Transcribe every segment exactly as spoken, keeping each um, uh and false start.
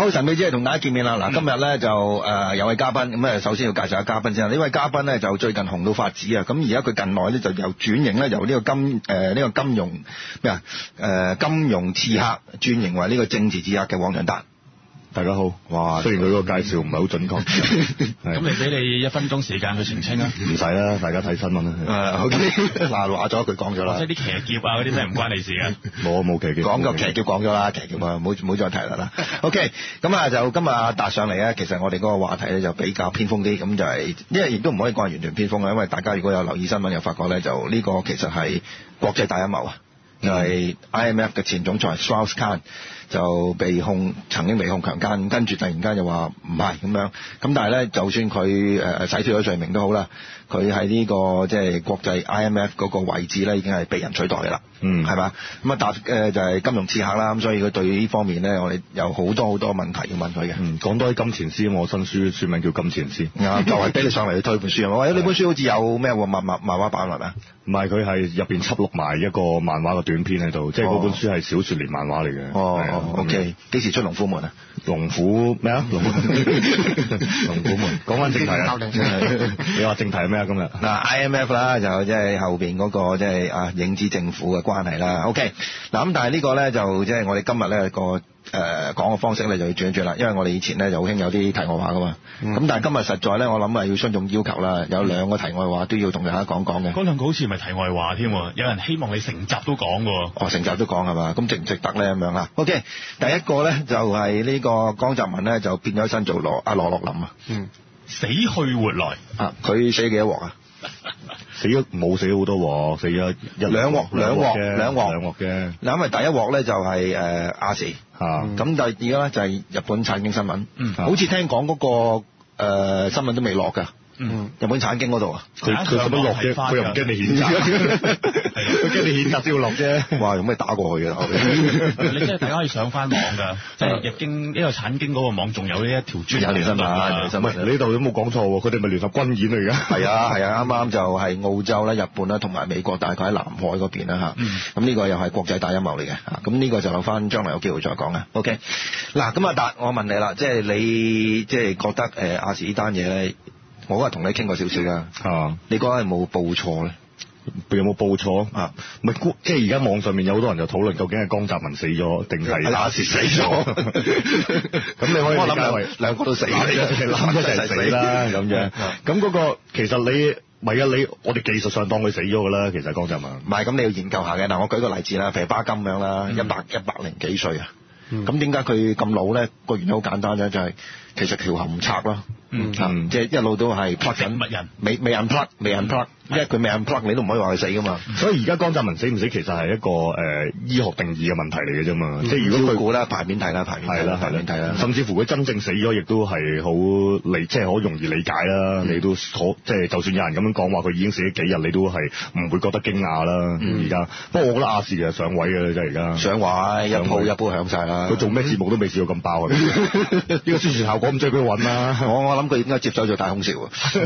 好，神秘之夜同大家見面啦！嗱，今日咧就誒有位嘉賓，咁首先要介紹下嘉賓先。呢位嘉賓咧就最近紅到發紫啊！咁而家佢近來咧就由轉型咧，由呢個金誒呢、呃這個金融咩啊誒金融刺客轉型為呢個政治刺客嘅黃洋達。 大家好，哇！雖然佢個介紹唔係好準確， 咁你俾你一分鐘時間去澄清啊？ 唔使啦，大家睇新聞啦。 誒，好啲嗱話咗佢講咗啦。 即係啲騎劫啊嗰啲真係唔關你事嘅。 冇冇騎劫。 講個騎劫講咗啦，騎劫啊，唔好唔好再提啦啦。OK，咁啊就今日阿達上嚟咧，其實我哋嗰個話題咧就比較偏鋒啲，咁就係、是、因為亦都唔可以講係完全偏鋒啊，因為大家如果有留意新聞，又發覺咧就呢個其實係國際大陰謀啊，就係、是、I M F 嘅前總裁 Strauss-Kahn。就被控曾經被控強姦，跟住突然間又話唔係咁樣，咁但係咧，就算佢誒洗脫咗罪名都好啦，佢喺呢個即係國際 I M F 嗰個位置咧，已經係被人取代嘅啦，嗯，係嘛？咁啊答誒就係金融刺客啦，咁所以佢對呢方面咧，我哋有好多好多問題要問佢嘅。 嗯，講多啲金錢師，我新書書名叫《金錢師》， 啱就係俾你上嚟去推本書啊嘛！喂，呢本書好似有咩喎漫漫漫畫版係咪啊？ 唔係，佢係入邊輯錄埋一個漫畫嘅短篇喺度，即係嗰本書係小説連漫畫嚟嘅。 哦 ，OK，幾時出龍虎門啊？ 龍虎咩啊？龍龍虎門。講翻正題啊！你話正題係咩啊？今日嗱 I M F 啦，就即係後邊嗰個即係啊影子政府嘅關係啦。OK，嗱咁但係呢個咧就即係我哋今日咧個。誒、呃、講嘅方式咧就要轉一轉啦，因為我哋以前咧就好興有啲題外話噶嘛，咁、嗯、但係今日實在咧我諗係要順眾要求啦，有兩個題外話都要同大家講講嘅。 嗰兩個好似唔係題外話添，有人希望你成集都講喎。 哦，成集都講係嘛？咁值唔值得咧咁樣啦 ？OK， 第一個咧就係、是、呢個江澤民咧就變咗身做羅阿羅樂林啊，嗯， 死去活來啊，佢死幾多鑊啊？ 死咗冇死好多鑊，死咗一兩鑊兩鑊兩鑊兩鑊嘅。 嗱，因為第一鑊咧就係誒亞視嚇，咁第二個咧就係日本產經新聞，嗯、好似聽講嗰、那個、呃、新聞都未落㗎。嗯，日本產經嗰度啊， 佢佢使乜落啫？佢又唔驚你譴責，佢驚你譴責先要落啫。 哇，有咩打過去嘅？ 你真係大家可以上翻網㗎，即係日經呢個產經嗰個網仲有呢一條專有條新聞，新聞。 你呢度都冇講錯喎，佢哋咪聯合軍演嚟㗎。 係啊係啊，啱啱就係澳洲啦、日本啦同埋美國，大概喺南海嗰邊啦嚇。咁、嗯、呢個又係國際大陰謀嚟嘅嚇。咁呢個就留翻將來有機會再講啊。OK，嗱咁啊達，我問你啦，即係你即係覺得誒亞視呢單嘢咧？我嗰日同你傾過少少㗎，啊！你覺得有冇報錯咧？ 有冇報錯啊？咪即係而家網上面有好多人就討論究竟係江澤民死咗定係亞視死咗？ 咁你可以理解為兩個都死，諗一齊死啦咁樣。咁嗰個其實你唔係啊，你我哋技術上當佢死咗㗎啦。其實江澤民唔係咁，你要研究下嘅。嗱，我舉個例子啦，譬如巴金咁樣啦，一百一百零幾歲啊。咁點解佢咁老咧？個原因好簡單啫，就係、是、其實條喉唔拆咯。嗯，嗯即係一路都係 plug 緊，未未 unplug，未 unplug，因為佢未 unplug，你都唔可以話佢死噶嘛。 所以而家江澤民死唔死，其實係一個誒、呃、醫學定義嘅問題嚟嘅啫嘛。 嗯、 即係如果佢估啦，排面睇啦，排面睇啦，排面睇啦。 甚至乎佢真正死咗，亦都係好理，即係好容易理解啦。嗯、你都可即係，就算有人咁樣講話，佢已經死咗幾日，你都係唔會覺得驚訝啦。而家、嗯，不過我覺得亞視其實上位嘅啦，即係而家上位，一鋪一鋪響晒啦。 佢做咩節目都未試過咁爆啊！呢個宣傳效果唔知佢揾啦。 我我諗佢應該接手咗大空少啊！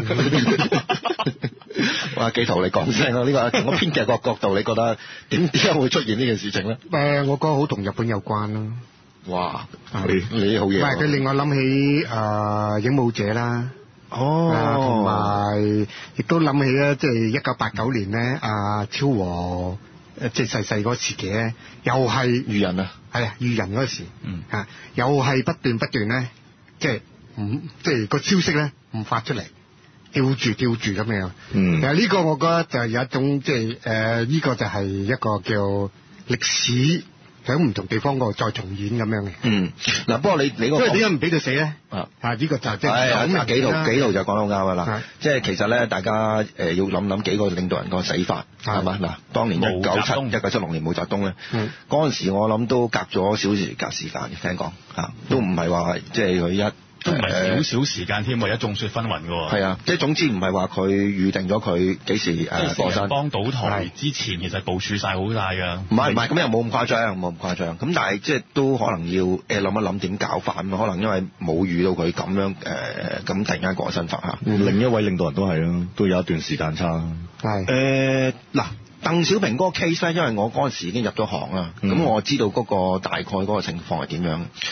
哇，紀陶你講聲啦，呢、這個從個編劇個角度，你覺得點點解會出現呢件事情咧？ 誒，我覺得好同日本有關咯。 哇，你你好嘢！唔係佢令我諗起誒、呃、影武者啦。哦，同埋亦都諗起咧，即係一九八九年咧，阿、呃、昭和即係細細嗰時期咧，又係裕仁啊， 係啊，裕仁嗰時，嗯嚇，又係不斷不斷咧，即係唔即係個消息咧唔發出嚟，吊住吊住咁樣。嗯，其實呢個我覺得就係有一種即係誒呢個就係一個叫歷史喺唔同地方嗰度再重演咁樣嘅。嗯， 嗱，不過你你個， 因為點解唔俾佢死咧？啊，啊呢個就係即係咁啊幾度幾度就講得啱啦。即係其實咧，大家誒要諗諗幾個領導人個死法係嘛？嗱，當年一九七一九七六年毛澤東咧，嗰陣時我諗都隔咗少時隔時間嘅，聽講嚇，都唔係話即係佢一。 都唔係少少時間添喎，一眾說紛紜嘅喎。 係啊，即係總之唔係話佢預定咗佢幾時誒過身。 幫倒台之前其實部署晒好晒㗎。 唔係唔係，咁又冇咁誇張，冇咁誇張。咁但係即係都可能要誒諗一諗點搞法咁，可能因為冇遇到佢咁樣誒咁突然間過身法嚇。 另一位領導人都係咯，都有一段時間差。 係誒嗱，鄧小平嗰個 case 咧，因為我嗰陣時已經入咗行啦，咁、嗯、我知道嗰個大概嗰個情況係點樣。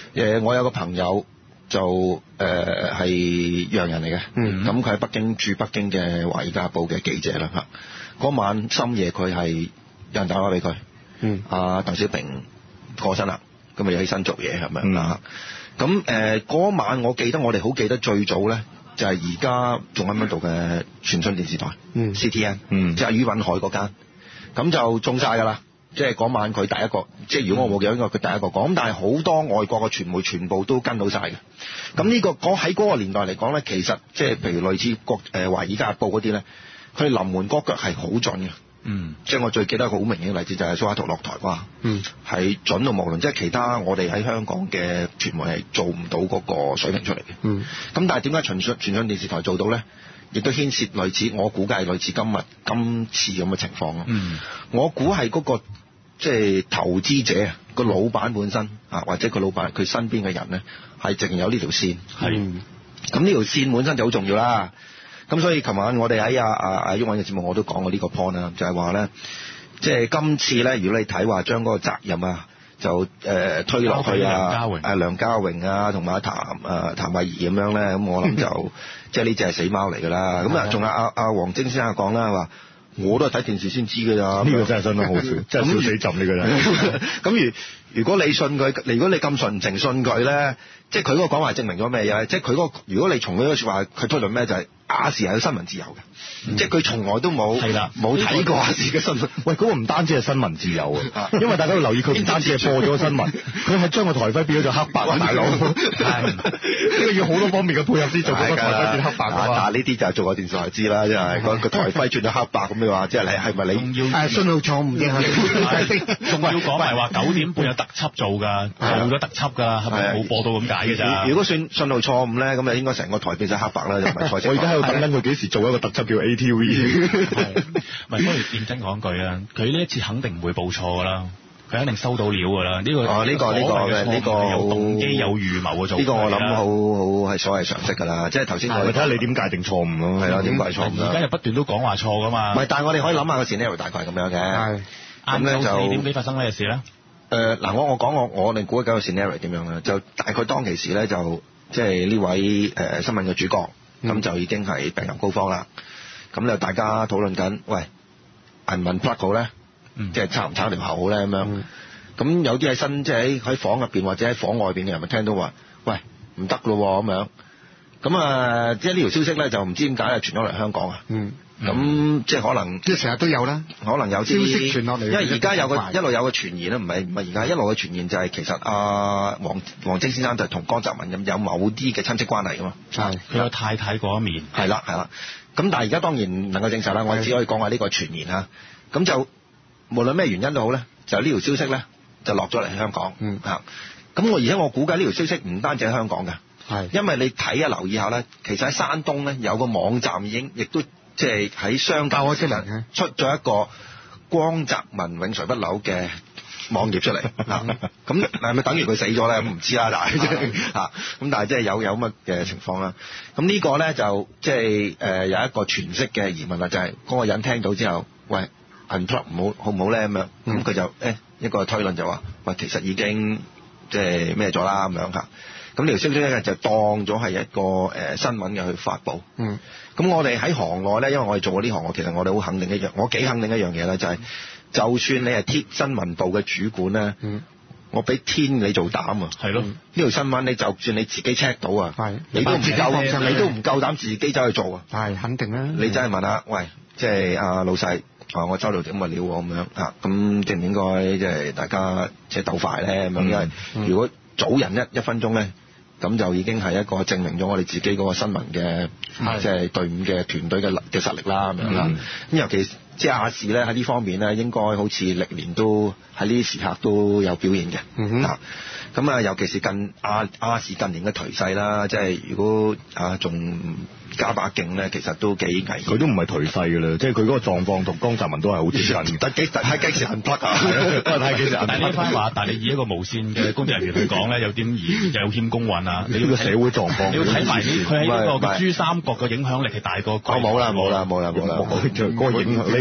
誒，我有個朋友就誒係洋人嚟嘅，咁佢喺北京駐北京嘅《華爾街報》嘅記者啦嚇。嗰晚深夜佢係有人打電話俾佢，嗯，阿鄧小平過身啦，咁咪起身做嘢係咪啊？咁誒嗰晚我記得我哋好記得最早咧。就係而家仲喺度嘅傳訊電視台，嗯 C T N， 嗯，即係于允海嗰間，咁就中晒㗎啦。即係嗰晚佢第一個，即係如果我冇記錯，應該佢第一個講。咁但係好多外國嘅傳媒全部都跟到晒嘅。咁呢、呢個喺嗰個年代嚟講咧，其實即係譬如類似國誒《華爾街日報》嗰啲咧，佢臨門嗰腳係好準嘅。嗯，即係我最記得一個好明顯嘅例子就係蘇哈托落台啩，嗯，係準到無論，即係其他我哋喺香港嘅傳媒係做唔到嗰個水平出嚟嘅，嗯，咁但係點解傳訊傳訊電視台做到咧？亦都牽涉類似，我估計係類似今日今次咁嘅情況咯，嗯，我估係嗰個即係投資者啊，個老闆本身啊，或者個老闆佢身邊嘅人咧，係淨有呢條線，係，咁呢條線本身就好重要啦。咁所以琴晚我哋喺阿阿阿毓民嘅節目我都講過呢個 point 啦，就係話咧，即係今次咧，如果你睇話將嗰個責任啊，就誒、呃、推落去啊，阿梁家榮啊，同埋阿譚誒譚慧儀咁樣咧，咁我諗就即係呢隻係死貓嚟㗎啦。咁啊，仲有阿阿黃晶先生講啦，話我都係睇電視先知㗎咋。呢個真係真係好笑，真係笑死浸呢個人。咁如如果你信佢，如果你咁純情信佢咧，即係佢嗰個講話證明咗咩嘢？即係佢嗰個，如果你從佢嗰個説話，佢推論咩就係、是。亞視係有新聞自由嘅、嗯，即係佢從來都冇冇睇過亞視嘅新聞。喂，嗰、那個唔單止係新聞自由啊，因為大家都留意佢唔單止係播咗新聞，佢係將個台徽變咗做黑白啊，大佬。係呢個要好多方面嘅配合先做到個台徽變黑白㗎嘛。但係呢啲就係做個電視台知啦，即係個個台徽轉咗黑白咁，你話即係你係咪你要誒信號錯誤嘅？ 仲要講埋話九點半有特輯做㗎，做咗特輯㗎，係咪冇播到咁解嘅咋？ 如果算信號錯誤咧，咁就應該成個台變晒黑白啦，就唔係彩色。我而家喺度等緊佢幾時做一個特輯叫 A T V。 唔係，不如認真講句啊，佢呢一次肯定唔會報錯㗎啦，佢肯定收到料㗎啦。呢、呢個哦，呢、呢個呢、呢個嘅呢、呢個有動機有預謀嘅做。 呢、呢個我諗好好係所謂常識㗎啦，即係頭先我哋睇下你點界定錯誤咯，係啦，點解錯誤而家又不斷都講話錯㗎嘛。 唔係，但係我哋可以諗下個 scenario 大概係咁樣嘅。係。 咁咧就四點幾發生咩事咧？ 誒嗱、呃，我我講我我哋估一個 scenario 點樣咧？就大概當其時咧，就即係呢位誒、呃、新聞嘅主角，咁、嗯、就已經係病入膏肓啦。咁就大家討論緊，喂，係唔 unplug 好咧？嗯、即係插唔插條喉好咧？咁樣。咁、嗯、有啲喺新即係喺房入邊或者喺房外邊嘅人，咪聽到話，喂，唔得咯咁樣。咁啊，即係呢條消息咧，就唔知點解傳咗嚟香港啊。嗯。咁、嗯、即係可能，即係成日都有啦。可能有啲消息傳落嚟，因為而家有個一路有個傳言啦，唔係唔係而家一路嘅傳言就係其實阿黃黃晶先生就同江澤民有某啲嘅親戚關係噶嘛。係， 佢有太太嗰一面。 係啦係啦。咁但係而家當然唔能夠證實啦，我只可以講話呢個傳言啦。咁就無論咩原因都好咧，就呢條消息咧就落咗嚟香港。嗯。嚇。咁我而且我估計呢條消息唔單止喺香港嘅。係。因為你睇下留意下咧，其實喺山東咧有個網站已經亦都。即係喺商界出咗一個江澤民永垂不朽嘅網頁出嚟，咁係咪等於佢死咗咧？咁唔知啦，但係嚇咁，但係即係有有乜嘅情況啦。咁呢個咧就即係誒有一個詮釋嘅疑問啦，就係、是、嗰個人聽到之後，喂 unplug 唔好好唔好咧咁樣，咁佢就誒、欸、一個推論就話，喂其實已經即係咩咗啦咁樣嚇。咁呢條消息咧就當咗係一個誒、呃、新聞嘅去發布。嗯。咁我哋喺行內咧，因為我哋做過呢行，我其實我哋好肯定一樣，我幾肯定一樣嘢咧，就係、是、就算你係貼新聞部嘅主管咧，嗯、我俾天你做膽啊！係咯，呢條新聞你就算你自己 check 到啊，你都唔夠，你都唔夠膽自己走去做啊！係肯定啦。你真係問下，喂，即係阿老細，啊我收到點嘅料喎咁樣嚇，咁應唔應該即係大家即係鬥快咧咁樣？因為如果早人一一分鐘咧。咁就已經係一個證明咗我哋自己嗰個新聞嘅即係隊伍嘅團隊嘅嘅實力啦咁樣啦。咁尤其即係亞視咧喺呢方面咧，應該好似歷年都喺呢啲時刻都有表現嘅。嗯哼。咁啊，尤其是近亞亞視近年嘅頹勢啦，即係如果啊仲加把勁咧，其實都幾危險。佢都唔係頹勢㗎啦，即係佢嗰個狀況同江澤民都係好接近。得幾係幾時行 plug 啊？係幾時？但係呢番話，但係你以一個無線嘅工作人員去講咧，有點而有欠公允啊！你呢個社會狀況，你要睇埋佢喺呢個珠三角嘅影響力係大過。我冇啦冇啦冇啦冇啦，嗰個影響你唔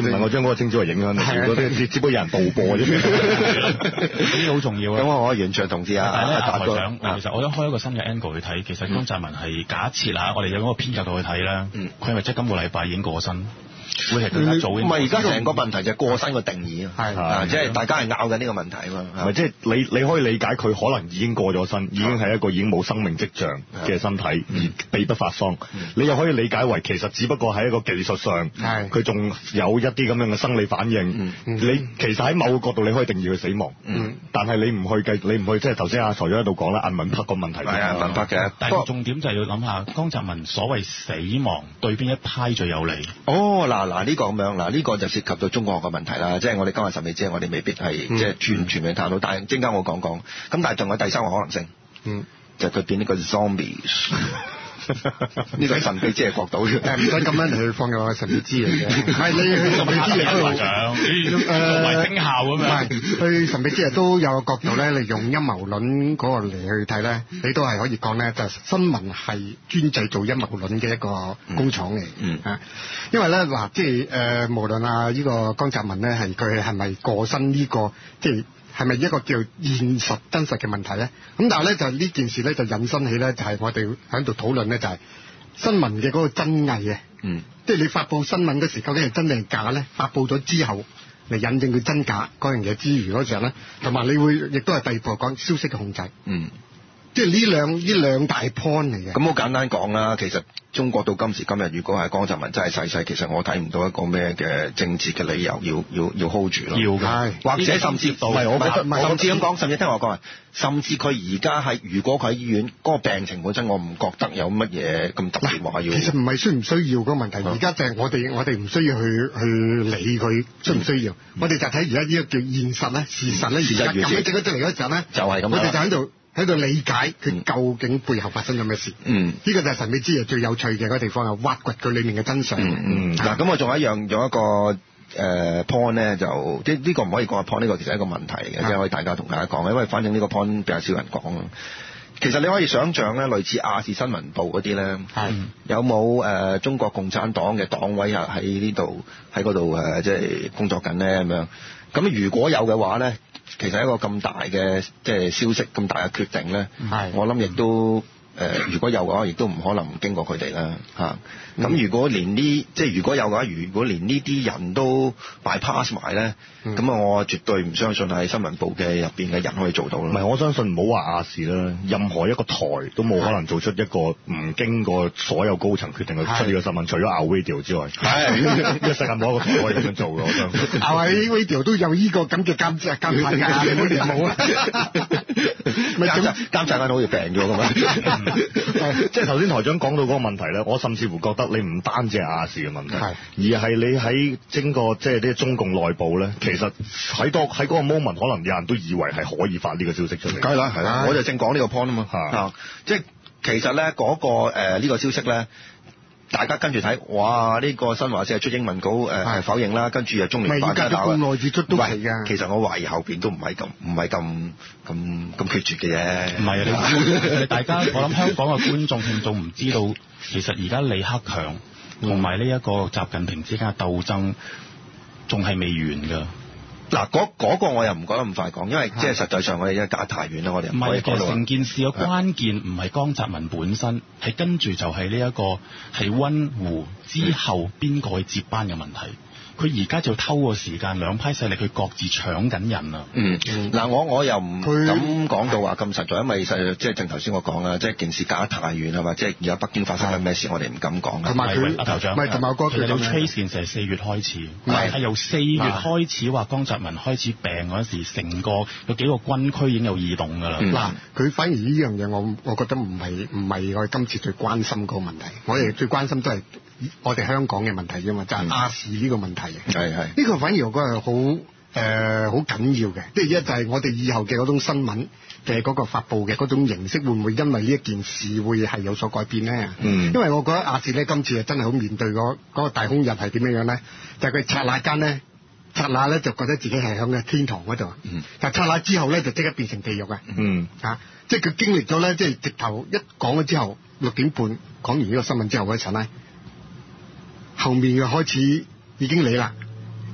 唔係我將嗰個稱之為影響力，嗰啲只只不過有人導播啫。 呢啲好重要啊！ 咁我完全同意啊！ 但係咧， 阿台長，其實我想開一個新嘅 angle 去睇，其實江澤民係假設啦，我哋有嗰個偏角度去睇啦，佢係咪即係今個禮拜已經過身？會係更加早。唔係而家成個問題就係過身個定義啊，係即係大家係拗緊呢個問題啊嘛。 係即係你你可以理解佢可能已經過咗身，已經係一個已經冇生命跡象嘅身體而秘不發喪。你又可以理解為其實只不過喺一個技術上，佢仲有一啲咁樣嘅生理反應。你其實喺某個角度你可以定義佢死亡，但係你唔去計，你唔去即係頭先阿財長喺度講啦，銀文拍個問題。 係啊，文拍嘅。 但係重點就係要諗下江澤民所謂死亡對邊一派最有利？ 哦，嗱嗱呢個咁樣，嗱呢個就涉及到中國學嘅問題啦。即係我哋今日神秘之夜，我哋未必係即係全全面探討，但係陣間我講講。咁但係仲有第三個可能性，嗯，就係佢變呢個 zombies。呢個係神秘之夜角度，誒唔使咁樣去放入神秘之夜嘅，係你去神秘之夜都誒同埋聲效咁樣， 去神秘之夜都有個角度咧，你用陰謀論嗰個嚟去睇咧，你都係可以講咧，就係新聞係專製造陰謀論嘅一個工廠嚟，嗯啊，因為咧嗱，即係誒無論啊呢個江澤民咧係佢係咪過身呢個即係。係咪一個叫現實真實嘅問題咧？咁但係咧就呢件事咧就引申起咧就係我哋喺度討論咧就係新聞嘅嗰個真偽嘅，嗯，即係你發佈新聞嗰時究竟係真定係假咧？發佈咗之後嚟引證佢真假嗰樣嘢之餘嗰時候咧，同埋你會亦都係第二步講消息嘅控制，嗯，即係呢兩呢兩大 point 嚟嘅。咁好簡單講啦，其實中國到今時今日，如果係江澤民真係逝世，其實我睇唔到一個咩嘅政治嘅理由要要要 hold 住咯。要嘅，或者甚至唔係我覺得，甚至咁講，甚至聽我講啊，甚至佢而家係如果佢喺醫院嗰、嗰個病情本身，我唔覺得有乜嘢咁特別話要。其實唔係需唔需要嗰個問題，而家就係我哋我哋唔需要去去理佢需唔需要，嗯、我哋就睇而家呢個叫現實咧、事實咧，而家咁樣整咗出嚟嗰陣咧，就係咁。我哋就喺度。喺度理解佢究竟背後發生咗咩事？嗯，呢個就係神秘之夜最有趣嘅嗰個地方，係挖掘佢裏面嘅真相。嗯嗱，咁、嗯、我仲有一樣，有一個誒、呃、point 咧，就即係呢個唔可以講 point，呢個其實係一個問題嚟嘅，即係可以大家同大家講，因為反正呢個 point 比較少人講。其實你可以想像咧，類似亞視新聞部嗰啲咧，係有冇誒、呃、中國共產黨嘅黨委啊喺呢度喺嗰度誒即係工作緊咧咁樣？咁如果有嘅話咧？其實一個咁大嘅即係消息，咁大嘅決定咧，我諗亦都誒、呃，如果有嘅話，亦都唔可能唔經過佢哋啦嚇。咁、嗯、如果連呢即係如果有嘅話，如果連呢啲人都 bypass 埋咧，咁、嗯、啊，我絕對唔相信係新聞部嘅入邊嘅人可以做到咯。唔係，我相信唔好話亞視啦，任何一個台都冇可能做出一個唔經過所有高層決定去出呢個新聞，除咗 Our Radio 之外，係呢個世界冇一個台可以咁樣做嘅。我相信 Our Radio 都有呢個咁嘅監監察㗎，你冇啊？咪監察監察緊好似病咗咁啊！即係頭先台長講到嗰個問題咧，我甚至乎覺得你唔單止係亞視嘅問題，而係你喺整個即係啲中共內部咧，其實喺多喺嗰個 moment 可能有人都以為係可以發呢個消息出嚟。梗係啦，係啦，我就正講呢個 point 啊嘛，啊，即係其實咧嗰、嗰個誒呢、呃呢個消息咧。大家跟住睇，哇！呢、呢個新華社出英文稿誒、呃、否認啦，跟住又中聯辦打咁耐至出都係㗎。其實我懷疑後邊都唔係咁，唔係咁咁咁決絕嘅啫。唔係啊，你大家我諗香港嘅觀眾聽眾唔知道，其實而家李克強同埋呢一個習近平之間嘅鬥爭仲係未完㗎。嗱，嗰嗰個我又唔覺得咁快講，因為即係實際上我哋而家隔太遠啦，我哋唔可以講到。成件事嘅關鍵唔係江澤民本身，係跟住就係呢一個係溫湖之後邊個去接班嘅問題。佢而家就偷個時間，兩批勢力去各自搶緊人啊！嗯，嗱、嗯，我我又唔敢講到話咁實在，因為實即係正頭先我講啦，即係件事隔得太遠係嘛，即係而家北京發生緊咩事，我哋唔敢講。同埋佢阿頭長，唔係同埋個佢有 trace 件事係四月開始，係係由四月開始話江澤民開始病嗰陣時，成個有幾個軍區已經有異動㗎啦。嗱、嗯，佢反而呢樣嘢，我我覺得唔係唔係我哋今次最關心嗰個問題，我哋最關心都係我哋香港嘅問題啫嘛，就係亞視呢個問題。係係，呢個反而我覺得係好誒好緊要嘅，即係一就係我哋以後嘅嗰種新聞嘅嗰個發布嘅嗰種形式，會唔會因為呢一件事會係有所改變咧？嗯，因為我覺得亞視咧今次係真係好面對嗰嗰個大空日係點樣樣咧，就係佢剎那間咧，剎那咧就覺得自己係響嘅天堂嗰度，嗯，但係剎那之後咧就即刻變成地獄嘅，嗯，啊，即係佢經歷咗咧，即係直頭一講咗之後，六點半講完呢個新聞之後嗰陣咧，後面嘅開始。已經嚟啦，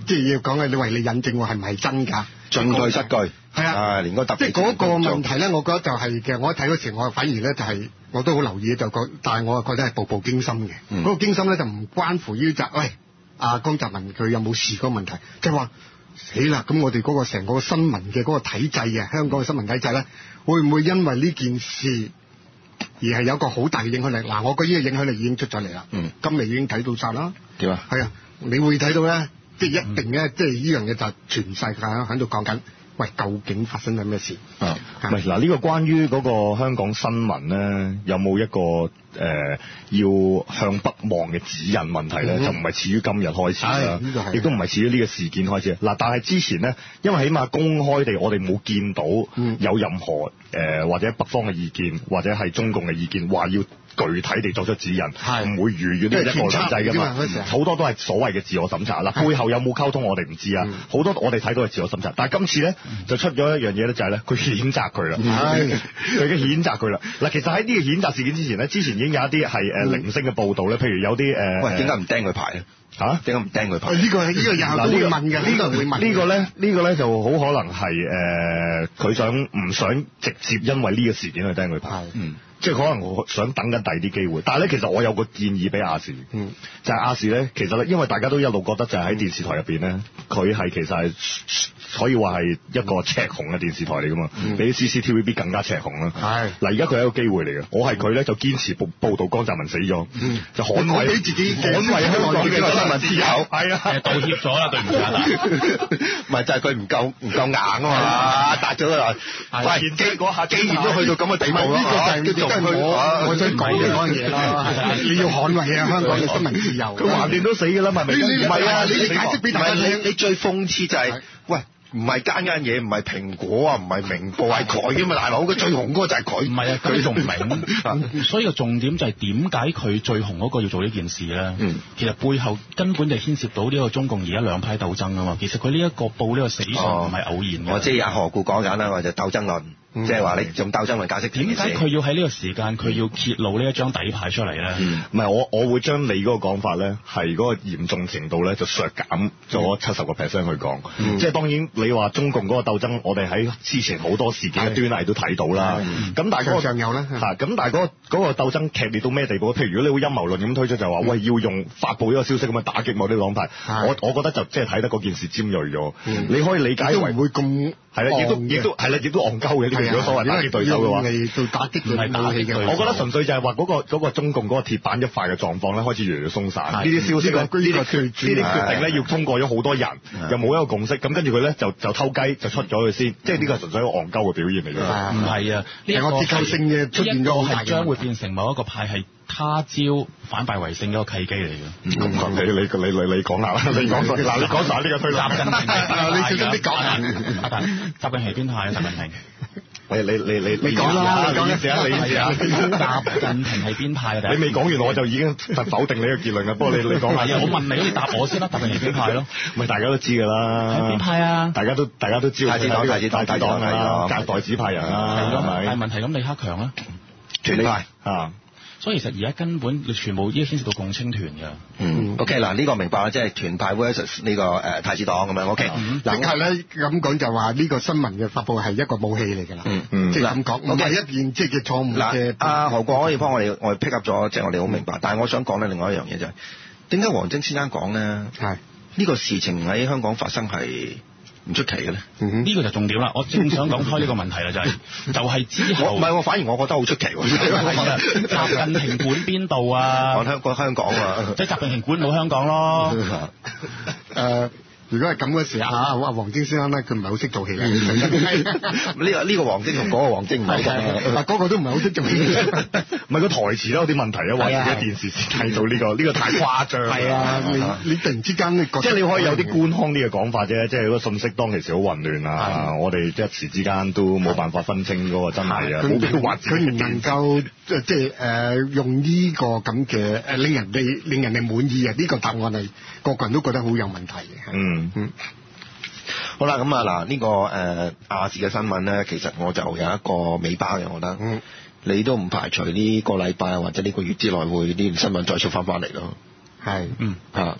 即係要講嘅，你為你引證喎，係唔係真㗎？ 進退失據。 係啊， 連個特即係嗰個問題咧，我覺得就係嘅。我一睇嗰時，我反而咧就係我都好留意，就覺，但係我覺得係步步驚心嘅。嗰、嗯、個驚心咧就唔關乎於就喂阿江澤民佢有冇事嗰個問題，即係話死啦！咁我哋嗰個成個新聞嘅嗰個體制啊，香港嘅新聞體制咧，會唔會因為呢件事而係有個好大嘅影響力？嗱，我覺得呢個影響力已經出咗嚟啦。嗯，今日已經睇到晒啦。點啊？係啊，你會睇到咧，即係一定咧，嗯、即係呢樣嘢就係全世界喺度講緊。喂，究竟發生緊咩事？ 啊，唔係嗱，呢個關於嗰個香港新聞咧，有冇一個誒、呃、要向北望嘅指引問題咧？嗯、就唔係始於今日開始啦，亦都唔係始於呢個事件開始。嗱，但係之前咧，因為起碼公開地，我哋冇見到有任何誒、呃、或者北方嘅意見，或者係中共嘅意見，話要具體地作出指引，唔會逾越呢一國兩制㗎嘛。好多都係所謂嘅自我審查啦，背後有冇溝通我哋唔知啊。好、嗯、多我哋睇到係自我審查，但係今次咧就出咗一樣嘢咧，就係咧佢譴責佢啦，佢已經譴責佢啦。嗱，其實喺呢個譴責事件之前咧，之前已經有一啲係誒零星嘅報導咧，譬如有啲誒、呃，喂， 點解唔釘佢牌咧？嚇？點解唔釘佢牌？呢、 呢個呢、呢個又都會問嘅，呢、呢個會問。呢個咧，呢個咧就好可能係誒，佢、呃、想唔想直接因為呢個事件去釘佢牌？嗯。即係可能我想等緊第二啲機會，但係咧其實我有個建議俾亞視，嗯、就係亞視咧，其實咧因為大家都一路覺得就係喺電視台入邊咧，佢係其實係可以話係一個赤紅嘅電視台嚟噶嘛，嗯、比 C C T V B 更加赤紅啦。係嗱，而家佢係一個機會嚟嘅，我係佢咧就堅持報報導江澤民死咗，嗯、就捍衞俾自己捍衞香港嘅新聞自由。係啊，道歉咗啦，對唔住啦。 唔係就係佢唔夠唔夠硬啊嘛，答咗啦。喂，既嗰下既然都去到咁嘅地步啦， 我我想講嘅嗰樣嘢咯，你要捍衞啊香港嘅新聞自由。 佢橫掂都死㗎啦，係咪？ 唔係啊，你你解釋俾大家聽。你最諷刺就係、是，喂，唔係間間嘢，唔係蘋果啊，唔係明報，係佢㗎嘛，大佬。佢最紅嗰個就係佢。唔係啊，佢仲唔明。 所以個重點就係點解佢最紅嗰個要做呢件事咧？嗯，其實背後根本就牽涉到呢個中共而家兩派鬥爭啊嘛。其實佢呢一個報呢個死訊唔係偶然嘅。 我知阿何故講緊啦，我就鬥爭論。即係話你用鬥爭嚟解釋點解佢要喺呢個時間佢要揭露呢一張底牌出嚟咧？ 唔係、嗯、我我會將你嗰個講法咧係嗰個嚴重程度咧就削減咗七十個 percent 去講。嗯、即係當然你話中共嗰個鬥爭，我哋喺之前好多事件嘅端倪都睇到啦。咁、嗯、但係嗰、嗰個上有咧嚇，咁但係嗰個嗰個鬥爭劇烈到咩地步？譬如如果你會陰謀論咁推出就話，嗯、喂要用發布呢個消息咁樣打擊某啲黨派，嗯、我我覺得就即係睇得嗰件事尖鋭咗。嗯、你可以理解為會咁。 係啦，亦都亦都係啦，亦都戇鳩嘅呢個如果所謂打擊對手嘅話， 嚟做打擊嘅武器嘅。 我覺得純粹就係話嗰個嗰個中共嗰個鐵板一塊嘅狀況咧，開始越嚟越鬆散。呢啲消息呢啲呢啲決定咧，要通過咗好多人，又冇一個共識，咁跟住佢咧就就偷雞就出咗佢先，即係呢個純粹一個戇鳩嘅表現嚟嘅。 唔係啊，呢個結構性嘅出現咗， 係將會變成某一個派係他朝反敗為勝嘅一個契機嚟嘅。 咁你你你你你講下啦，你講嗱你講晒呢個推論。 習近平， 你小心啲講啊！ 習近平係邊派啊？習近平， 你你你你你講啦，你講一時啊，你時啊， 習近平係邊派啊？ 你未講完我就已經否定你嘅結論啦。不過你你講下， 我問你，你答我先啦。習近平係邊派咯？ 咪大家都知㗎啦。 係邊派啊？ 大家都大家都知道。 太子黨，太子黨，太子黨啊！隔代指派人啦，係咪？ 但係問題咁，李克強咧， 團派啊。 所以其實而家根本全部依家牽涉到共青團㗎。 嗯 OK 嗱，呢個明白啦，即係團派 versus 呢個誒太子黨咁樣。OK 嗱，係咧咁講就話呢個新聞嘅發佈係一個武器嚟㗎啦。嗯嗯，即係咁講，唔係一件即係嘅錯誤嘅。 阿何國可以幫我哋我哋 pick up 咗，即係我哋好明白。但係我想講咧，另外一樣嘢就係點解黃晶先生講咧？係呢個事情喺香港發生係唔出奇嘅咧，呢、 嗯、個就重點啦。我正想講開呢個問題啦，就係、是、就係之後， 唔係我反而我覺得好出奇喎。 係啊，習近平管邊度啊？ 講香講香港啊， 即係習近平管到香港咯。 誒。如果係咁嘅時候，阿阿黃晶先生咧，佢唔係好識做戲嘅。 呢個呢個黃晶同嗰個黃晶唔係嗱，嗰個都唔係好識做戲。 唔係個台詞都有啲問題啊！話而家電視先睇到呢個，呢個太誇張。 係啊，你你突然之間你覺得即係你可以有啲官腔啲嘅講法啫，即係個信息當其時好混亂啊！我哋一時之間都冇辦法分清嗰個真係啊！冇必要話佢唔能夠即係誒用呢個咁嘅誒令人哋令人哋滿意啊！呢個答案係個個人都覺得好有問題嘅。 嗯。 嗯，好啦，咁啊嗱，呢個誒亞視嘅新聞咧，其實我就有一個尾巴嘅，我覺得，嗯，你都唔排除呢個禮拜或者呢個月之內會呢段新聞再出翻翻嚟咯， 係，嗯， 嚇，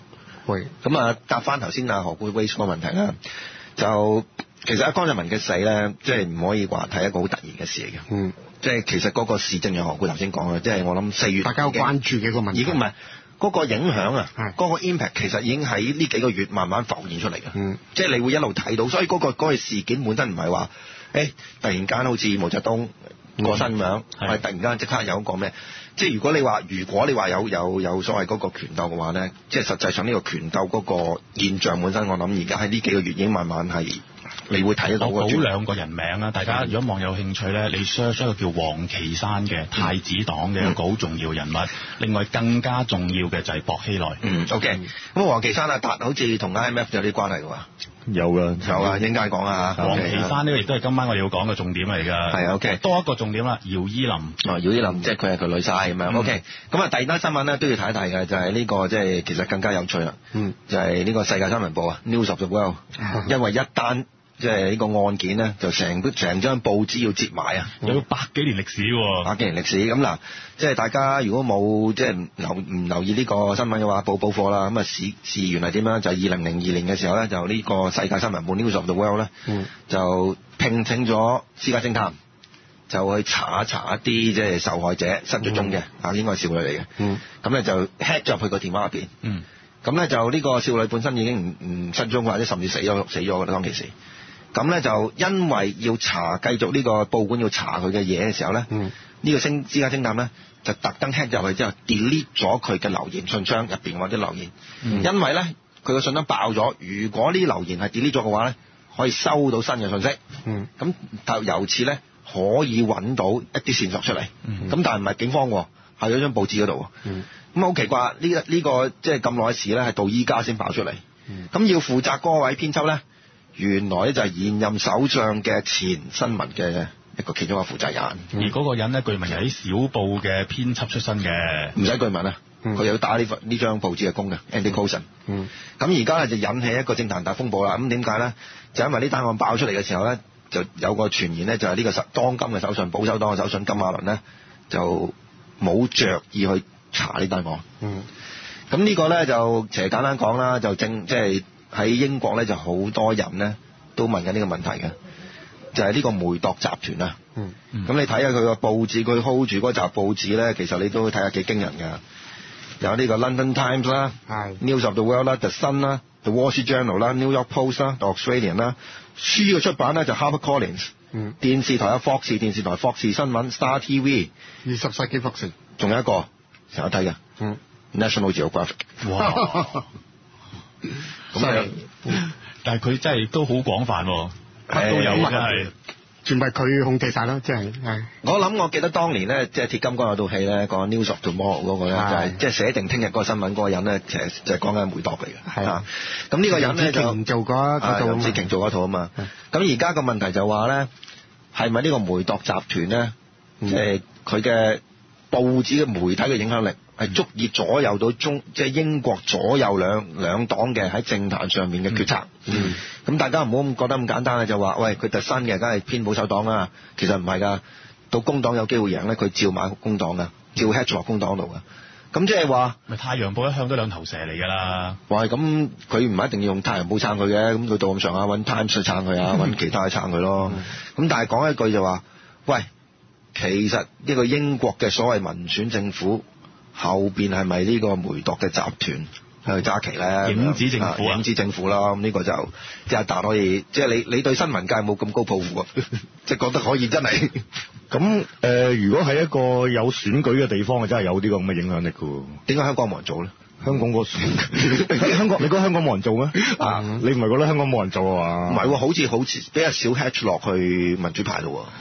會咁啊，答翻頭先啊何故 waste 嗰個問題啦，就其實阿江澤民嘅死咧，即係唔可以話睇一個好突然嘅事嚟嘅。 嗯， 即係其實嗰個事正如何故頭先講嘅，即係我諗四月大家有關注嘅一個問題， 已經唔係嗰個影響啊， 係嗰個 impact 其實已經喺呢幾個月慢慢浮現出嚟嘅。 嗯， 即係你會一路睇到，所以嗰個嗰個事件本身唔係話誒突然間好似毛澤東過身咁樣，係突然間即刻有一個咩？即係如果你話如果你話有有有所謂嗰個權鬥嘅話咧，即係實際上呢個權鬥嗰個現象本身，我諗而家喺呢幾個月已經慢慢係你會睇得到。 我補兩個人名啦，大家如果網友有興趣咧，你 search 一個叫黃岐山嘅太子黨嘅一個好重要人物。嗯、另外更加重要嘅就係薄熙來。 嗯 ，OK。咁黃岐山啊，達好似同 I M F 有啲關係㗎喎。 有㗎， 有啊，應該講啊。 黃岐山呢個亦都係今晚我哋要講嘅重點嚟㗎。 係 OK。多一個重點啦， 姚依林。 哦，姚依林即係佢係佢女婿咁樣。OK。咁啊，第二單新聞咧都要睇一睇嘅，就係、是、呢、這個即係其實更加有趣啦。嗯。就係、是、呢個世界新聞報啊 ，News of the World，、嗯、因為一單。即係呢個案件咧，就成成張報紙要接埋啊！ 有百幾年歷史喎， 百幾年歷史咁嗱，即係大家如果冇即係留唔留意呢個新聞嘅話，報報課啦。咁啊事事源係點樣？就係二零零二年嘅時候咧，就呢個世界新聞報 News of the World 咧、嗯，就聘請咗私家偵探，就去查一查一啲即係受害者失咗蹤嘅啊，應該係少女嚟嘅。嗯，咁咧就 hack 咗入去個電話入邊。嗯，咁咧就呢個少女本身已經唔唔失蹤或者甚至死咗死咗㗎啦，當其時。咁咧就因為要查繼續呢個報館要查佢嘅嘢嘅時候咧，呢、嗯呢個星私家偵探咧就特登 hack 入去之後 delete 咗佢嘅留言信箱入邊或者留言，嗯、因為咧佢個信箱爆咗，如果呢啲留言係 delete 咗嘅話咧，可以收到新嘅信息，咁、嗯、就由此咧可以揾到一啲線索出嚟，咁、嗯、但係唔係警方喎，係喺張報紙嗰度，咁、嗯、好奇怪呢、呢個呢、呢個即係咁耐嘅事咧，係到依家先爆出嚟，咁、嗯、要負責嗰位編輯咧。原來咧就係現任首相嘅前新聞嘅一個其中一個負責人， 而嗰個人咧據聞係啲小報嘅編輯出身嘅， 唔使據聞啊，佢、嗯、又要打呢份呢張報紙嘅工嘅 Andy Coulson。咁而家咧就引起一個政壇大風暴啦。咁點解咧？就因為呢單案爆出嚟嘅時候咧，就有個傳言咧，就係呢個當今嘅首相保守黨嘅首相金馬倫咧，就冇着意去查呢單案。咁、嗯、呢個咧就其實簡單講啦，就正即係。喺英國咧就好多人咧都問緊呢個問題嘅，就係、是、呢個梅鐸集團啊。咁、嗯嗯、你睇下佢個報紙，佢 hold 住嗰集報紙咧，其實你都睇下幾驚人㗎。有呢個 London Times 啦 ，News of the World 啦 ，The Sun 啦 ，The Wall Street Journal 啦 ，New York Post 啦 ，The Australian 啦。書嘅出版咧就 Harper Collins、嗯。電視台有霍士電視台、霍士新聞 Star T V。 二十世紀霍士。 仲有一個成日睇嘅、嗯、，National Geographic。哇！ 咁啊，但係佢真係都好廣泛喎，乜都有嘅係， 全部係佢控制晒啦，即係係。 我諗我記得當年咧，即係鐵金剛有套戲咧，講 News of Tomorrow 嗰個咧，就係即係寫定聽日嗰個新聞嗰個人咧，其實就係講緊梅鐸嚟嘅。係啊，咁呢個人咧就任志強做嗰套， 任志強做嗰套啊嘛。咁而家個問題就話咧，係咪呢個梅鐸集團咧，即係佢嘅報紙嘅媒體嘅影響力？係足以左右到中即係英國左右兩兩黨嘅喺政壇上面嘅決策。咁、嗯嗯、大家唔好咁覺得咁簡單啦，就話喂佢特新嘅，梗係偏保守黨啦。其實唔係㗎，到工黨有機會贏咧，佢照買工黨㗎，照 hedge 落工黨度㗎。咁即係話， 咪太陽報一向都兩頭蛇嚟㗎啦。 話係咁，佢唔係一定要用太陽報撐佢嘅，咁佢到咁上下揾 Times 去撐佢啊，揾、嗯、其他去撐佢咯。咁、嗯、但係講一句就話，喂，其實呢個英國嘅所謂民選政府。後邊係咪呢個梅鐸嘅集團去揸旗咧？ 影子政府、啊， 影子政府啦。咁呢個就即係阿達可以，即係你你對新聞界冇咁高抱負啊？即係覺得可以真係咁誒、呃？如果係一個有選舉嘅地方，真係有啲咁嘅影響力㗎喎。 點解香港冇人做咧？ 香港個選香港，你覺得香港冇人做咩？啊，你唔係覺得香港冇人做啊？ 唔係喎，好似好似比較少 hatch 落去民主派咯喎。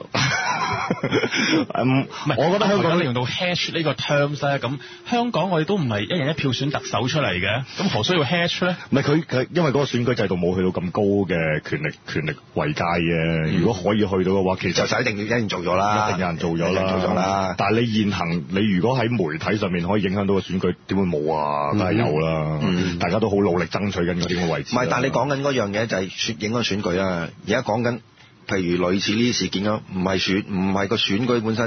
唔係，我覺得香港用到 hash 呢個 terms 咧，咁香港我哋都唔係一人一票選特首出嚟嘅，咁何需要 hash 咧？ 唔係佢佢，因為嗰個選舉制度冇去到咁高嘅權力權力位階嘅、嗯。如果可以去到嘅話，其實就一定要有人做咗啦，一定有人做咗啦，做咗啦。但係你現行，你如果喺媒體上面可以影響到個選舉，點會冇啊？梗係有啦、嗯，大家都好努力爭取緊嗰啲嘅位置。 唔係，但係你講緊嗰樣嘢就係選影響選舉啊！而家講緊。譬如類似呢啲事件咯，唔係選唔係個選舉本身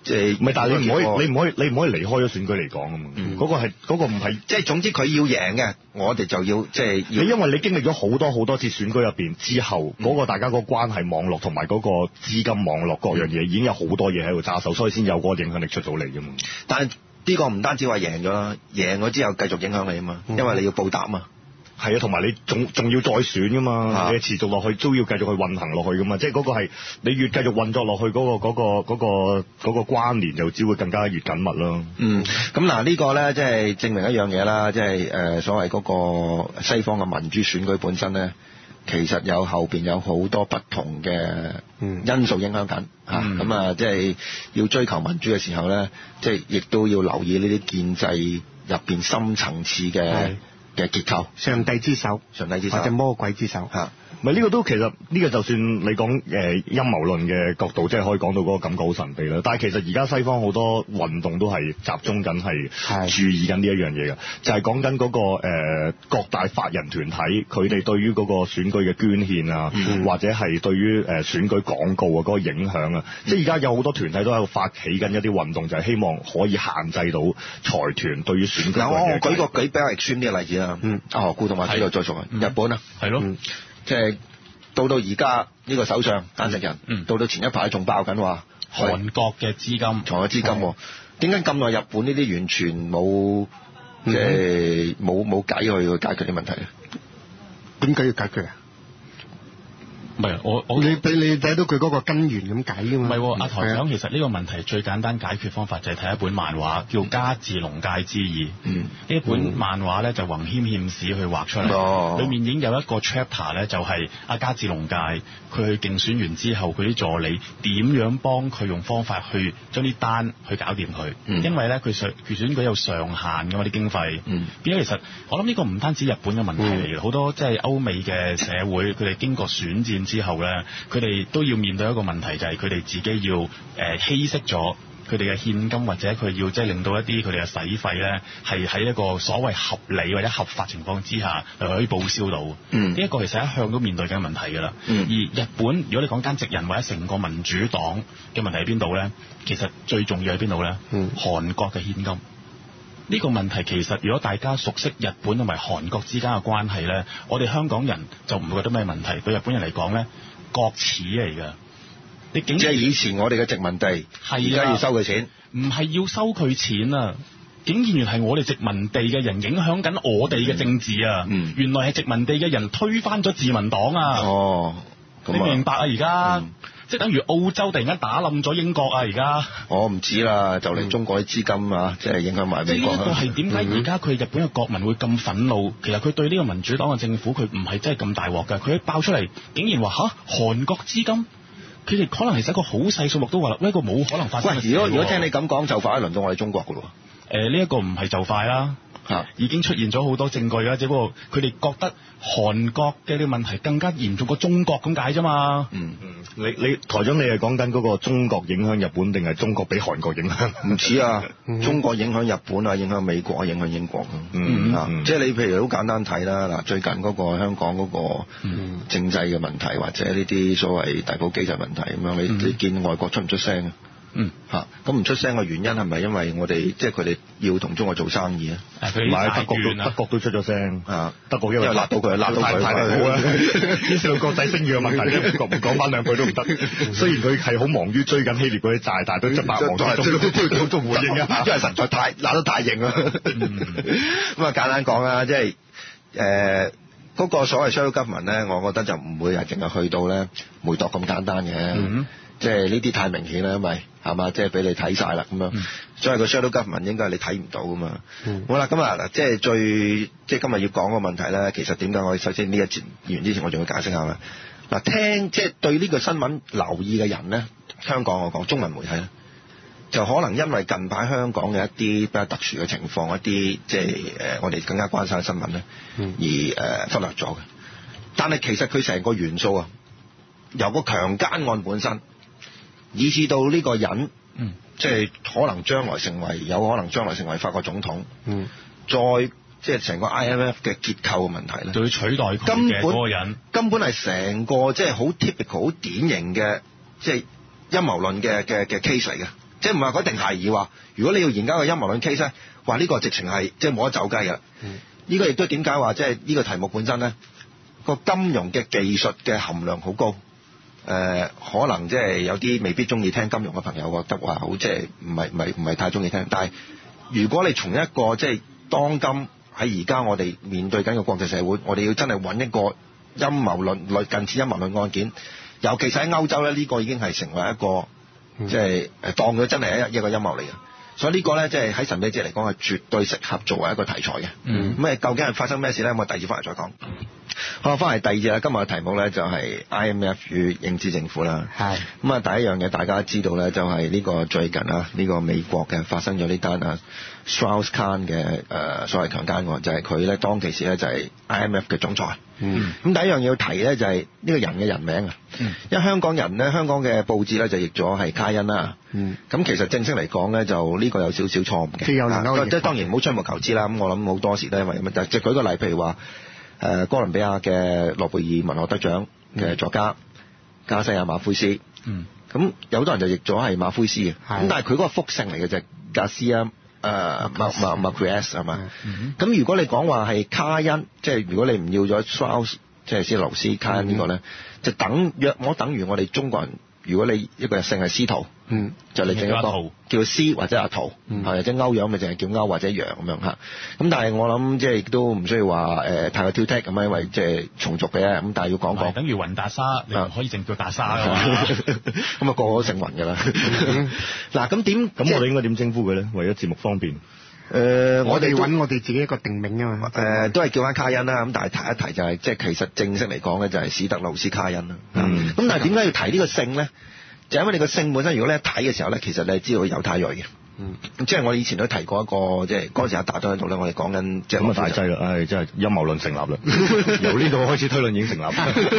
即係唔係，但係你唔可以，你唔可以，你唔可以離開咗選舉嚟講啊嘛。嗰、 嗯、 個係嗰、嗰個唔係， 即係總之佢要贏嘅，我哋就要即係要。 你因為你經歷咗好多好多次選舉入邊之後，嗰、嗯嗰個大家個關係網絡同埋嗰個資金網絡各樣嘢已經有好多嘢喺度揸手，所以先有嗰個影響力出到嚟啫嘛。 但係呢個唔單止話贏咗啦，贏咗之後繼續影響你啊嘛，因為你要報答啊嘛。 係啊，同埋你仲仲要再選噶嘛，啊、你持續落去都要繼續去運行落去噶嘛，即係嗰個係你越繼續運作落去，嗰、嗰個嗰、嗰個嗰、嗰個嗰、嗰個關聯就只會更加越緊密咯。 嗯，咁嗱呢個咧即係證明一樣嘢啦，即係誒所謂嗰個西方嘅民主選舉本身咧，其實有後邊有好多不同嘅因素影響緊嚇，咁、嗯、啊即係要追求民主嘅時候咧，即係亦都要留意呢啲建制入邊深層次嘅嘅結構， 上帝之手， 上帝之手， 或者魔鬼之手嚇。 唔係呢個都其實呢、呢個就算你講誒陰謀論嘅角度，即係可以講到嗰個感覺好神秘啦。但係其實而家西方好多運動都係集中緊係注意緊呢一樣嘢嘅，就係講緊嗰個、呃、各大法人團體佢哋對於嗰個選舉嘅捐獻啊，嗯、或者係對於誒選舉廣告啊嗰個影響啊，嗯、即係而家有好多團體都喺度發起緊一啲運動，就係希望可以限制到財團對於選舉嘅。 嗱，我舉個舉比較 extreme 啲嘅例子啦，嗯，阿何故同埋知道再熟啊，日本啊， 係咯。 嗯即係到到而家呢個首相菅直人，嗯、到到前一排仲爆緊話韓國嘅資金，韓國資金，點解咁耐日本呢啲完全冇即係冇冇計去解決啲問題啊？ 點解要解決啊？ 唔係我我你俾你睇到佢嗰個根源咁解㗎嘛？ 唔係阿台長，其實呢個問題最簡單解決方法就係睇一本漫畫叫《加治龍介之意》。嗯，呢本漫畫咧就弘謙憲史去畫出嚟，哦、裡面已經有一個 chapter 咧，就係阿加治龍介佢去競選完之後，佢啲助理點樣幫佢用方法去將啲單去搞掂佢。嗯、因為咧佢上佢選舉有上限㗎嘛啲經費。嗯，變咗其實我諗呢個唔單止日本嘅問題嚟嘅，好、嗯、多即係歐美嘅社會，佢哋經過選戰之後咧，佢哋都要面對一個問題，就係佢哋自己要誒、呃、稀釋咗佢哋嘅獻金，或者佢要即係令到一啲佢哋嘅使費咧，係喺一個所謂合理或者合法情況之下，係可以報銷到。嗯，呢一個其實一向都面對緊問題㗎啦。嗯，而日本如果你講菅直人或者成個民主黨嘅問題喺邊度咧，其實最重要喺邊度咧？嗯，韓國嘅獻金。呢個問題其實，如果大家熟悉日本同埋韓國之間嘅關係咧，我哋香港人就唔會覺得咩問題。對日本人嚟講咧，國恥嚟㗎。你竟然即係以前我哋嘅殖民地，而家要收佢錢， 唔係要收佢錢啊！竟然原係我哋殖民地嘅人影響緊我哋嘅政治啊！嗯、原來係殖民地嘅人推翻咗自民黨啊！哦，你明白啊？而家、嗯、即係等於澳洲突然間打冧咗英國啊！而家我唔知啦，就嚟中國啲資金啊，即係影響埋美國。 呢個係點解而家佢日本嘅國民會咁憤怒？其實佢對呢個民主黨嘅政府，佢唔係真係咁大鑊㗎。佢一爆出嚟，竟然話吓韓國資金。佢哋可能其實一個好細數目都話啦，呢一個冇可能發生嘅事。 喂，如果如果聽你咁講，就快輪到我哋中國噶咯。 誒、呃，呢、這、一個唔係就快啦，嚇、啊，已經出現咗好多證據啦。只不過佢哋覺得韓國嘅呢個問題更加嚴重過中國咁解啫嘛。嗯嗯， 你你台長，你係講緊嗰個中國影響日本，定係中國俾韓國影響？ 唔似啊，中國影響日本啊，影響美國啊，影響英國啊。嗯啊，嗯即係你譬如好簡單睇啦，嗱，最近嗰個香港嗰個政制嘅問題，或者呢啲所謂大保機制問題咁樣，你、嗯、你見外國出唔出聲啊？嗯嚇，咁唔出聲嘅原因係咪因為我哋即係佢哋要同中國做生意啊？ 唔係德國都德國都出咗聲啊！德國因為辣到佢，辣到佢太好啦！ 牽涉到國際聲譽嘅問題，唔講唔講翻兩句都唔得。雖然佢係好忙於追緊希臘嗰啲債，但係都執百忙之中都都都回應啊！ 因為實在太辣得太型啦。咁啊簡單講啦，即係誒嗰個所謂 shadow government 咧，我覺得就唔會係淨係去到咧梅鐸咁簡單嘅。即係呢啲太明顯啦，因為係嘛，即係俾你睇晒啦咁樣。嗯、所以個 shadow government 應該係你睇唔到噶嘛。嗯、好啦，咁啊嗱，即係最即係今日要講個問題咧，其實點解我哋首先呢一節完之前，我仲要解釋下啦。嗱，聽即係對呢個新聞留意嘅人咧，香港我講中文媒體咧，就可能因為近排香港嘅一啲比較特殊嘅情況，一啲即係誒我哋更加關心嘅新聞咧，嗯、而誒、呃、忽略咗嘅。但係其實佢成個元素啊，由個強姦案本身。以至到呢個人，嗯，即係可能將來成為，有可能將來成為法國總統，嗯，再即係成個 I M F 嘅結構嘅問題咧， 就要取代佢嘅嗰個人， 根本係成個即係好 typical、好典型嘅即係陰謀論嘅嘅嘅 case 嚟嘅， 即係唔係佢一定係而話，如果你要研究個陰謀論 case 咧，話呢個直情係即係冇得走雞㗎。嗯，呢個亦都點解話即係呢個題目本身咧，個金融嘅技術嘅含量好高。誒、呃，可能即係有啲未必中意聽金融嘅朋友覺得話好即係唔係唔係唔係太中意聽，但係如果你從一個即係當今喺而家我哋面對緊嘅國際社會，我哋要真係揾一個陰謀論類近似陰謀論案件，尤其是喺歐洲咧，呢、呢個已經係成為一個、嗯、即係誒當佢真係一一個陰謀嚟嘅。所以呢個咧，即係喺神秘之嚟講係絕對適合作為一個題材嘅。嗯，咁誒究竟係發生咩事咧？我第二節翻嚟再講。好，翻嚟第二節啦。今日嘅題目咧就係 I M F 與英資政府啦。係。咁啊，第一樣嘢大家知道咧，就係呢個最近啊，呢個美國嘅發生咗呢單啊 Strauss-Kahn 嘅誒所謂強姦案，就係佢咧當其時咧就係 I M F 嘅總裁。嗯。咁第一樣要提咧就係呢個人嘅人名啊。嗯。因為香港人咧，香港嘅報紙咧就譯咗係卡恩啦。嗯。咁其實正式嚟講咧，就呢個有少少錯誤嘅。即係即係當然唔好吹毛求疵啦。咁我諗好多時都因為咁樣，就舉個例，譬如話。誒哥倫比亞嘅諾貝爾文學得獎嘅作家、嗯、加西亞馬奎斯，嗯，咁有好多人就譯咗係馬奎斯嘅，咁但係佢嗰個複姓嚟嘅啫，加西亞誒馬馬馬奎斯係嘛？咁、嗯、如果你講話係卡恩，即係如果你唔要咗 Strauss，即係斯勞斯卡恩呢個咧，就等約莫等於我哋中國人。如果你一個姓係司徒，嗯，就你整一個叫司或者阿圖，係或者歐陽咪淨係叫歐或者楊咁樣嚇。咁但係我諗即係亦都唔需要話誒、呃、太過挑剔咁啊，因為即係重組嘅咁，但係要講講。 等於雲達沙，你唔可以淨叫達沙㗎嘛。 咁啊個個都姓雲㗎啦。嗱咁點？ 咁我哋應該點稱呼佢咧？為咗節目方便。 誒、呃，我哋揾我哋自己一個定名啊嘛。 誒、呃，都係叫翻卡恩啦。咁但係提一提就係、是，即係其實正式嚟講咧，就係史特勞斯卡恩啦。嗯。咁但係點解要提呢個姓咧？就因為你個姓本身，如果你一睇嘅時候咧，其實你係知道猶太裔嘅。嗯。即係我以前都提過一個，即係嗰陣時阿達都喺度咧，我哋講緊即係咁啊大劑啦！唉，真係陰謀論成立啦，由呢度開始推論已經成立。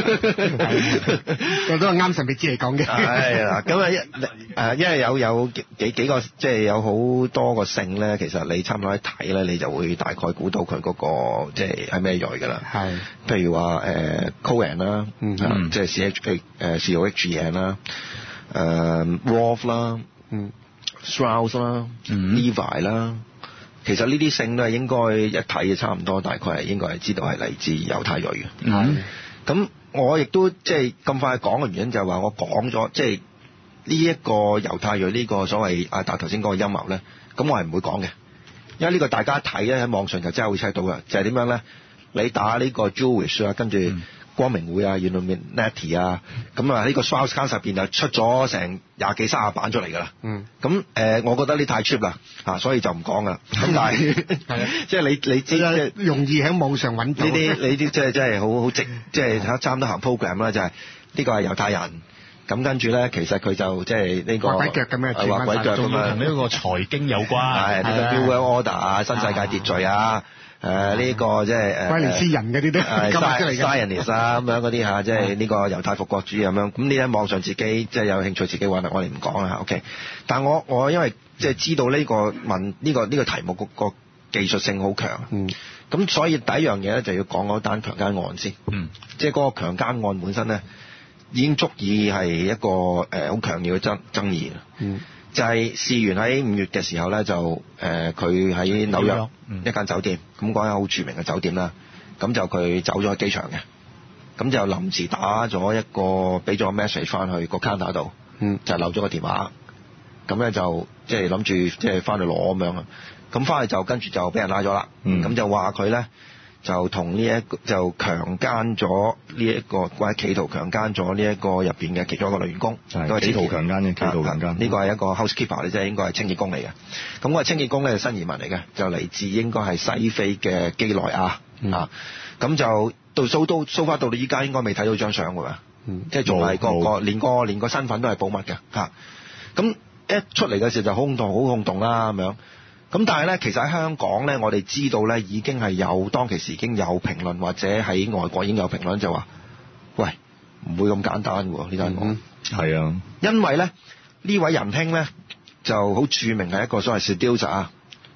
我都係啱神秘之嚟講嘅。 係啦，咁啊誒，因為有有幾幾幾個，即係有好多個姓咧，其實你差唔多一睇咧，你就會大概估到佢嗰個即係係咩裔㗎啦。係。譬如話誒 Cohen 啦，嗯，即係 C H A 誒 C O H E N 啦，誒 Rolf 啦，嗯。Strauss 啦、嗯、Levi 啦，其實呢啲姓都係應該一睇就差唔多，大概係應該係知道係嚟自猶太裔嘅。嗯，咁我亦都即係咁快講嘅原因就係話我講咗，即係呢一個猶太裔呢個所謂阿達頭先講嘅陰謀咧，咁我係唔會講嘅，因為呢個大家睇咧喺網上就真係會 check 到嘅，就係、是、點樣咧？你打呢個 Jewish 啊，跟住。嗯光明會啊 Illuminati 啊，咁啊呢個 Strauss-Kahn 入邊就出咗成廿幾三十版出嚟㗎啦。嗯，咁誒、呃，我覺得呢太 cheap 啦，嚇，所以就唔講啦。咁但係係啊，即係你你知即係容易喺網上揾到呢啲，你啲即係真係好好直，即係差唔多行 program 啦，就係呢個係猶太人。咁跟住咧，其實佢就即係呢個畫鬼腳咁樣， 畫鬼腳咁樣， 同呢個財經有關， 係呢個 New World Order 啊，新世界秩序啊。誒、呃、呢、這個即係誒， 威尼斯人嗰啲都係今日出嚟嘅 Zionist 啊咁樣嗰啲嚇，即係呢個猶太復國主義咁樣。咁呢啲網上自己即係、就是、有興趣自己揾，我哋唔講啦嚇。OK，但係我我因為即係知道呢個問呢、這個呢、這個題目個個技術性好強，嗯，咁所以第一樣嘢咧就要講嗰單強姦案先，嗯，即係嗰個強姦案本身咧已經足以係一個誒好、呃、強烈嘅爭爭議啦，嗯。就係事緣喺五月嘅時候咧，就誒佢喺紐約一間酒店，咁講緊好著名嘅酒店啦。咁就佢走咗去機場嘅，咁就臨時打咗一個俾咗 message 翻去個 counter 度，嗯，就漏咗個電話。咁咧就即係諗住即係翻去攞咁樣啊。咁翻去就跟住就俾人拉咗啦。咁、嗯、就話佢咧就同呢一個就強姦咗呢一個或者企圖強姦咗呢一個入邊嘅其中一個女員工，都係企圖強姦嘅，企圖強姦。呢個係一個 housekeeper，即係應該係清潔工嚟嘅。咁嗰個清潔工咧係新移民嚟嘅，就嚟自應該係西非嘅基內亞、嗯、啊。咁就到蘇都蘇翻到到依家應該未睇到張相㗎嘛，即係仲係個個連個連個身份都係保密嘅嚇。咁、啊、一出嚟嘅時候就好轟動，好轟動啦咁樣。咁但係咧，其實喺香港咧，我哋知道咧，已經係有當其時已經有評論，或者喺外國已經有評論就話，喂，唔會咁簡單喎呢單案。係、嗯、啊，因為咧呢位仁兄咧就好著名係一個所謂 seducer 啊，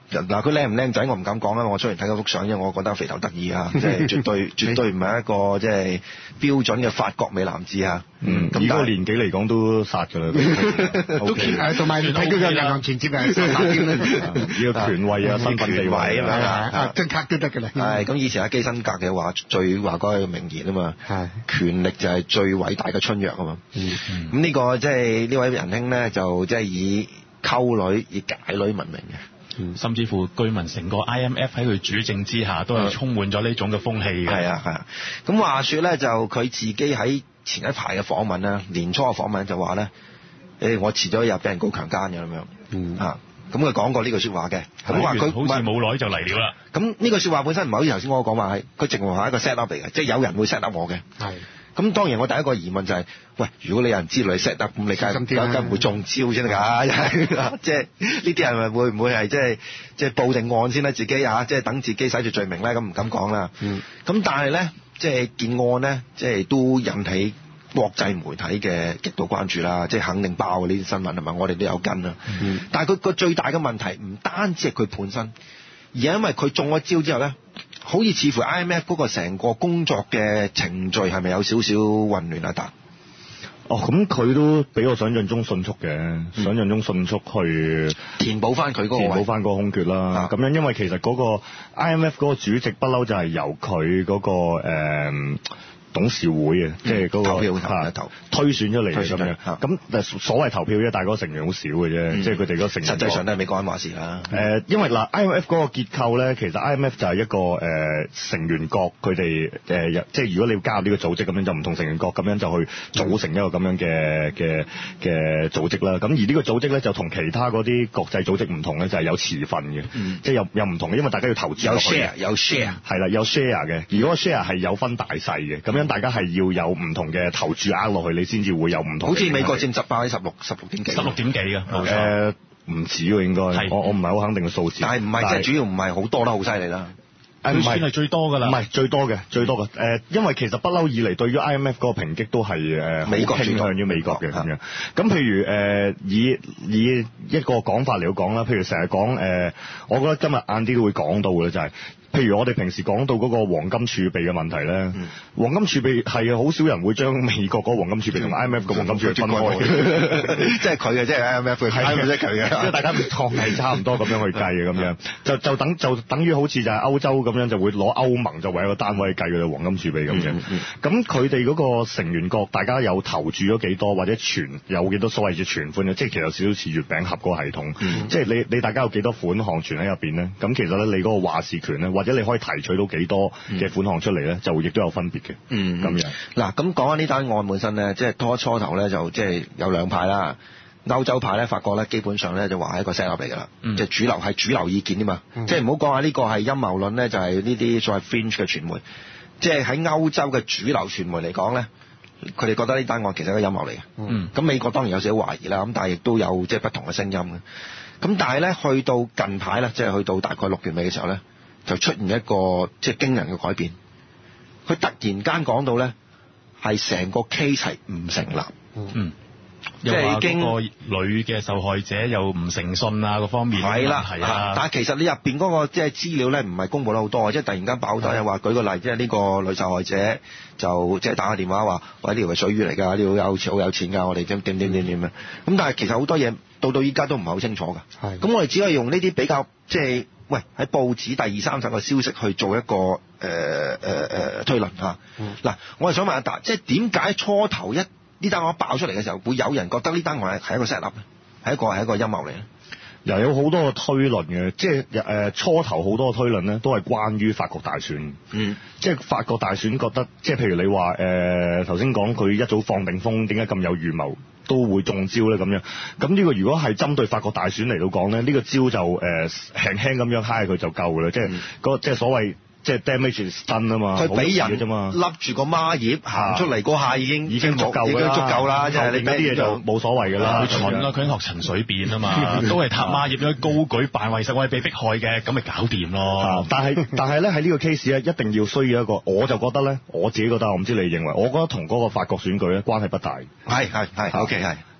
嗱，佢靚唔靚仔我唔敢講啦，我雖然睇嗰幅相，因為我覺得肥頭得意啊，即係絕對絕對唔係一個即係標準嘅法國美男子啊。 嗯，咁嗰個年紀嚟講都殺㗎啦， 都係同埋睇佢嘅銀行存摺係殺添啦， 呢個權威啊、身份地位咁樣啊，張卡都得㗎啦。 係咁，以前阿基辛格嘅話最話嗰個名言啊嘛，係權力就係最偉大嘅春藥啊嘛。咁呢個即係呢位仁兄咧，就即係以溝女以解女聞名嘅。 嗯、甚至乎據聞成個 I M F 喺佢主政之下，都係充滿咗呢種嘅風氣嘅。 係啊係啊，咁話說咧，就佢自己喺前一排嘅訪問啦，年初嘅訪問就話咧，誒我遲咗一日俾人告強姦嘅咁樣。嗯啊，咁佢講過呢句説話嘅。咁話佢好似冇耐就嚟了啦。 咁呢句説話本身唔係好似頭先我講話係，佢淨係一個 set up 嚟嘅，即係有人會 set up 我嘅。係。咁當然我第一個疑問就係、是，喂，如果你有人知道你 set up，咁你梗梗梗唔會中招先得㗎，即係呢啲係咪會唔會係即係即係報定案先咧？自己啊，即係等自己洗住罪名咧，咁唔敢講啦。嗯。咁但係咧，即係件案咧，即係都引起國際媒體嘅極度關注啦，即係肯定爆呢啲新聞係咪？我哋都有跟啊。嗯。但係佢個最大嘅問題唔單止係佢本身，而係因為佢中咗招之後咧。好似似乎 I M F 嗰個成個工作嘅程序係咪有少少混亂啊？達哦，咁佢都比我想象中迅速嘅，嗯、想象中迅速去填補翻佢嗰個填補翻嗰個空缺啦。咁、啊、樣因為其實嗰個 I M F 嗰個主席不嬲就係由佢嗰、嗰個、呃董事會嘅，即係嗰個投票投投推選出嚟嘅咁樣。咁所謂投票啫，但係嗰個成員好少嘅啫，即係佢哋嗰個成員。實際上都係美國人話事啦。誒，因為嗱 I M F 嗰個結構咧，其實 I M F 就係一個誒成員國，佢哋誒即係如果你要加入呢個組織咁樣，就唔同成員國咁樣就去組成一個咁樣嘅嘅嘅組織啦。咁而呢個組織咧就同其他嗰啲國際組織唔同咧，就係有持份嘅，即係有有唔同嘅，因為大家要投資落去。 有 share 有 share 係啦，有 share 嘅，而嗰個 share 係有分大細嘅，咁樣。大家係要有唔同嘅投注額落去，你先至會有唔同。好似美國佔百分之十六、十六點幾、 十六點幾嘅，冇錯。 誒唔止喎，應該。我我唔係好肯定個數字。 但係唔係即係主要唔係好多啦，好犀利啦。 佢算係最多㗎啦。 唔係最多嘅，最多嘅。誒，因為其實不嬲以嚟對於 I M F 嗰個抨擊都係誒美國傾向於美國嘅咁樣。咁譬如誒以以一個講法嚟講啦，譬如成日講誒，我覺得今日晏啲都會講到嘅就係。譬如我哋平時講到嗰個黃金儲備嘅問題咧，嗯、黃金儲備係好少人會將美國嗰個黃金儲備同 I M F 嘅黃金儲備分開嘅，即係佢嘅，即係 I M F 嘅，係即係佢嘅，即係大家當係差唔多咁樣去計嘅咁樣，就就等就等於好似就係歐洲咁樣就會攞歐盟作為一個單位計佢嘅黃金儲備咁樣。咁佢哋嗰個成員國，大家有投注咗幾多，或者存有幾多所謂嘅存款咧，即係其實有少少似月餅盒嗰個系統，嗯、即係你你大家有幾多款項存喺入邊咧？咁其實咧你嗰個話事權咧，或者你可以提取到幾多嘅款項出嚟咧，嗯、就亦都有分別嘅。嗯，咁樣嗱，咁講緊呢單案本身咧，即係初初頭咧就即係有兩派啦。歐洲派咧，法國咧，基本上咧就話係一個 set up 嚟㗎啦，即係、嗯、主流係主流意見啊嘛。嗯、即係唔好講話呢個係陰謀論咧，就係呢啲所謂 fringe 嘅傳媒。即係喺歐洲嘅主流傳媒嚟講咧，佢哋覺得呢單案其實係一個陰謀嚟嘅。嗯，咁美國當然有少少懷疑啦，咁但係亦都有即係不同嘅聲音嘅。咁但係咧，去到近排咧，即係去到大概六月尾嘅時候咧，就出現一個即係驚人嘅改變。佢突然間講到咧，係成個 case 係唔成立。嗯， 即係已經個女嘅受害者又唔誠信啊，嗰方面係啦，係啊。但係其實你入邊嗰個即係資料咧，唔係公佈得好多，即係突然間爆咗，又話舉個例，即係呢個女受害者就即係打個電話話，喂，呢條係水魚嚟㗎，呢條好似好有錢㗎，我哋點點點點點啊。咁但係其實好多嘢到到依家都唔係好清楚㗎。係。咁我哋只可以用呢啲比較即係。喂，喺報紙第二三十個消息去做一個誒誒誒推論嚇。嗱、嗯，我係想問阿達，即係點解初頭一呢單案爆出嚟嘅時候，會有人覺得呢單案係係一個 set up 咧，係一個係一個陰謀嚟咧？ 又有好多個推論嘅，即係誒、呃、初頭好多個推論咧，都係關於法國大選。嗯，即係法國大選覺得，即係譬如你話誒頭先講佢一早放定風，點解咁有預謀？都會中招咧咁樣，咁呢個如果係針對法國大選嚟到講咧，呢、呢個招就誒、呃、輕輕咁樣揩佢就夠㗎啦，即係嗰即係所謂即係 damage is done 啊嘛， 佢俾人笠住個孖葉行出嚟嗰下已經已經足夠㗎啦， 足夠啦，即係你啲嘢就冇所謂㗎啦。 佢蠢啦，佢學陳水扁啊嘛，都係踏孖葉咁高舉扮為實，我係被迫害嘅，咁咪搞掂咯。 但係但係咧喺呢個 case 咧，一定要需要一個，我就覺得咧，我自己覺得，我唔知你認為，我覺得同嗰個法國選舉咧關係不大。 係係係 OK 係。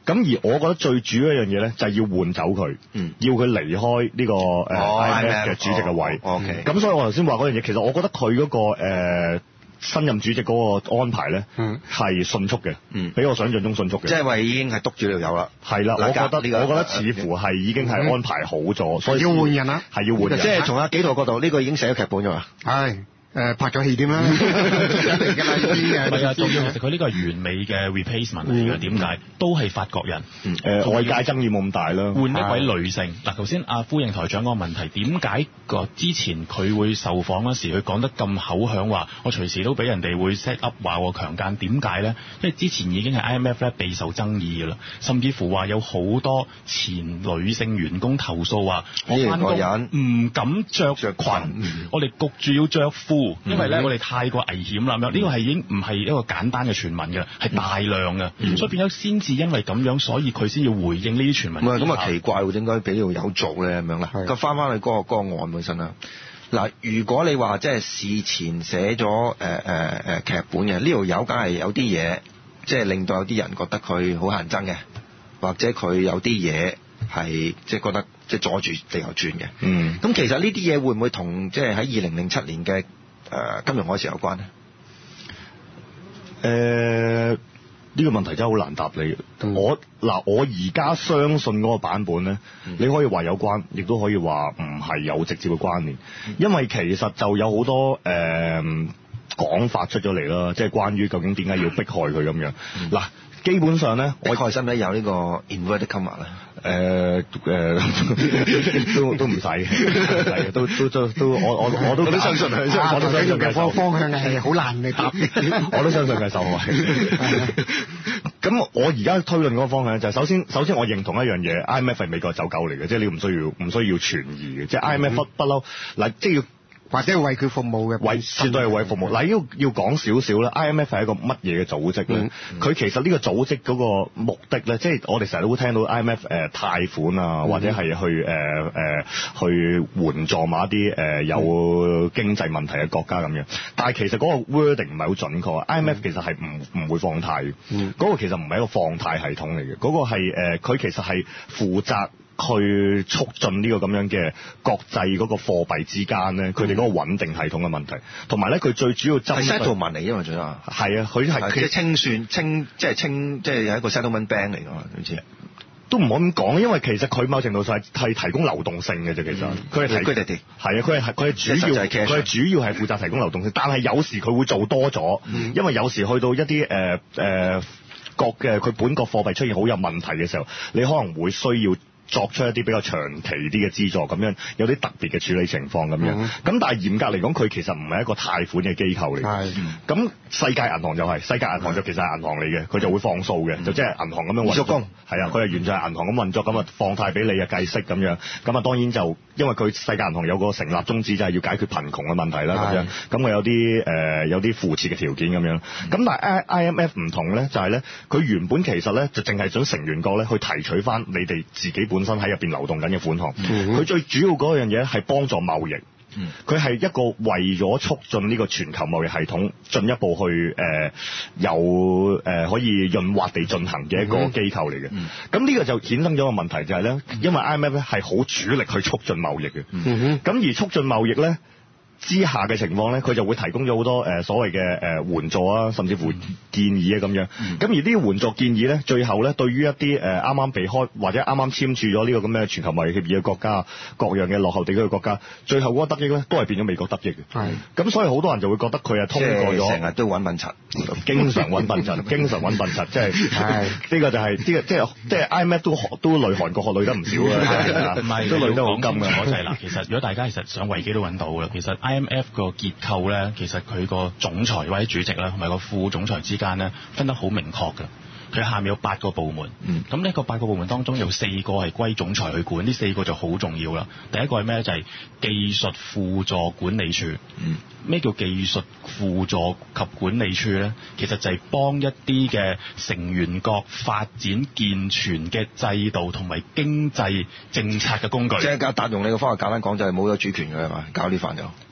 咁而我覺得最主要一樣嘢咧，就係要換走佢，嗯，要佢離開呢個誒 I M F 嘅主席嘅位。 哦、OK。 咁所以我頭先話嗰樣嘢，其實我覺得佢嗰、嗰個、呃新任主席嗰個安排咧，嗯，係迅速嘅，嗯，比我想象中迅速嘅， 即係話已經係督住條友啦， 係啦，我覺得呢個，我覺得似乎係已經係安排好咗，所以要換人啦， 係要換人， 即係從阿紀陶角度，呢個已經寫咗劇本㗎嘛， 係。誒拍咗戲點啦？嚟㗎啦呢啲嘅。 係啊，其實佢呢個係完美嘅 replacement 嚟嘅。點解？都係法國人。 誒外界爭議冇咁大啦。 換一位女性。嗱，頭先阿呼應台長嗰個問題，點解個之前佢會受訪嗰時，佢講得咁口響話，我隨時都俾人哋會 set up 話我強姦？點解咧？因為之前已經係 I M F 咧備受爭議㗎啦，甚至乎話有好多前女性員工投訴話，我翻工唔敢着裙，嗯、我哋焗住要着褲。因為咧，我哋太過危險啦，咁樣呢個係已經唔係一個簡單嘅傳聞嘅，係大量嘅，嗯、所以變咗先至因為咁樣，所以佢先要回應呢啲傳聞。 唔係咁啊，奇怪喎，點解俾條友做咧咁樣啦？咁翻翻去嗰個嗰個案本身啦。嗱，如果你話即係事前寫咗誒誒誒劇本嘅，呢條友梗係有啲嘢，即係令到有啲人覺得佢好乞人憎嘅，或者佢有啲嘢係即係覺得即係阻住地球轉嘅。嗯。咁其實呢啲嘢會唔會同即係喺二零零七年嘅誒金融海嘯有關咧？ 誒呢、呢個問題真係好難答你。嗯、我嗱我而家相信嗰個版本咧，嗯、你可以話有關，亦都可以話唔係有直接嘅關聯，嗯、因為其實就有好多誒、呃、講法出咗嚟啦，即係關於究竟點解要迫害佢咁樣。嗱、嗯，基本上咧， 我開心咧有呢個 inverted comma 咧。 誒誒都都唔使，係都都都都我我我都我都相信佢，我都相信嘅方方向係好難嚟答， 我都相信佢受惠。咁我而家推論嗰個方向就係首先首先我認同一樣嘢 ，I M F 係美國走狗嚟嘅，即係你唔需要唔需要存疑嘅，即係 I M F 不不嬲嗱，即係要。 或者為佢服務嘅， 為絕對係為服務。嗱，要要講少少啦。I M F 係一個乜嘢嘅組織咧？佢、嗯、其實呢個組織嗰個目的咧，即係我哋成日都會聽到 I M F 誒、呃、貸款啊，或者係去誒誒、呃、去援助某一啲誒、呃、有經濟問題嘅國家咁樣。但係其實嗰個 wording 唔係好準確。I M F 其實係唔唔會放貸嘅。嗰、嗯、個其實唔係一個放貸系統嚟嘅。嗰、那個係誒佢其實係負責去促進呢個咁樣嘅國際嗰個貨幣之間咧，佢哋嗰個穩定系統嘅問題，同埋咧佢最主要針係 settlement 嚟，因為最係啊， 佢係即係清算清，即係清，即係有一個 settlement bank 嚟㗎嘛，好似都唔好咁講，因為其實佢某程度上係提供流動性嘅啫，其實佢係提佢係啊，佢係佢係主要佢係主要係負責提供流動性，但係有時佢會做多咗，嗯、因為有時去到一啲誒誒。呃呃國嘅佢本國貨幣出現好有問題嘅時候，你可能會需要作出一啲比較長期啲嘅資助，咁樣有啲特別嘅處理情況咁樣。咁、嗯、但係嚴格嚟講，佢其實唔係一個貸款嘅機構嚟。係。咁世界銀行就係、是、世界銀行就其實係銀行嚟嘅，佢就會放數嘅，嗯、就即係銀行咁樣運作。係啊，佢係完全係銀行咁運作，咁啊放貸俾你啊計息咁樣。咁啊當然就因為佢世界銀行有個成立宗旨就係要解決貧窮嘅問題啦咁樣。咁佢有啲誒、呃、有啲扶持嘅條件咁樣。咁、嗯、但係 I M F 唔同咧，就係、是、咧，佢原本其實咧就淨係想成員國咧去提取翻你哋自己本身喺入邊流動緊嘅款項。佢、嗯、最主要嗰樣嘢係幫助貿易。佢係、嗯、一個為咗促進呢個全球貿易系統進一步去誒、呃、有誒、呃、可以潤滑地進行嘅一個機構嚟嘅。咁呢、嗯、個就衍生咗個問題就係、是、咧，因為 I M F 咧係好主力去促進貿易嘅。咁、嗯、而促進貿易咧之下嘅情況咧，佢就會提供咗好多誒、呃、所謂嘅誒、呃、援助啊，甚至乎建議啊咁樣。咁、嗯、而呢啲援助建議咧，最後咧對於一啲誒啱啱避開或者啱啱簽署咗呢個咁嘅全球貿易協議嘅國家，各樣嘅落後地區嘅國家，最後嗰個得益咧都係變咗美國得益嘅。係。咁所以好多人就會覺得佢係通過咗，成日都揾笨柒，經常揾笨柒，經常揾笨柒，即係係呢個就係、是、呢個即係即係 I M F 都學都累韓國學累得唔少啊， 唔係都累得好金㗎。 我就係啦，其實如果大家其實上維基都揾到㗎，其實 I M F 個結構咧，其實佢個總裁或者主席啦，同埋個副總裁之間咧，分得好明確嘅。佢下面有八個部門，咁呢、嗯、個八個部門當中有四個係歸總裁去管，呢四個就好重要啦。第一個係咩？就係、是、技術輔助管理處。咩、嗯、叫技術輔助及管理處咧？其實就係幫一啲嘅成員國發展健全嘅制度同埋經濟政策嘅工具。即係答用你個方法簡單講，就係冇咗主權嘅係嘛？搞呢份就。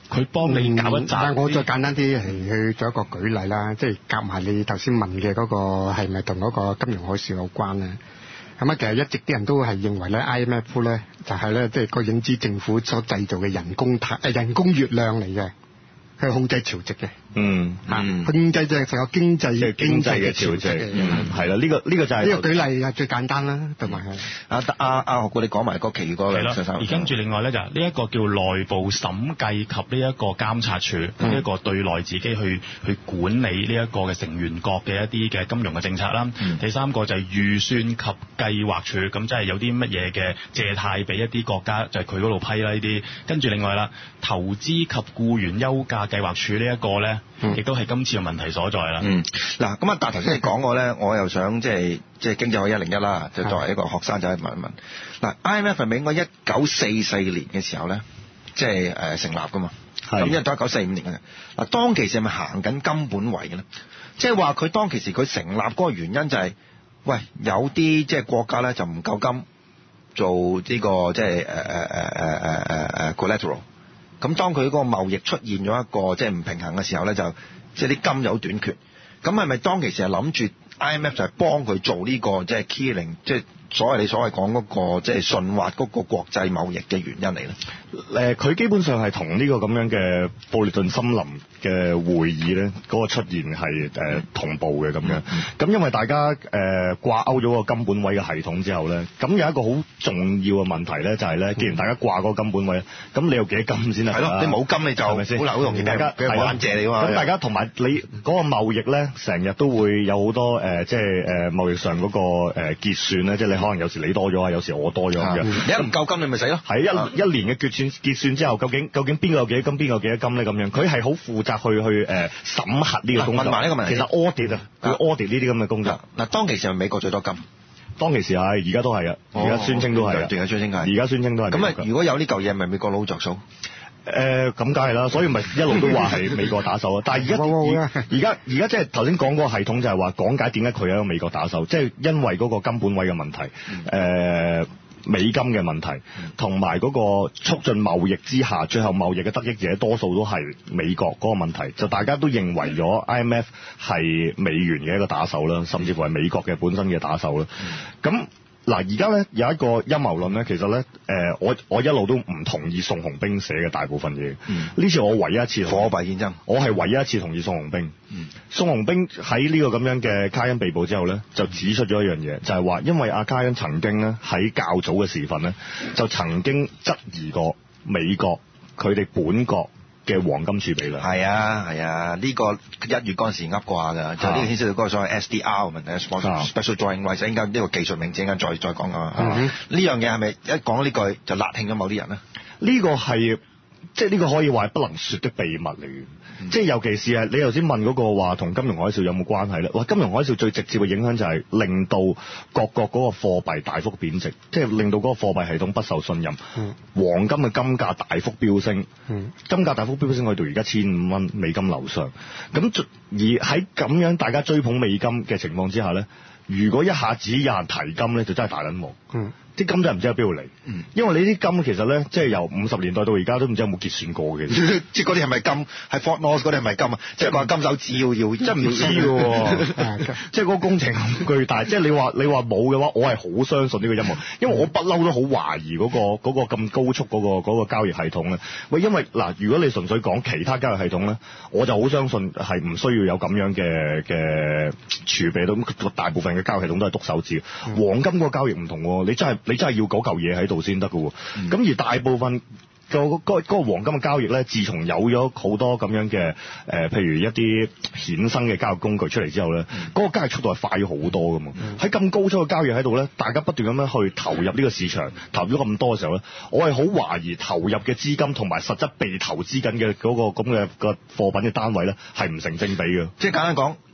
佢幫你搞一紮、 嗯。我再簡單啲係去做一個舉例啦，即係夾埋你頭先問嘅嗰個係咪同嗰個金融海嘯有關咧？咁啊，其實一直啲人都係認為咧 I M F 咧就係咧即係個影子政府所製造嘅人工太誒人工月亮嚟嘅，佢係控制潮汐嘅。 嗯， 啊，控制就係成個經濟嘅經濟嘅潮汐，嗯，係啦，呢個呢個就係呢個舉例係最簡單啦，同埋係阿阿阿學哥你講埋個其餘嗰兩三， 而跟住另外咧就呢一個叫內部審計及呢一個監察處，呢、嗯、一、這個對內自己去去管理呢一個嘅成員國嘅一啲嘅金融嘅政策啦、嗯。第三個就係預算及計劃處，咁即係有啲乜嘢嘅借貸俾一啲國家，就係佢嗰度批啦呢啲。跟住另外啦，投資及僱員休假計劃處呢一個咧。亦都係今次嘅問題所在啦。 嗯，嗱，咁啊，但頭先你講過咧，我又想即係即係經濟學一零一啦，就作為一個學生就去問一問。嗱 ，I M F 係咪應該一九四四年嘅時候咧，即係誒成立噶嘛？咁因為到一九四五年嘅。嗱，當其時係咪行緊金本位嘅咧？即係話佢當其時佢成立嗰個原因就係、是，喂，有啲即係國家咧就唔夠金做呢、這個即係誒誒誒誒誒誒誒 collateral。咁當佢嗰個貿易出現咗一個即係唔平衡嘅時候咧，就即係啲金有短缺。咁係咪當其時係諗住 I M F 就係幫佢做呢、這個即係 keying，即係所謂你所謂講嗰個即係順滑嗰個國際貿易嘅原因嚟咧？ 誒，佢基本上係同呢個咁樣嘅布列頓森林嘅會議咧，嗰、那個出現係誒、呃、同步嘅咁樣。咁、嗯、因為大家誒、呃、掛鈎咗個金本位嘅系統之後咧，咁有一個好重要嘅問題咧，就係、是、咧，既然大家掛嗰個金本位，咁你有幾多金先啊？係咯，你冇金你就係咪先？好容易大家還借你嘛。咁大家同埋你嗰個貿易咧，成日都會有好多誒、呃，即係誒貿易上嗰個誒結算咧，即係你可能有時你多咗啊，有時我多咗咁樣。你一唔夠金你咪死咯。係一、啊、一年嘅結算結算之後，究竟究竟邊個有幾多金，邊個有幾多金咧？咁樣佢係好負責去去誒、呃、審核呢個工作。問埋呢個問題。其實 audit 啊，佢 audit 呢啲咁嘅工作。嗱，當其時係美國最多金。當其時係，而家都係啊，而家宣稱都係啊，而家宣稱係。而家宣稱都係。咁啊，如果有呢嚿嘢，咪美國佬着數？誒，咁梗係啦，所以咪一路都話係美國打手啊。但係而家而家而家即係頭先講嗰個系統就係話講解點解佢係一個美國打手，即係因為嗰個金本位嘅問題，誒、嗯。呃美金嘅問題，同埋嗰個促進貿易之下，最後貿易嘅得益者多數都係美國嗰個問題，就大家都認為咗 I M F 係美元嘅一個打手啦，甚至乎係美國嘅本身嘅打手啦。咁嗱，而家咧有一個陰謀論咧，其實咧誒、呃，我我一路都唔同意宋鴻兵寫嘅大部分嘢。呢、嗯、次我唯一一次貨幣戰爭，我係唯一一次同意宋鴻兵。嗯、宋鴻兵喺呢個咁樣嘅卡恩被捕之後咧，就指出咗一樣嘢，就係、是、話因為阿卡恩曾經咧喺較早嘅時分咧，就曾經質疑過美國佢哋本國嘅黃金儲備量。係啊係啊，呢、這個一月嗰陣時噏過下㗎，就呢、是、個牽涉到嗰個所謂 S D R 問題 ，special drawing rights，應該呢個技術名詞，應該再再講㗎。呢樣嘢係咪一講呢句就辣興咗某啲人咧？呢、這個係即係呢個可以話係不能説的秘密嚟嘅。嗯、即係尤其是係你頭先問嗰個話同金融海嘯有冇關係咧？哇！金融海嘯最直接嘅影響就係令到各國嗰個貨幣大幅貶值，即係令到嗰個貨幣系統不受信任。嗯、黃金嘅金價大幅飆升，嗯、金價大幅飆升去到而家千五蚊美金樓上。咁而喺咁樣大家追捧美金嘅情況之下咧，如果一下子有人提金咧，就真係大撚鑊。嗯啲金真係唔知喺邊度嚟，因為你啲金其實咧，即係由五十年代到而家都唔知有冇結算過嘅。即係嗰啲係咪金？係 Fort Knox 嗰啲係咪金啊？即係話金手指要要，真唔知喎。即係嗰個工程咁巨大，即係你話你話冇嘅話，我係好相信呢個音樂，因為我不嬲都好懷疑嗰、嗰個嗰咁、嗰個、高速嗰、嗰個嗰個交易系統咧。喂，因為嗱，如果你純粹講其他交易系統咧，我就好相信係唔需要有咁樣嘅嘅儲備咯。咁大部分嘅交易系統都係篤手指，嗯、黃金嗰個交易唔同喎，你真係。你真係要嗰嚿嘢喺度先得㗎喎，咁、嗯、而大部分個嗰嗰個黃金嘅交易咧，自從有咗好多咁樣嘅誒、呃，譬如一啲衍生嘅交易工具出嚟之後咧，嗰、嗯嗰個交易速度係快咗好多㗎嘛。喺、嗯、咁高速嘅交易喺度咧，大家不斷咁樣去投入呢個市場，投入咗咁多嘅時候咧，我係好懷疑投入嘅資金同埋實質被投資緊嘅嗰個咁嘅個貨品嘅單位咧，係唔成正比嘅。即係簡單講。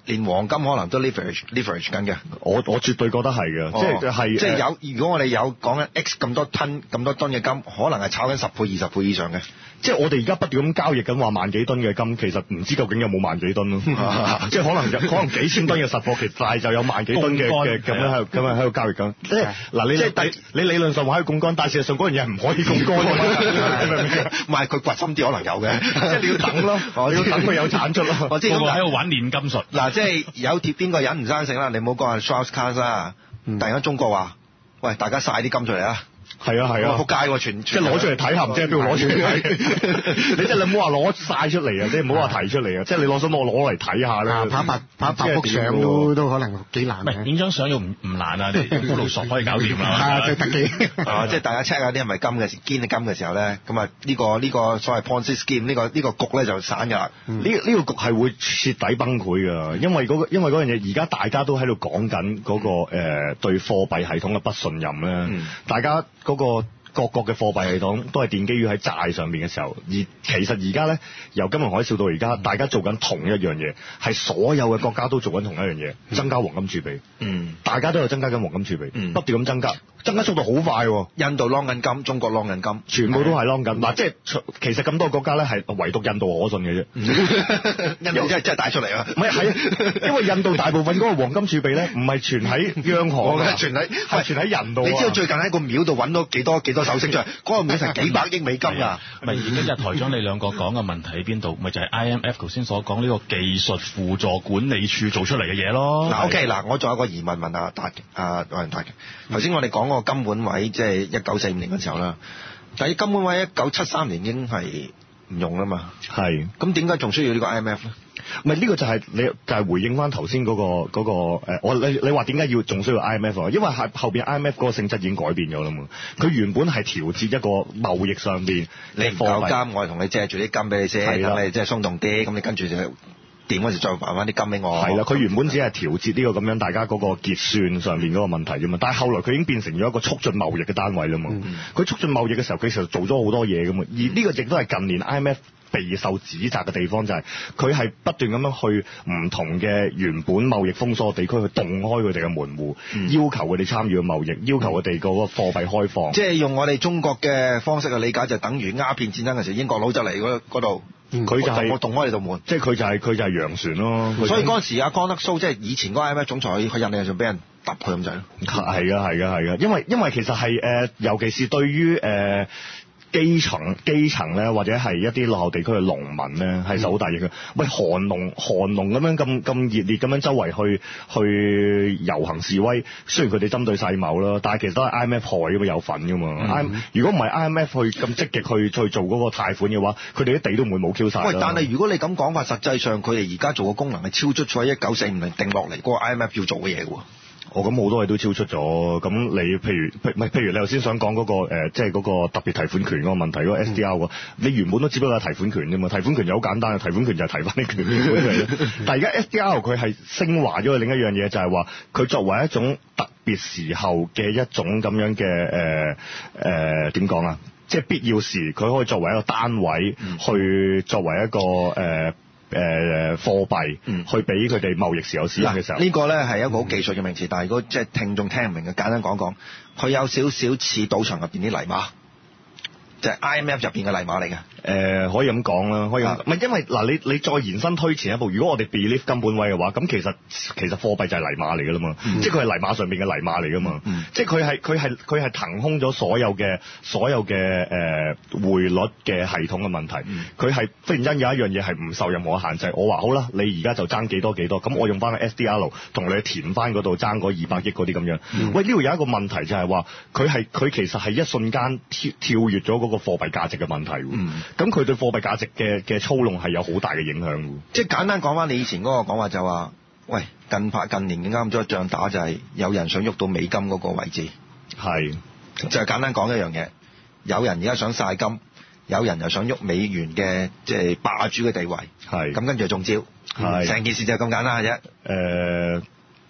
連黃金可能都 leverage leverage 緊嘅。 我我絕對覺得係嘅， 哦、 即係係即係有。如果我哋有講緊 X 咁多噸咁多噸嘅金，可能係炒緊十倍、二十倍以上嘅。 即係我哋而家不斷咁交易緊話萬幾噸嘅金，其實唔知究竟有冇萬幾噸咯。即係可能可能幾千噸嘅實貨，其實但係就有萬幾噸嘅嘅咁樣喺度咁樣喺度交易緊。即係嗱，你即係你，你理論上話可以槓桿，但係事實上嗰樣嘢係唔可以槓桿嘅。 唔係佢掘深啲可能有嘅，即係你要等咯， 你要等佢有產出咯。 我知咁喺度玩煉金術。 嗱，即係有貼邊個人唔生性啦？你唔好講係 Strauss-Kahn 啦，突然間中國話：喂，大家晒啲金出嚟啊！ 係啊係啊， 仆街喎，全即係攞出嚟睇下，唔知喺邊度攞出嚟睇。你即係你唔好話攞晒出嚟啊，即係唔好話提出嚟啊，即係你攞咗我攞嚟睇下啦。 拍拍拍拍幅相都都可能幾難。 唔係影張相又唔唔難啊，你路索可以搞掂啦。 係啊，最特技。 啊，即係大家 check 下啲係咪金嘅堅嘅金嘅時候咧，咁啊呢個呢個所謂 Ponzi scheme 呢個呢個局咧就散㗎啦。 呢呢個局係會徹底崩潰㗎，因為嗰個因為嗰樣嘢而家大家都喺度講緊嗰個誒對貨幣系統嘅不信任咧，大家嗰個。各國嘅貨幣系統都係奠基於喺債上面嘅時候，而其實而家咧由金融海嘯到而家，大家做緊同一樣嘢，係所有嘅國家都做緊同一樣嘢，增加黃金儲備。嗯，大家都有增加緊黃金儲備，嗯、不斷咁增加，增加速度好快喎。 印度啷緊金，中國啷緊金， 全部都係啷緊。嗱，即係其實咁多個國家咧，係唯獨印度可信嘅啫。 印度真係真係帶出嚟啊！ 唔係係啊，因為印度大部分嗰個黃金儲備咧，唔係存喺央行， 係存喺係存喺人度。 你知道最近喺個廟度揾到幾多幾多首飾出嚟？嗰個廟成幾百億美金㗎。 咪而家日台長你兩個講嘅問題喺邊度？咪就係 I M F 頭先所講呢個技術輔助管理處做出嚟嘅嘢咯。 嗱 OK 嗱，我仲有個疑問問阿達阿阿達嘅。頭先我哋講個金本位，即係一九四五年嘅時候啦。但係金本位一九七三年已經係唔用啦嘛。係。咁點解仲需要呢個 I M F 咧？ 唔係呢個就係你就係回應翻頭先嗰個嗰個誒，我你你話點解要仲需要 I M F 啊？因為係後邊 I M F 嗰個性質已經改變咗啦嘛。佢原本係調節一個貿易上邊， 你唔夠金，我係同你借住啲金俾你先，咁你即係鬆動啲，咁你跟住就點嗰時再還翻啲金俾我。係啦， 佢原本只係調節呢個咁樣大家嗰個結算上面嗰個問題啫嘛。但係後來佢已經變成咗一個促進貿易嘅單位啦嘛。佢、嗯、促進貿易嘅時候，佢其實做咗好多嘢噶嘛。而呢個亦都係近年 I M F備受指責嘅地方，就係佢係不斷咁樣去唔同嘅原本貿易封鎖地區去洞開佢哋嘅門戶，嗯、要求佢哋參與嘅貿易，要求佢哋嗰個貨幣開放。 即係用我哋中國嘅方式去理解，就等於鴉片戰爭嘅時候，英國佬就嚟嗰度。 佢、嗯、就係、是、 我洞開你道門， 即係佢就係、是、佢就係洋船咯。 所以嗰陣時阿江德蘇即係以前嗰個 I M F 總裁，佢印尼就俾人揼佢咁滯咯。 係㗎係㗎係㗎，因為因為其實係誒、呃，尤其是對於誒。呃基層基層咧，或者係一啲落後地區嘅農民咧，係受好大影響。嗯、喂，韓農韓農咁樣咁咁熱烈咁樣周圍去去遊行示威，雖然佢哋針對世貿啦，但係其實都係 I M F 害咁嘛，有份噶嘛。嗯、如果唔係 I M F 去咁積極去去做嗰個貸款嘅話，佢哋啲地都唔會冇 Q 晒。 喂，但係如果你咁講法，實際上佢哋而家做嘅功能係超出咗一九四五年定落嚟嗰個 I M F 要做嘅嘢喎。 哦，咁好多嘢都超出咗。咁你譬如譬唔係譬如你頭先想講嗰、嗰個、呃、即係嗰個特別提款權嗰個問題嗰、嗰個 S D R 喎、嗯，你原本都只不過係提款權啫嘛。提款權就好簡單，提款權就係提翻啲權嚟。但係而家 S D R 佢係升華咗另一樣嘢，就係話佢作為一種特別時候嘅一種咁樣嘅誒誒點講啊？即係必要時佢可以作為一個單位、嗯、去作為一個誒。呃誒、呃、貨幣、嗯、去俾佢哋貿易時有使用嘅時候， 呢、這個咧係一個好技術嘅名詞，嗯、但係如果即係聽眾聽唔明嘅，簡單講講，佢有少少似賭場入邊啲泥馬，就係、是、I M F 入邊嘅泥馬嚟嘅。 誒、呃、可以咁講啦，可以咁，唔係因為嗱你你再延伸推前一步，如果我哋 believe 金本位嘅話，咁其實其實貨幣就係泥馬嚟㗎啦嘛，嗯、即係佢係泥馬上邊嘅泥馬嚟㗎嘛，嗯、即係佢係佢係佢係騰空咗所有嘅所有嘅誒匯率嘅系統嘅問題，佢係、嗯、忽然間有一樣嘢係唔受任何嘅限制，我話好啦，你而家就爭幾多幾多，咁我用翻個 S D R 同你填翻嗰度爭嗰二百億嗰啲咁樣，嗯、喂呢度有一個問題就係話佢係佢其實係一瞬間跳跳越咗嗰個貨幣價值嘅問題。嗯咁佢對貨幣價值嘅嘅操弄係有好大嘅影響嘅。即係簡單講翻你以前嗰個講話就話，喂，近排近年啱咗仗打就係有人想喐到美金嗰個位置，係就係簡單講一樣嘢，有人而家想曬金，有人又想喐美元嘅即係霸主嘅地位，係咁跟住就中招，係成件事就係咁簡單嘅啫。誒、呃。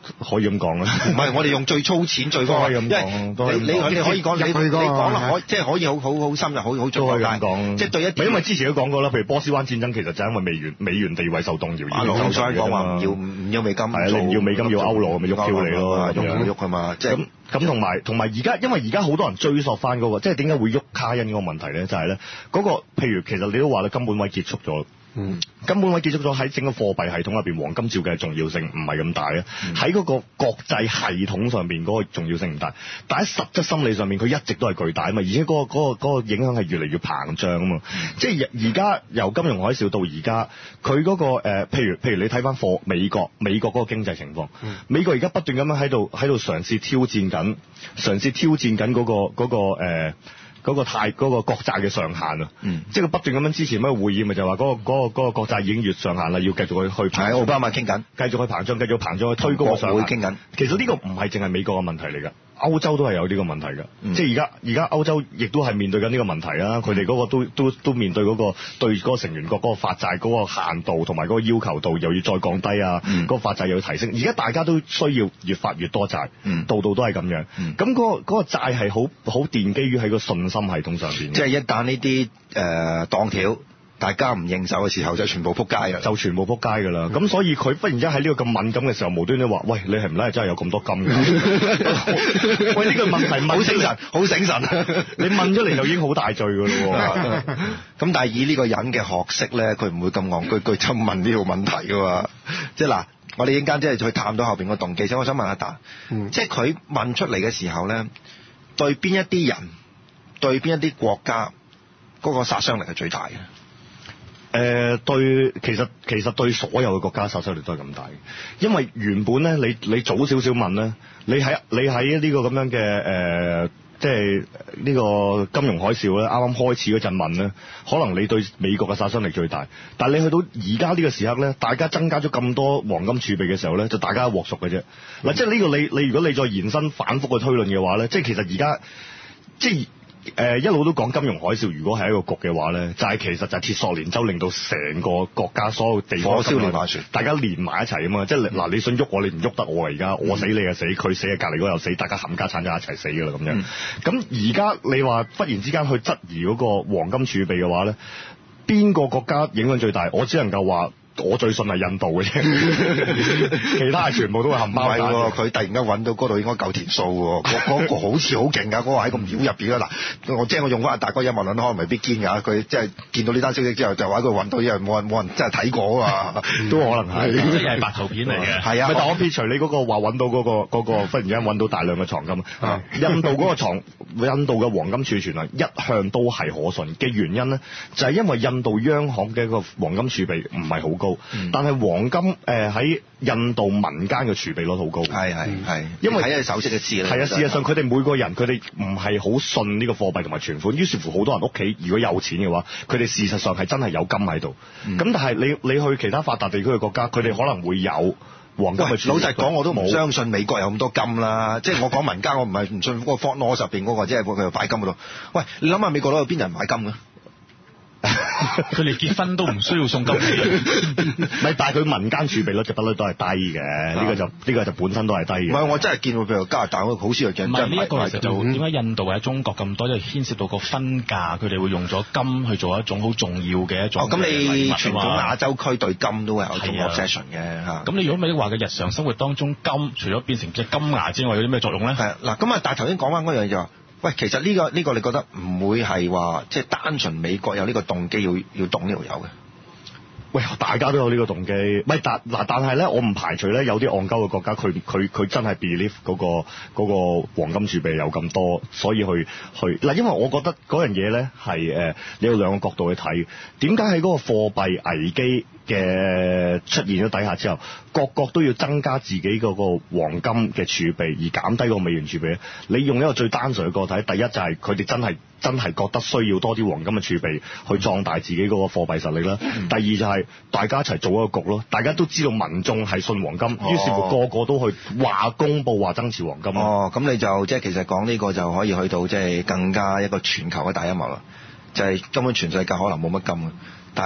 可以咁講啦， 唔係我哋用最粗淺最科學，因為你你你可以講你你講啦，可即係可以好好好深入，好好都可以咁講， 即係對一啲， 因為之前都講過啦，譬如波斯灣戰爭其實就因為美元美元地位受動搖而受傷講話唔要唔要美金， 係你唔要美金要歐羅咪喐跳你咯， 喐喐佢嘛，即係咁咁同埋同埋而家因為而家好多人追溯翻嗰個，即係點解會喐卡因嗰個問題咧？就係咧嗰個譬如其實你都話啦，金本位結束咗。嗯，金本位結束咗喺整個貨幣系統入邊，黃金照計重要性唔係咁大啊。喺嗰、嗯、個國際系統上邊嗰個重要性唔大，但喺實質心理上面佢一直都係巨大啊嘛。而且嗰、嗰個嗰、嗰個嗰個影響係越嚟越膨脹啊嘛。嗯、即係而家由金融海嘯到而家，佢嗰、嗰個誒、呃，譬如譬如你睇翻貨美國美國嗰個經濟情況，嗯、美國而家不斷咁樣喺度喺度嘗試挑戰緊，嘗試挑戰緊嗰、嗰個嗰、嗰個誒。呃嗰個泰嗰個國債嘅上限啊，嗯，即係佢不斷咁樣之前咩會議咪就話嗰個嗰個嗰個國債已經越上限啦，要繼續去去係奧巴馬傾緊，繼續去膨脹，繼續膨脹去推高個上限。 會傾緊， 其實呢個唔係淨係美國嘅問題嚟㗎。歐洲都係有呢個問題㗎， 嗯、 即係而家而家歐洲亦都係面對緊呢個問題啊！佢哋嗰個都都都面對嗰、嗰個對嗰個成員國嗰個發債嗰個限度同埋嗰個要求度又要再降低啊！嗰、嗯、個發債又要提升，而家大家都需要越發越多債， 嗯、 度度都係咁樣。咁嗰、嗯嗰個嗰、嗰個債係好好奠基於喺個信心系統上邊。 即係一旦呢啲誒當條。大家唔認手嘅時候就全部撲街啦， 就全部撲街㗎啦。咁、嗯、所以佢忽然之間喺呢個咁敏感嘅時候，無端端話：喂，你係唔係真係有咁多金㗎？喂，呢、呢個問題問醒神，好醒神。你問咗嚟就已經好大罪㗎咯。 咁但係以呢個人嘅學識咧，佢唔會咁戇居居質問呢個問題㗎嘛。即係嗱，我哋一陣間即係去探到後邊個動機。所以我想問阿達，嗯、即係佢問出嚟嘅時候咧，對邊一啲人，對邊一啲國家嗰、嗰個殺傷力係最大嘅？ 誒、呃、對，其實其實對所有嘅國家殺傷力都係咁大嘅，因為原本咧，你你早少少問咧，你喺你喺呢個咁樣嘅誒、呃，即係呢個金融海嘯咧，啱啱開始嗰陣問咧，可能你對美國嘅殺傷力最大，但係你去到而家呢個時刻咧，大家增加咗咁多黃金儲備嘅時候咧，就大家一鑊熟嘅啫。嗱、嗯，即係呢個你你如果你再延伸反覆去推論嘅話咧，即係其實而家即係。誒、呃、一路都講金融海嘯，如果係一個局嘅話咧，就係、是、其實就係鐵索連舟令到成個國家所有地方火燒連環船，大家連埋一齊啊嘛！即係嗱，你想喐我，你唔喐得我啊！而家我死你又死，佢死啊，隔離嗰又死，大家冚家產就一齊死㗎啦咁樣。咁而家你話忽然之間去質疑嗰個黃金儲備嘅話咧，邊個國家影響最大？我只能夠話。我最信係印度嘅啫，其他全部都係冚包蛋。 佢突然間揾到嗰度應該夠田數喎，嗰、嗰個好似好勁㗎，嗰、嗰個喺個廟入邊啦。嗱，我即係我用翻阿大哥陰謀論，可能未必堅㗎。佢即係見到呢單消息之後，就話佢揾到，因為冇人冇人真係睇過啊嘛，都可能係， 即係白圖片嚟嘅。 係啊， 但我撇除你嗰個話揾到嗰、嗰個嗰、嗰個忽然間揾到大量嘅藏金，啊、印度嗰個藏印度嘅黃金儲存量一向都係可信嘅原因咧，就係、係、因為印度央行嘅一個黃金儲備唔係好高。嗯、但係黃金誒喺、呃、印度民間嘅儲備率好高， 係係係， 因為睇下手識嘅知啦。 係啊，事實上佢哋每個人佢哋唔係好信呢個貨幣同埋存款，於是乎好多人屋企如果有錢嘅話，佢哋事實上係真係有金喺度。咁、嗯、但係你你去其他發達地區嘅國家，佢哋可能會有黃金。老實講，我都唔相信美國有咁多金啦。即係我講民間，我唔係唔信嗰個 Fort Knox 入邊嗰個，即係佢擺金嗰度。喂，你諗下美國佬有邊人買金㗎？ 佢哋結婚都唔需要送金俾人， 咪但係佢民間儲備率嘅比率都係低嘅，呢、啊、個就呢、呢個就本身都係低嘅。 唔係，我真係見到譬如加拿大嗰個好少嘅人， 唔係呢一個其實就點解印度或者中國咁多，因為牽涉到個分價，佢哋會用咗金去做一種好重要嘅一種。哦，咁你傳統亞洲區對金都係有種 obsession 嘅嚇。咁你如果咪話嘅日常生活當中金，除咗變成隻金牙之外，有啲咩作用咧？係嗱，咁啊，但係頭先講翻嗰樣就話。喂，其實呢、這個呢、這個你覺得唔會係話即係單純美國有呢個動機要要動呢條友嘅？ 喂，大家都有呢個動機，咪但嗱，但係咧，我唔排除咧有啲戇鳩嘅國家，佢佢佢真係 believe 嗰個嗰個黃金儲備有咁多，所以去去嗱，因為我覺得嗰樣嘢咧係誒，你有兩個角度去睇，點解喺嗰個貨幣危機嘅出現咗底下之後，各國都要增加自己嗰個黃金嘅儲備，而減低個美元儲備咧？你用一個最單純嘅角度睇，第一就係佢哋真係真係覺得需要多啲黃金嘅儲備去壯大自己嗰個貨幣實力啦。嗯、第二就係大家一齊做一個局咯，大家都知道民眾係信黃金，於、哦、是乎個個都去話公佈話增持黃金。 哦，咁你就即係其實講呢個就可以去到即係更加一個全球嘅大陰謀啦，就係、是、根本全世界可能冇乜金嘅，但係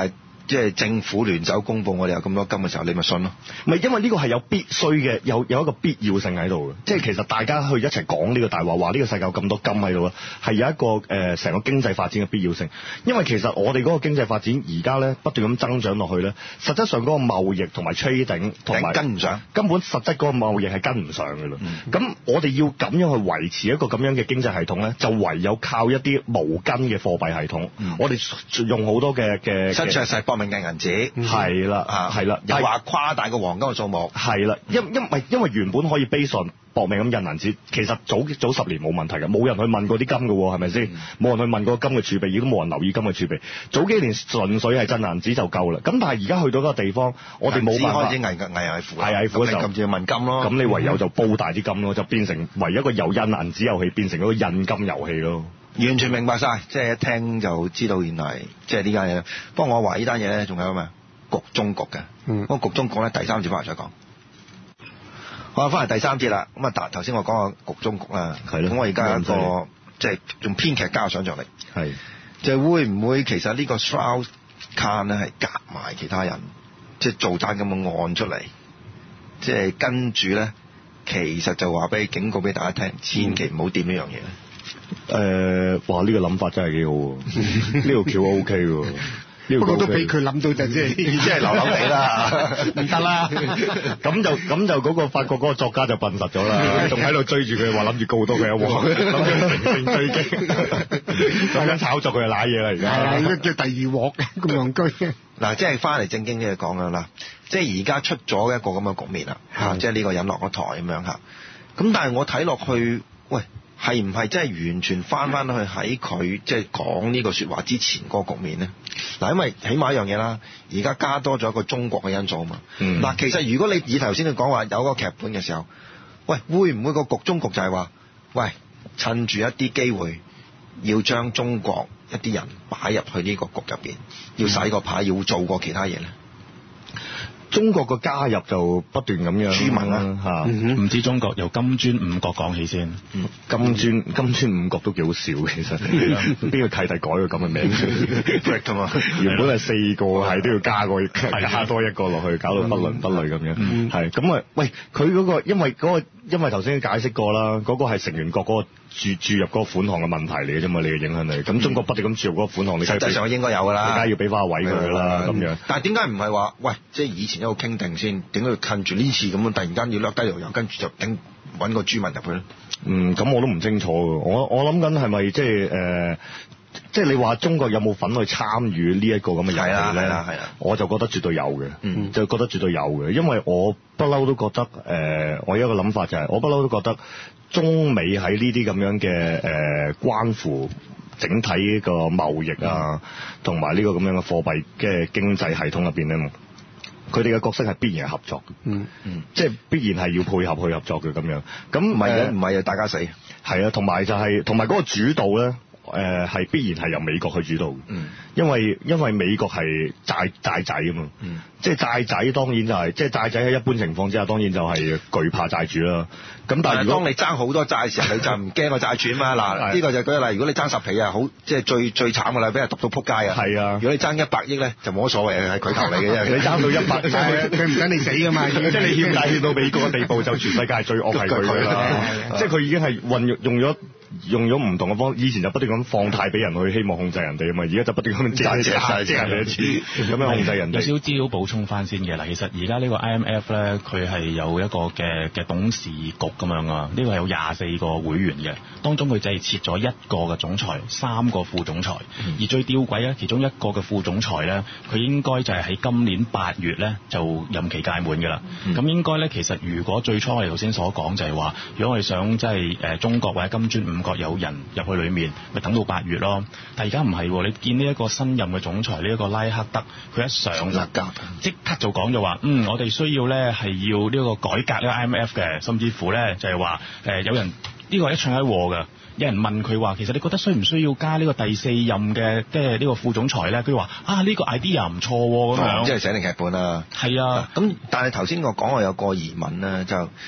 即係政府聯手公佈我哋有咁多金嘅時候，你咪信咯。 唔係因為呢個係有必須嘅，有有一個必要性喺度嘅，即係其實大家去一齊講呢個大話，話呢個世界有咁多金喺度啦，係有一個誒成、呃、個經濟發展嘅必要性。因為其實我哋嗰個經濟發展而家咧不斷咁增長落去咧，實質上嗰個貿易同埋 trading 同埋跟唔上，根本實質嗰個貿易係跟唔上嘅啦。咁、嗯、我哋要咁樣去維持一個咁樣嘅經濟系統咧，就唯有靠一啲無根嘅貨幣系統。嗯、我哋用好多嘅嘅， 失著係搏命嘅銀紙， 係啦啊，係啦， 又話誇大個黃金嘅數目， 係啦，因因為因為原本可以 base on搏命咁印銀紙，其實早早十年冇問題嘅，冇人去問過啲金嘅喎，係咪先？冇、嗯、人去問過金嘅儲備，亦都冇人留意金嘅儲備。早幾年純粹係真銀紙就夠啦。咁但係而家去到嗰個地方，我哋冇辦法。銀紙開始危危危乎， 危危乎就咁就要問金咯。 咁你唯有就煲大啲金咯，就變成唯一個由印銀紙遊戲變成嗰個印金遊戲咯。 完全明白晒，即係一聽就知道原來即係呢間嘢。不過我話呢單嘢咧，仲有咩局中局嘅。嗯。嗰個局中局咧，第三節翻嚟再講。好，翻嚟第三節啦。咁啊，頭先我講個局中局啦。係咯。咁我而家有一個即係用編劇加想像力。係。就係會唔會其實呢個 Strauss Kahn 咧係夾埋其他人，即係做單咁嘅案出嚟，即係跟住咧，其實就話俾警告俾大家聽，千祈唔好掂呢樣嘢。 誒、呃，哇！呢、這個諗法真係幾好喎，呢個橋 O K 喎， 不過都俾佢諗到就即係即係流流地啦， 唔得啦。咁就咁就嗰個法國嗰個作家就笨實咗啦，仲喺度追住佢，話諗住告多佢一鑊，諗住乘勝追擊，大家炒作佢就瀨嘢啦而家。係啊，叫第二鑊咁戇居。 嗱，即係翻嚟正經嘅講啦，即係而家出咗一個咁嘅局面啦，嚇，即係呢個人落咗台咁樣嚇。咁但係我睇落去，喂。係唔係真係完全翻翻去喺佢即係講呢個説話之前嗰個局面咧？嗱，因為起碼一樣嘢啦，而家加多咗一個中國嘅因素啊嘛。嗱、嗯，其實如果你以頭先你講話有個劇本嘅時候，喂，會唔會個局中局就係話，喂，趁住一啲機會，要將中國一啲人擺入去呢個局入邊，要洗個牌，要做過其他嘢咧？ 中國嘅加入就不斷咁樣， 朱文啦嚇，唔、 嗯、知中國由金磚五國講起先。 嗯、金磚金磚五國都幾好笑其實，邊個契弟改個咁嘅名？原本係四個，係都要加個加多一個落去，搞到不倫不類咁樣。係咁啊，喂，佢嗰、嗰個因為嗰、嗰個因為頭先解釋過啦，嗰、嗰個係成員國嗰個注注入嗰個款項嘅問題嚟嘅啫嘛，你嘅影響力。咁、嗯、中國不斷咁注入嗰個款項，你實際上應該有㗎啦，你梗係要俾翻個位佢啦咁樣。但係點解唔係話，喂，即係以前一路傾定先，點解要近住呢次咁樣突然間要掠低條油，跟住就頂揾個朱文入去咧？嗯，咁我都唔清楚㗎。我我諗緊係咪即係誒，即係你話中國有冇份去參與呢一個咁嘅遊戲咧？係啦係啦係啦，我就覺得絕對有嘅，嗯，就覺得絕對有嘅，因為我不嬲都覺得誒、呃，我有一個諗法就係、是，我不嬲都覺得中美喺呢啲咁樣嘅誒、呃、關乎整體呢個貿易啊，同埋呢個咁樣嘅貨幣嘅經濟系統入邊咧，佢哋嘅角色係必然係合作嘅，嗯嗯，即係必然係要配合去合作嘅咁樣。咁唔係嘅，唔係啊，大家死係啊，同埋就係同埋嗰個主導咧。誒、呃、係必然係由美國去主導，嗯，因為因為美國係債債仔啊嘛，嗯，即係債仔當然就係、是、即係債仔喺一般情況之下當然就係懼怕債主啦。咁但係如果當你爭好多債嘅時候，你就唔驚個債主啊嘛。嗱，呢個就舉個例，如果你爭十皮啊，好即係最最慘嘅啦，俾人揼到撲街啊。係啊，如果你爭一百億咧，就冇乜所謂嘅，係佢投你嘅啫。你爭到一百，佢唔等你死噶嘛。即係你欠債欠到美國嘅地步，就全世界最惡係佢啦。即係佢已經係運用用咗。用咗唔同嘅方法，以前就不斷咁放貸俾人去，希望控制人哋啊嘛，而家就不斷咁借借借借人哋一次，咁樣控制人哋。有少少資料補充翻先嘅嗱，其實而家呢個 I M F 咧，佢係有一個嘅嘅董事局咁樣啊，呢個係有廿四個會員嘅，當中佢就係設咗一個嘅總裁，三個副總裁，嗯、而最吊詭咧，其中一個嘅副總裁咧，佢應該就係喺今年八月咧就任期屆滿㗎啦。咁、嗯、應該咧，其實如果最初我哋頭先所講就係話，如果我哋想即係誒中國或者金磚五國有人入去裏面，咪等到八月咯。但係而家唔係，你見呢一個新任嘅總裁呢一、這個拉克德，佢一上就即刻就講咗話，嗯，我哋需要咧係要呢個改革呢個 I M F 嘅，甚至乎咧就係話誒有人呢、這個一唱一和嘅，有人問佢話，其實你覺得需唔需要加呢個第四任嘅即係呢個副總裁咧？佢話啊呢、這個 idea 唔錯咁樣，即係寫定劇本啦。係啊，咁但係頭先我講我有個疑問咧就。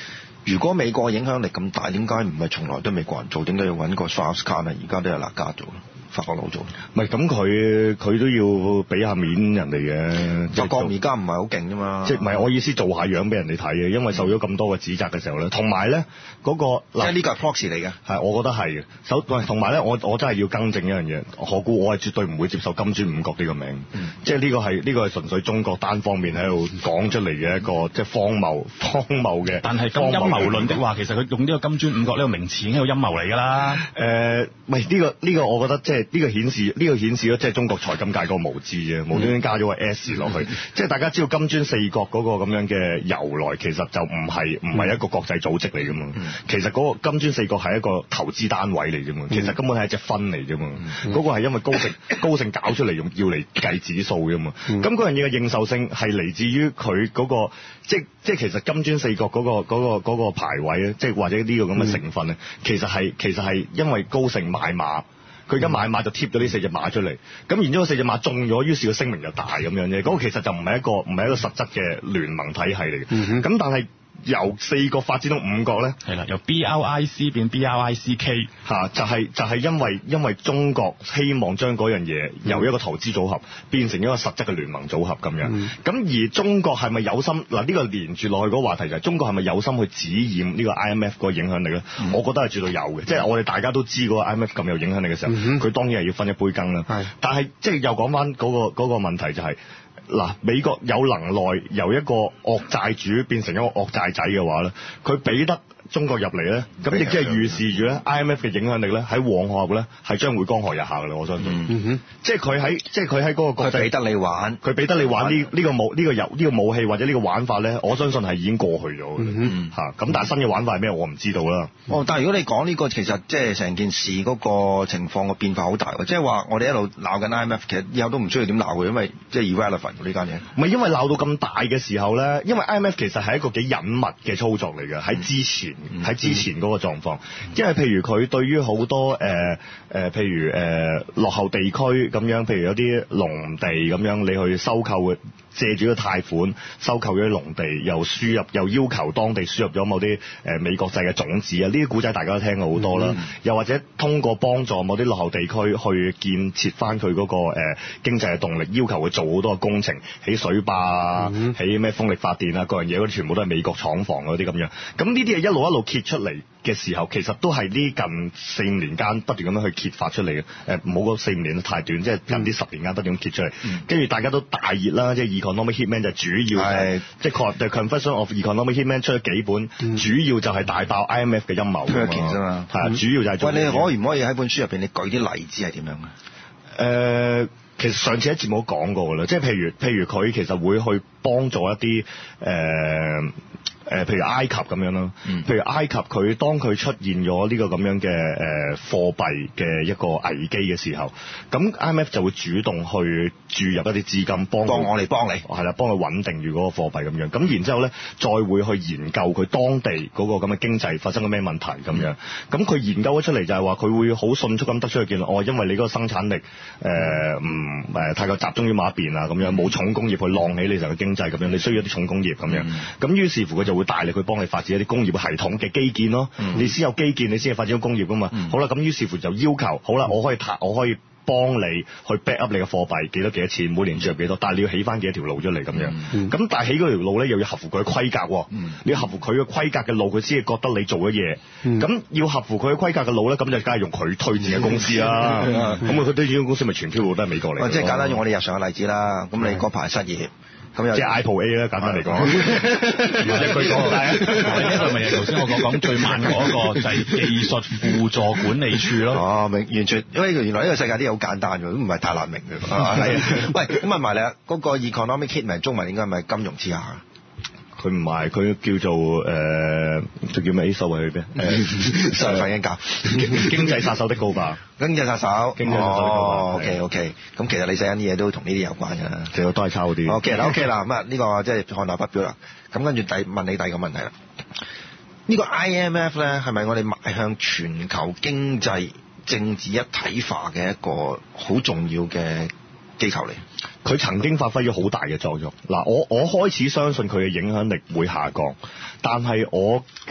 如果美國影響力咁大，點解唔係從來都美國人做？點解要揾個 Strauss-Kahn 啊？而家都有納加做，法國佬做。 唔係咁，佢佢都要俾下面人哋嘅。 法國而家唔係好勁啫嘛。 即係唔係我意思做下樣俾人哋睇嘅，因為受咗咁多嘅指責嘅時候咧，同埋咧嗰個即係呢個係 proxy 嚟嘅。 係，我覺得係嘅。首喂，同埋咧，我我真係要更正一樣嘢。我估我係絕對唔會接受金磚五國呢個名。嗯、即係呢個係呢、呢個係純粹中國單方面喺度講出嚟嘅一個即係荒謬荒謬嘅。 但係咁陰謀論的話，其實佢用呢個金磚五國呢個名詞已經係個陰謀嚟㗎啦。 誒、呃，喂，呢、呢個呢、呢個我覺得即係呢個顯示呢、呢個顯示咗即係中國財金界個無知啫，無端端加咗個 S 落去。嗯、即係大家知道金磚四國嗰個咁樣嘅由來，其實就唔係唔係一個國際組織嚟㗎嘛。嗯、其實嗰個金磚四國係一個投資單位嚟啫嘛。嗯、其實根本係一隻分嚟啫嘛。嗰、嗯、個係因為高盛高盛搞出嚟用要嚟計指數㗎嘛。咁嗰樣嘢嘅認受性係嚟自於佢嗰個即即係其實金磚四國嗰、嗰個嗰、嗰個嗰個排位咧，即係或者呢個咁嘅成分咧、嗯，其實係其實係因為高盛買馬。佢而家買馬就貼咗呢四隻馬出嚟，咁然之後四隻馬中咗，於是個聲名就大咁樣啫。嗰、嗰個其實就唔係一個唔係一個實質嘅聯盟體系嚟嘅。咁、嗯、但係由四國發展到五國咧， 係啦，由 B R I C 變 B R I C K 嚇，就係、係、就係、係、因為因為中國希望將嗰樣嘢由一個投資組合變成一個實質嘅聯盟組合咁樣。咁、嗯、而中國係咪有心嗱？呢、呢個連住落去嗰個話題就係中國係咪有心去指染呢個 I M F 嗰個影響力咧？嗯、我覺得係絕對有嘅，即、就、係、係、我哋大家都知嗰個 I M F 咁有影響力嘅時候，佢、嗯、當然係要分一杯羹啦。係，但係即係又講翻嗰個嗰個問題就係、係。嗱，美國有能耐由一個惡債主變成一個惡債仔嘅話咧，佢俾得中國入嚟咧，咁亦即係預示住咧 I M F 嘅影響力咧喺往後咧係將會江河日下嘅啦，我相信。嗯哼，即係佢喺即係佢喺嗰個佢俾得你玩， 佢俾得你玩呢呢個武呢個遊呢個武器或者呢個玩法咧，我相信係已經過去咗嘅。嗯哼，咁但係新嘅玩法係咩？我唔知道啦。 哦，但係如果你講呢個其實即係成件事嗰個情況嘅變化好大喎，即係話我哋一路鬧緊 I M F， 其實以後都唔需要點鬧佢，因為即係 irrelevant 呢間嘢。 唔係因為鬧到咁大嘅時候咧，因為 I M F 其實係一個幾隱密嘅操作嚟嘅，喺之前喺、嗯、之前嗰個狀況，嗯、因為譬如佢對於好多誒誒、呃呃，譬如誒、呃、落後地區咁樣，譬如有啲農地咁樣，你去收購嘅。借住個貸款收購咗啲農地，又輸入又要求當地輸入咗某啲誒、呃、美國製嘅種子啊！呢啲古仔大家都聽過好多啦。嗯、又或者通過幫助某啲落後地區去建設翻佢嗰個誒、呃、經濟嘅動力，要求佢做好多嘅工程，起水壩啊，嗯、起咩風力發電啊，各樣嘢嗰啲全部都係美國廠房嗰啲咁樣。咁呢啲係一路一路揭出嚟嘅時候，其實都係呢近四五年間不斷咁樣去揭發出嚟嘅。誒唔好講四五年太短，即係近啲十年間不斷咁揭出嚟。跟住、嗯、大家都大熱啦，即係 Economic Hitman 就主要係即係 The Confession of Economic Hitman 出咗幾本，嗯、主要就係大爆 I M F 嘅陰謀㗎嘛。係啊，主要就係做。 喂，你可唔可以喺本書入邊你舉啲例子係點樣啊？ 誒、呃，其實上次一節冇講過㗎啦，即係譬如譬如佢其實會去幫助一啲誒。呃誒、呃，譬如埃及咁樣咯，嗯、譬如埃及佢當佢出現咗呢個咁樣嘅誒貨幣嘅一個危機嘅時候，咁 I M F 就會主動去注入一啲資金幫幫我嚟幫你， 係啦，幫佢穩定住嗰個貨幣咁樣。咁然之後咧，再會去研究佢當地嗰個咁嘅經濟發生咗咩問題咁樣。咁佢、嗯、研究咗出嚟就係話，佢會好迅速咁得出去結論，哦，因為你嗰個生產力誒唔誒太過集中於某一邊啊，咁樣冇重工業去浪起你成個經濟咁樣，你需要一啲重工業咁樣。咁、嗯、於是乎佢就會大力去幫你發展一啲工業系統嘅基建咯，嗯、你先有基建，你先係發展到工業噶嘛。嗯、好啦，咁於是乎就要求，好啦，我可以我可以幫你去 back up 你嘅貨幣幾多幾多錢，每年注入幾多，但係你要起翻幾多條路出嚟咁樣。咁、嗯、但係起嗰條路咧，又要合乎佢嘅規格，嗯、你要合乎佢嘅規格嘅路，佢先係覺得你做咗嘢。咁、嗯、要合乎佢嘅規格嘅路咧，咁就梗係用佢推薦嘅公司啦。咁佢推薦嘅公司咪全票都係美國嚟。 即係簡單用我哋日常嘅例子啦。咁你嗰排失業。咁即係 Apple A 啦，簡單嚟講，一句講晒啊！ 呢個咪係頭先我講講最慢嗰個就係技術輔助管理處咯。 哦，明完全，因為原來呢個世界啲嘢好簡單嘅，都唔係太難明嘅。係啊，喂，咁問埋你啊，嗰個 Economic Hitman 中文應該係咪金融刺客啊？ 佢唔係，佢叫做誒，就叫咩？所謂嘅咩？誒， 上份應教經濟殺手的告白。 經濟殺手， 經濟殺手的告白。 哦 ，OK OK，咁其實你寫緊啲嘢都同呢啲有關嘅。 其實都係抄啲。 OK 啦 OK 啦，咁啊呢個即係看下不表啦。咁跟住第問你第二個問題啦。呢個 I M F 咧係咪我哋邁向全球經濟政治一體化嘅一個好重要嘅機構嚟？ 佢曾經發揮咗好大嘅作用。嗱，我我開始相信佢嘅影響力會下降，但係我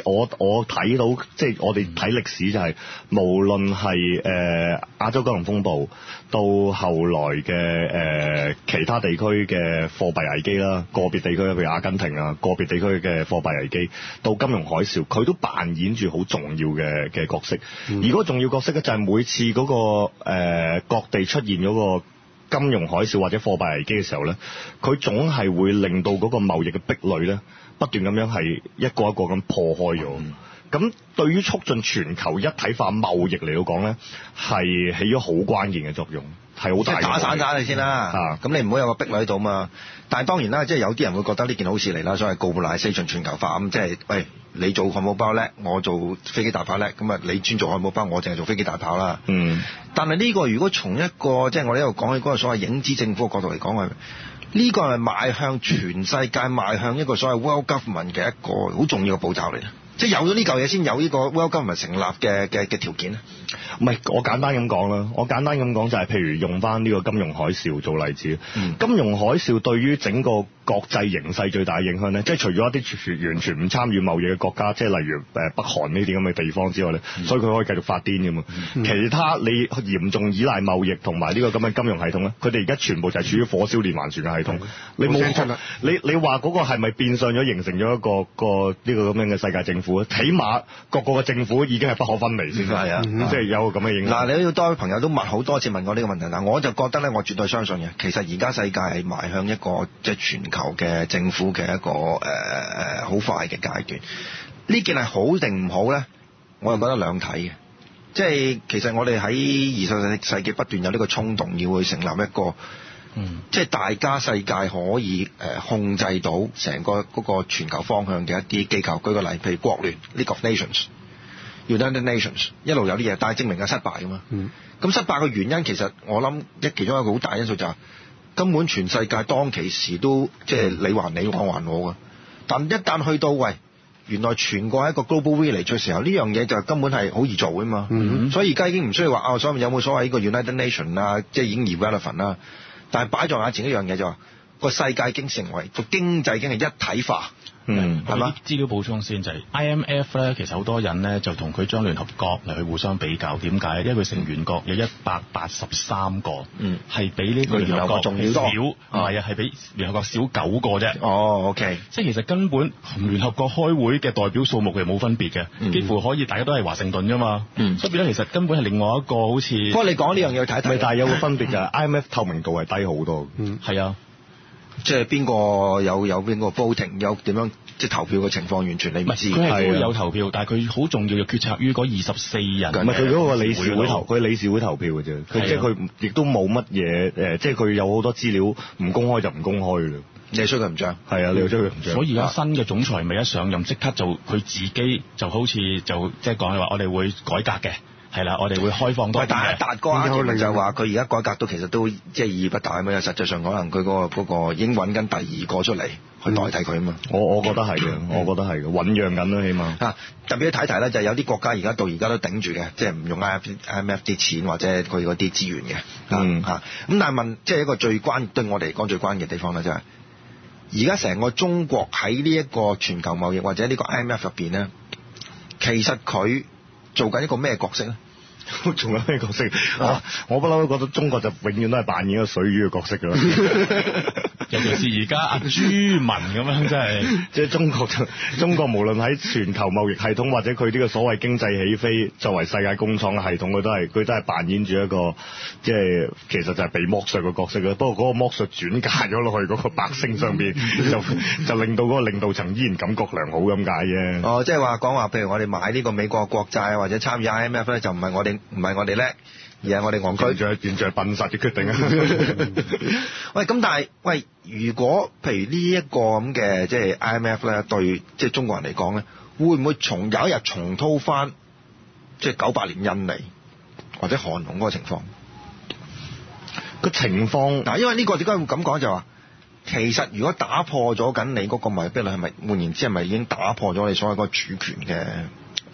我我睇到即係我哋睇歷史就係、是、無論係誒、呃、亞洲金融風暴到後來嘅誒、呃、其他地區嘅貨幣危機啦，個別地區譬如阿根廷啊，個別地區嘅貨幣危機到金融海嘯，佢都扮演住好重要嘅嘅角色。嗯、而嗰個重要角色咧就係每次嗰、那個誒、呃、各地出現嗰個金融海嘯或者貨幣危機嘅時候咧，佢總係會令到嗰個貿易嘅壁壘咧不斷咁樣係一個一個咁破開咗。咁、嗯、對於促進全球一體化貿易嚟到講咧，係起咗好關鍵嘅作用，係好大嘅。即係打散晒你先啦，咁、啊、你唔好有個壁壘喺度嘛。但係當然啦，即係有啲人會覺得呢件好事嚟啦，所謂 globalization 全球化咁，即係喂你做漢堡包叻，我做飛機大炮叻，咁啊你專做漢堡包，我淨係做飛機大炮啦。嗯。但係呢個如果從一個即係我哋喺度講起嗰個所謂影子政府嘅角度嚟講，係呢個係邁向全世界邁向一個所謂 world government 嘅一個好重要嘅步驟嚟。即係有咗呢嚿嘢先有呢個 world government 成立嘅嘅嘅條件咧。唔係，我簡單咁講啦。我簡單咁講就係，譬如用翻呢個金融海嘯做例子。嗯、金融海嘯對於整個國際形勢最大嘅影響咧，即係除咗一啲完全唔參與貿易嘅國家，即係例如誒北韓呢啲咁嘅地方之外咧，嗯、所以佢可以繼續發癲㗎嘛。嗯、其他你嚴重依賴貿易同埋呢個咁嘅金融系統咧，佢哋而家全部就係處於火燒連環船嘅系統。嗯、你冇你你話嗰個係咪變相咗形成咗一個個呢個咁樣嘅世界政府？起碼各個嘅政府已經係不可分離先係啊，即係有咁嘅影響。嗱，你要多位朋友都問好多次問我呢個問題，嗱，我就覺得咧，我絕對相信嘅。其實而家世界係邁向一個即係全球嘅政府嘅一個誒誒好快嘅階段。呢件係好定唔好咧？我又覺得兩睇嘅。即係其實我哋喺二十世紀不斷有呢個衝動，要去成立一個。嗯，即係大家世界可以誒、呃、控制到成個嗰個全球方向嘅一啲機構，舉個例，譬如國聯 League of Nations、United Nations 一路有啲嘢，但係證明係失敗㗎嘛。嗯，咁失敗嘅原因其實我諗一其中一個好大因素就係、是、根本全世界當其時都即係你還你，我還我㗎。但一旦去到喂，原來全個係一個 global village 嘅時候，呢樣嘢就根本係好易做㗎嘛。嗯，所以而家已經唔需要話啊，所謂有冇所謂呢個 United Nation 啊，即係已經 irrelevant 啦。但係擺在眼前一樣嘢就話，個世界已經成為個經濟已經係一體化，嗯，係嘛？ 資料補充先就係、是、I M F 咧，其實好多人咧就同佢將聯合國嚟去互相比較，點解？因為佢成員國有一百八十三個，嗯，係比呢個聯合國仲要少，係啊，係比聯合國少九個啫。哦 ，OK，即係其實根本同聯合國開會嘅代表數目係冇分別嘅，嗯、幾乎可以大家都係華盛頓啫嘛。嗯，所以變咗其實根本係另外一個好似。不過你講呢樣嘢要睇睇，但係有個分別就係 I M F 透明度係低好多。嗯，係啊。即係邊個有有邊個 voting 有點樣即係投票嘅情況，完全你唔知。佢係會有投票，但係佢好重要嘅決策於嗰二十四人。唔係佢嗰個理事會投，佢理事會投票嘅啫。佢即係佢亦都冇乜嘢誒，即係佢有好多資料唔公開就唔公開嘅啦。你係吹佢唔漲？係啊，你係吹佢唔漲。所以而家新嘅總裁未一上任，即刻就佢自己就好似就即係講嘅話，我哋會改革嘅。係啦，我哋會開放多啲嘅。但係達哥啊，就話佢而家改革都其實都即係意義不大啊嘛。實際上可能佢嗰個嗰個已經揾緊第二個出嚟去代替佢啊嘛。我我覺得係嘅，我覺得係嘅，醖釀緊啦，起碼。啊，特別睇睇咧，就係有啲國家而家到而家都頂住嘅，即係唔用 I M F 啲錢或者佢嗰啲資源嘅。嗯。嚇，咁但係問，即係一個最關對我哋嚟講最關鍵嘅地方咧，就係而家成個中國喺呢一個全球貿易或者呢個 I M F 入邊咧，其實佢做緊一個咩角色咧？仲有咩角色？啊、我我不嬲都覺得中國就永遠都係扮演一個水魚嘅角色㗎啦。尤其是而家阿朱文咁樣，真係即係中國就中國無論喺全球貿易系統或者佢呢個所謂經濟起飛作為世界工廠嘅系統，佢都係佢都係扮演住一個即係其實就係被剝削嘅角色嘅。不過嗰個剝削轉嫁咗落去嗰個百姓上邊，就就令到嗰個領導層依然感覺良好咁解啫。哦，即係話講話，譬如我哋買呢個美國國債或者參與 I M F 咧，就唔係我哋。唔係我哋叻，而係我哋戇居，仲係完全係笨實嘅決定啊！喂，咁但係，喂，如果譬如呢一個咁嘅即係 I M F 咧，對即係中國人嚟講咧，會唔會重有一日重蹈翻即係九八年印尼或者韓龍嗰個情況？個情況嗱，因為呢個點解會咁講就話，其實如果打破咗緊你嗰個貿易壁壘，係咪換言之係咪已經打破咗你所謂嗰個主權嘅？誒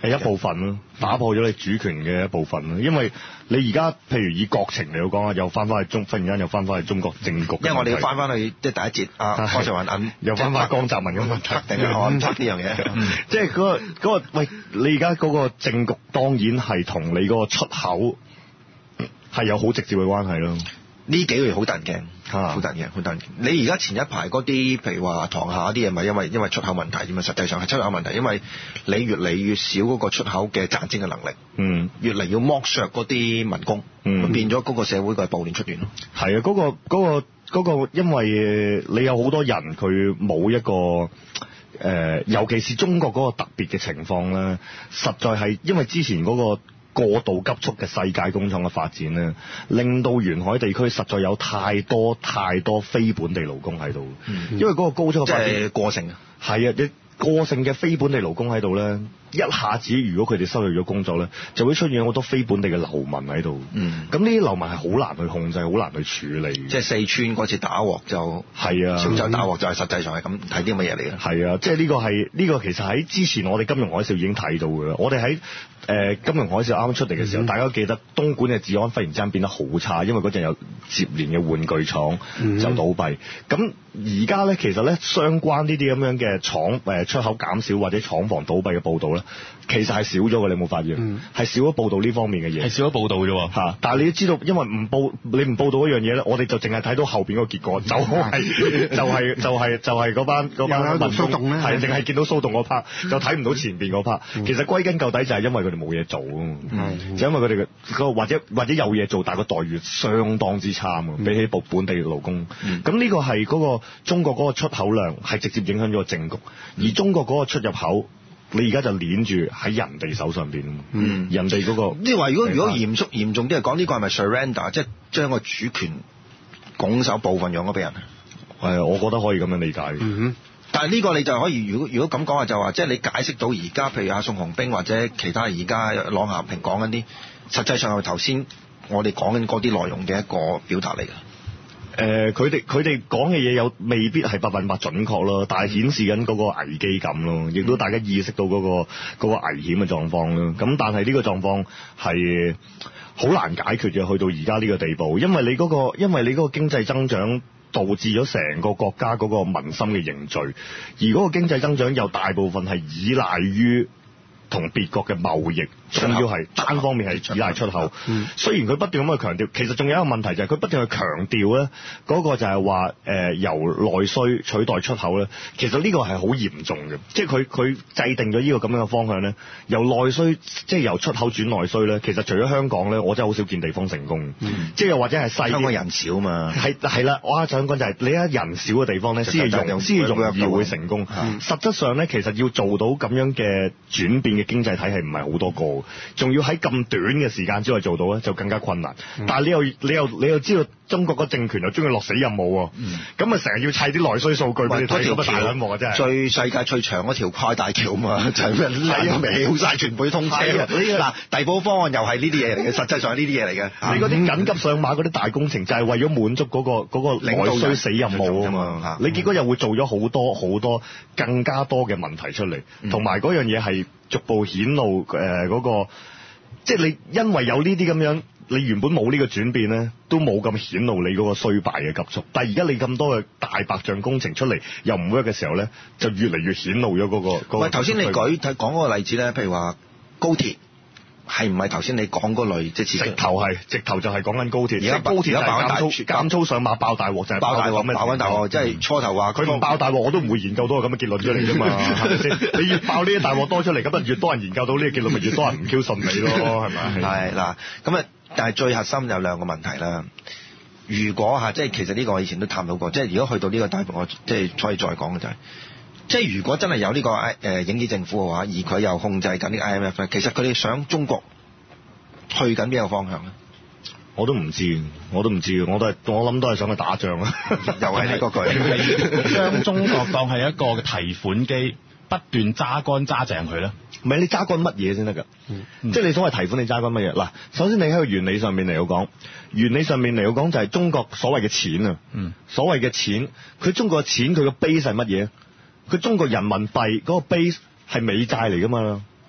係一部分咯，打破咗你主權嘅一部分咯。因為你而家譬如以國情嚟講啊，又翻返去中，忽然間又翻返去中國政局。 因為我哋要翻返去即係第一節啊，柯 Sir 話銀又翻返江澤民嘅問題， 定係安測呢樣嘢。 即係嗰個嗰個喂，你而家嗰個政局當然係同你嗰個出口係有好直接嘅關係咯。 呢幾個月好突然驚，好突然驚，好突然驚。你而家前一排嗰啲，譬如話塘下啲嘢，咪因為因為出口問題啫嘛？實際上係出口問題，因為你越嚟越少嗰個出口嘅賺錢嘅能力，嗯，越嚟要剝削嗰啲民工，嗯，變咗嗰個社會嘅暴亂出現咯。 係啊，嗰個嗰個嗰個，因為你有好多人佢冇一個。誒、呃，尤其是中國嗰個特別嘅情況咧，實在係因為之前嗰個過度急速嘅世界工廠嘅發展咧，令到沿海地區實在有太多太多非本地勞工喺度，嗯，因為嗰個高速嘅發展即係過剩啊， 係啊，你過剩嘅非本地勞工喺度咧，一下子如果佢哋失去咗工作咧，就會出現好多非本地嘅流民喺度。嗯，咁呢啲流民係好難去控制，好難去處理。 即係四川嗰次打鑊就係啊， 潮州打鑊就係實際上係咁睇啲乜嘢嚟嘅。 係啊，即係呢個係呢、這個其實喺之前我哋金融海嘯已經睇到㗎啦。我哋喺誒金融海嘯啱啱出嚟嘅時候，嗯、大家都記得東莞嘅治安忽然之間變得好差，因為嗰陣有接連嘅玩具廠就倒閉。咁而家咧，其實咧相關呢啲咁樣嘅廠誒出口減少或者廠房倒閉嘅報導咧，其實係少咗嘅。你有冇發現？係、嗯、少咗報導呢方面嘅嘢。 係少咗報導啫喎。 嚇！但係你都知道，因為唔報你唔報導一樣嘢咧，我哋就淨係睇到後邊嗰個結果，就係、是、就係、是、就係、是、就係、是、嗰班嗰班民工係淨係見到騷動嗰 part，就睇唔到前邊嗰 part。其實歸根究底就係因為佢哋冇嘢做啊。嗯、就因為佢哋嘅個或者或者有嘢做，但係個待遇相當之差啊，比起部本地勞工。咁呢、嗯、個係嗰個中國嗰個出口量係直接影響咗個政局，而中國嗰個出入口，你而家就鏈住喺人哋手上邊。嗯，人哋嗰、嗰個。即係話如果如果嚴肅嚴重啲嚟講，呢個係咪 surrender，即係將個主權拱手部分讓咗俾人？ 係，我覺得可以咁樣理解。 嗯哼。但係呢個你就可以，如果如果咁講話就話，即係你解釋到而家，譬如阿宋鴻兵或者其他而家郎咸平講緊啲，實際上係頭先我哋講緊嗰啲內容嘅一個表達嚟㗎。 誒、呃，佢哋佢哋講嘅嘢有未必係百分百準確咯，但係顯示緊嗰個危機感咯，亦都大家意識到嗰、嗰個嗰個危險嘅狀況咯。咁但係呢個狀況係好難解決嘅，去到而家呢個地步，因為你嗰、嗰個因為你嗰個經濟增長導致咗成個國家嗰個民心嘅凝聚，而嗰個經濟增長又大部分係依賴於同別國嘅貿易，仲要係單方面係依賴出口。嗯、雖然佢不斷咁去強調，其實仲有一個問題就係佢不斷去強調咧，嗰、嗰個就係話誒由內需取代出口咧。其實呢個係好嚴重嘅，即係佢佢制定咗呢個咁樣嘅方向咧，由內需即係由出口轉內需咧。其實除咗香港咧，我真係好少見地方成功。嗯、即係又或者係細香港人少嘛， 係係啦。我想講就係你喺人少嘅地方咧，先係容先係容易會成功。嗯、實質上咧，其實要做到咁樣嘅轉變嘅經濟體系唔係好多個，仲要喺咁短嘅時間之內做到咧，就更加困難。嗯、但係你又你又你又知道中國個政權又中意落死任務喎，咁啊成日要砌啲內需數據俾你睇，咁啊大撚鑊啊真係。最世界最長嗰條跨大橋嘛，就係咩？你好晒全部通車。嗱，遞補方案又係呢啲嘢嚟嘅，實際上係呢啲嘢嚟嘅。 你嗰啲緊急上馬嗰啲大工程就係為咗滿足嗰、嗰個嗰、嗰個內需死任務啊嘛。你結果又會做咗好多好多更加多嘅問題出嚟，同埋嗰樣嘢係逐步顯露誒嗰、呃嗰個，即係你因為有呢啲咁樣，你原本冇呢個轉變咧，都冇咁顯露你嗰個衰敗嘅急速。但係而家你咁多嘅大白象工程出嚟又唔 work 嘅時候咧，就越嚟越顯露咗嗰、嗰個。喂、嗰個， 頭先你舉睇講嗰個例子咧，譬如話高鐵。係唔係頭先你講嗰類即係直頭係直頭就係講緊高鐵， 而家高鐵而家爆減粗減粗上馬爆大鑊就係爆大鑊咩？爆緊大鑊，即係初頭話佢唔爆大鑊，我都唔會研究到咁嘅結論出嚟啫嘛，係咪先？你越爆呢啲大鑊多出嚟，咁啊越多人研究到呢個結論，咪越多人唔 Q 信你咯，係咪？ 係嗱，咁啊，但係最核心有兩個問題啦。如果嚇，即係其實呢個我以前都探討過，即係如果去到呢個地步，我即係可以再講嘅就係、是。即係如果真係有呢、這個誒影子政府嘅話，而佢又控制緊呢個 I M F 咧，其實佢哋想中國去緊邊個方向咧？ 我都唔知，我都唔知，我都係我諗都係想去打仗啊！ 又係呢個句， 將中國當係一個提款機，不斷揸乾揸淨佢咧。 唔係你揸乾乜嘢先得㗎？嗯嗯、即係你所謂提款，你揸乾乜嘢？嗱，首先你喺個原理上面嚟講，原理上面嚟講就係中國所謂嘅錢啊，嗯、所謂嘅錢，佢中國嘅錢佢個 base 係乜嘢？佢中國人民幣嗰個 base 係美債嚟㗎嘛？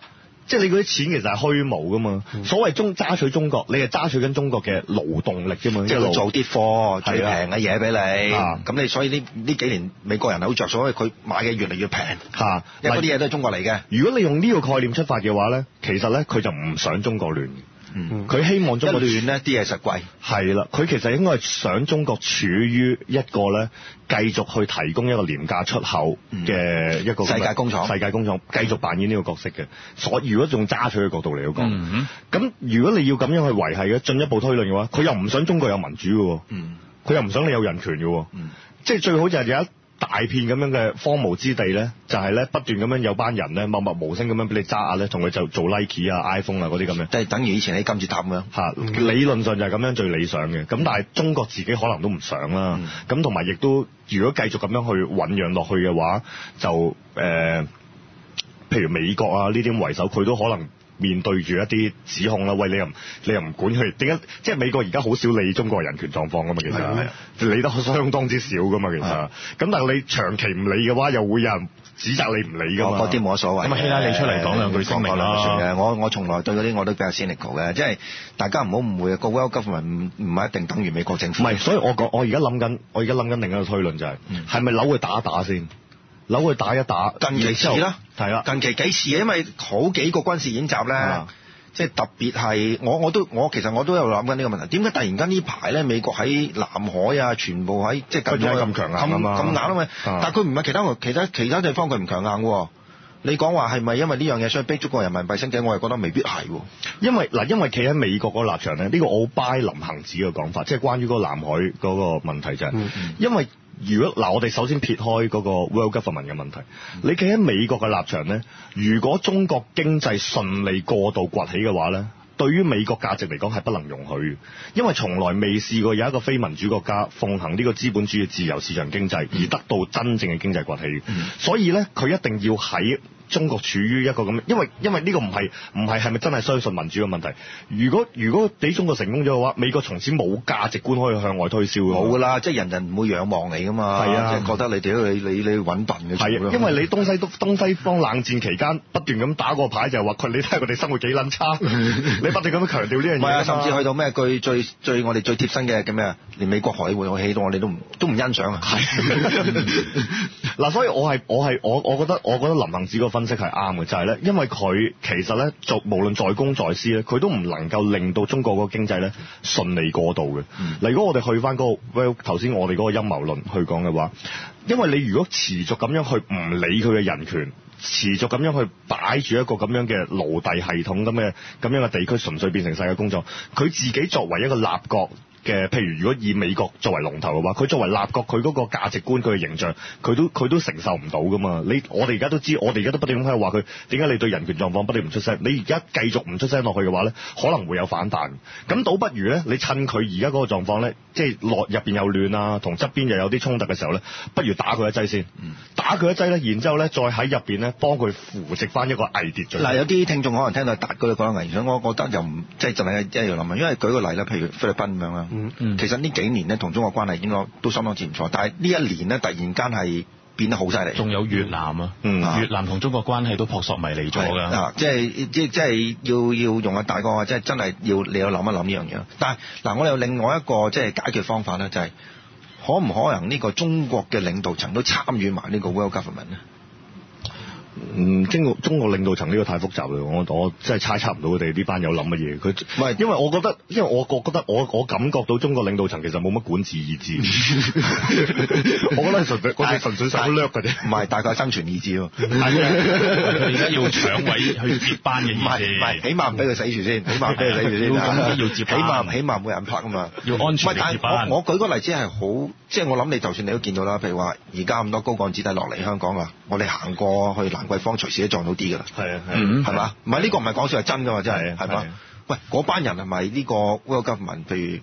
即係你嗰啲錢其實係虛無噶嘛。嗯、所謂中揸取中國，你係揸取緊中國嘅勞動力啫嘛。 即係佢做啲貨最平嘅嘢俾你，咁、 啊、 你所以呢呢幾年美國人係好着數，因為佢買嘅越嚟越平嚇，因為嗰啲嘢都係中國嚟嘅。 如果你用呢個概念出發嘅話咧，其實咧佢就唔想中國亂。嗯，佢希望中國亂呢啲嘢實貴。 係啦，佢其實應該係想中國處於一個咧繼續去提供一個廉價出口嘅一個、嗯、世界工廠，世界工廠繼續扮演呢個角色嘅。所以如果用揸取嘅角度嚟講，咁、嗯、如果你要咁樣去維係嘅進一步推論嘅話，佢又唔想中國有民主嘅，嗯，佢又唔想你有人權嘅，嗯，即係最好就係有一大片咁樣嘅荒蕪之地咧，就係、是、咧不斷咁樣有班人咧默默無聲咁樣俾你揸下咧，同佢就做 Nike 啊、iPhone 啊嗰啲咁樣， 即係等於以前喺金字塔咁樣嚇。理論上就係咁樣最理想嘅，咁但係中國自己可能都唔想啦。咁同埋亦都如果繼續咁樣去醖釀落去嘅話，就誒、呃，譬如美國啊呢啲咁為首，佢都可能面對住一啲指控啦。喂，你又你又唔管佢，點解？即係美國而家好少理中國人權狀況噶嘛，其實係理得相當之少噶嘛，其實。咁但係你長期唔理嘅話，又會有人指責你唔理噶嘛。 嗰啲冇乜所謂。 咁啊，希拉里出嚟講兩句聲明啦。 我我從來對嗰啲我都比較 cynical 嘅，即係大家唔好誤會，個 world government 唔唔係一定等於美國政府。 唔係，所以我講我而家諗緊，我而家諗緊另一個推論就係、是，係咪扭佢打一打先？扭佢打一打， 近期似啦， 係啦， 近期幾次啊？因為好幾個軍事演習咧，即係特別係我我都我其實我都有諗緊呢個問題，點解突然間呢排咧美國喺南海啊，全部喺即係近咗咁強硬啊嘛， 咁硬啊嘛，但係佢唔係其他其他其他地方佢唔強硬喎。你講話係咪因為呢樣嘢所以逼中國人民幣升值？我係覺得未必係喎。 因為嗱，因為企喺美國嗰個立場咧，呢、呢個我 buy 林行止嘅講法，即係關於嗰個南海嗰個問題就係、是嗯嗯，因為如果嗱，我哋首先撇開嗰個 world government 嘅問題，嗯、你企喺美國嘅立場咧，如果中國經濟順利過度崛起嘅話咧，對於美國價值嚟講係不能容許，因為從來未試過有一個非民主國家奉行呢個資本主義自由市場經濟而得到真正嘅經濟崛起，嗯、所以咧佢一定要喺中國處於一個咁，因為因為呢個唔係唔係係咪真係相信民主嘅問題？如果如果俾中國成功咗嘅話，美國從此冇價值觀可以向外推銷嘅。 冇噶啦，即係人人唔會仰望你噶嘛。係啊，即係覺得你哋你你你揾笨嘅。 係啊，因為你東西東西方冷戰期間不斷咁打個牌，就係話佢你睇下佢哋生活幾撚差，你不斷咁樣強調呢樣嘢。唔係啊， 甚至去到咩？佢最最我哋最貼身嘅叫咩啊？連美國海會我起到我哋都唔都唔欣賞啊。係嗱，所以我係我係我我覺得我覺得林行止個分析係啱嘅，就係咧，因為佢其實咧做無論在公在私咧，佢都唔能夠令到中國嗰個經濟咧順利過渡嘅。嗱、嗯，如果我哋去翻嗰、那個頭先我哋嗰個陰謀論去講嘅話，因為你如果持續咁樣去唔理佢嘅人權，持續咁樣去擺住一個咁樣嘅奴隸系統咁嘅咁樣嘅地區，純粹變成世界工作，佢自己作為一個立國嘅，譬如如果以美國作為龍頭嘅話，佢作為立國，佢嗰個價值觀、佢嘅形象，佢都佢都承受唔到噶嘛。你我哋而家都知，我哋而家都不斷咁喺度話佢點解你對人權狀況不斷唔出聲？你而家繼續唔出聲落去嘅話咧，可能會有反彈。咁倒不如咧，你趁佢而家嗰個狀況咧，即係落入邊又亂啊，同側邊又有啲衝突嘅時候咧，不如打佢一劑先，嗯、打佢一劑咧，然之後咧再喺入邊咧幫佢扶植翻一個偽秩序。 嗱，有啲聽眾可能聽到達哥你講緊偽秩序，我覺得又唔即係就係一樣諗啊。因為舉個例啦，譬如菲律賓咁樣啦。嗯嗯、其實呢幾年咧同中國關係應該都相當之唔錯，但係呢一年咧突然間係變得好犀利。 仲有越南啊，嗯、越南同中國關係都撲朔迷離咗㗎。 啊，即係即即係要要用阿大哥話，即係真係要你要諗一諗呢樣嘢。但係嗱，我哋有另外一個即係解決方法咧，就係、是、可唔可能呢個中國嘅領導層都參與埋呢個 world government 咧？ 嗯，經過中國領導層呢個太複雜啦，我我真係猜測唔到佢哋呢班友諗乜嘢。佢唔係，因為我覺得，因為我覺得我我感覺到中國領導層其實冇乜管治意志。我覺得純粹，我哋純粹想掠嘅啫。 唔係，大概生存意志喎。 係啊，而家要搶位去接班嘅意志。 唔係，唔係，起碼唔俾佢死住先，起碼俾佢死住先。 要接班， 起碼起碼冇人拍啊嘛。 要安全接班。 我我舉個例子係好，即係我諗你就算你都見到啦，譬如話而家咁多高幹子弟落嚟香港啊，我哋行過去蘭桂坊隨時都撞到啲㗎啦。係啊係，係嘛？唔係呢個唔係講笑係真㗎嘛，真係係嘛？喂，嗰班人係咪呢個 world government？譬如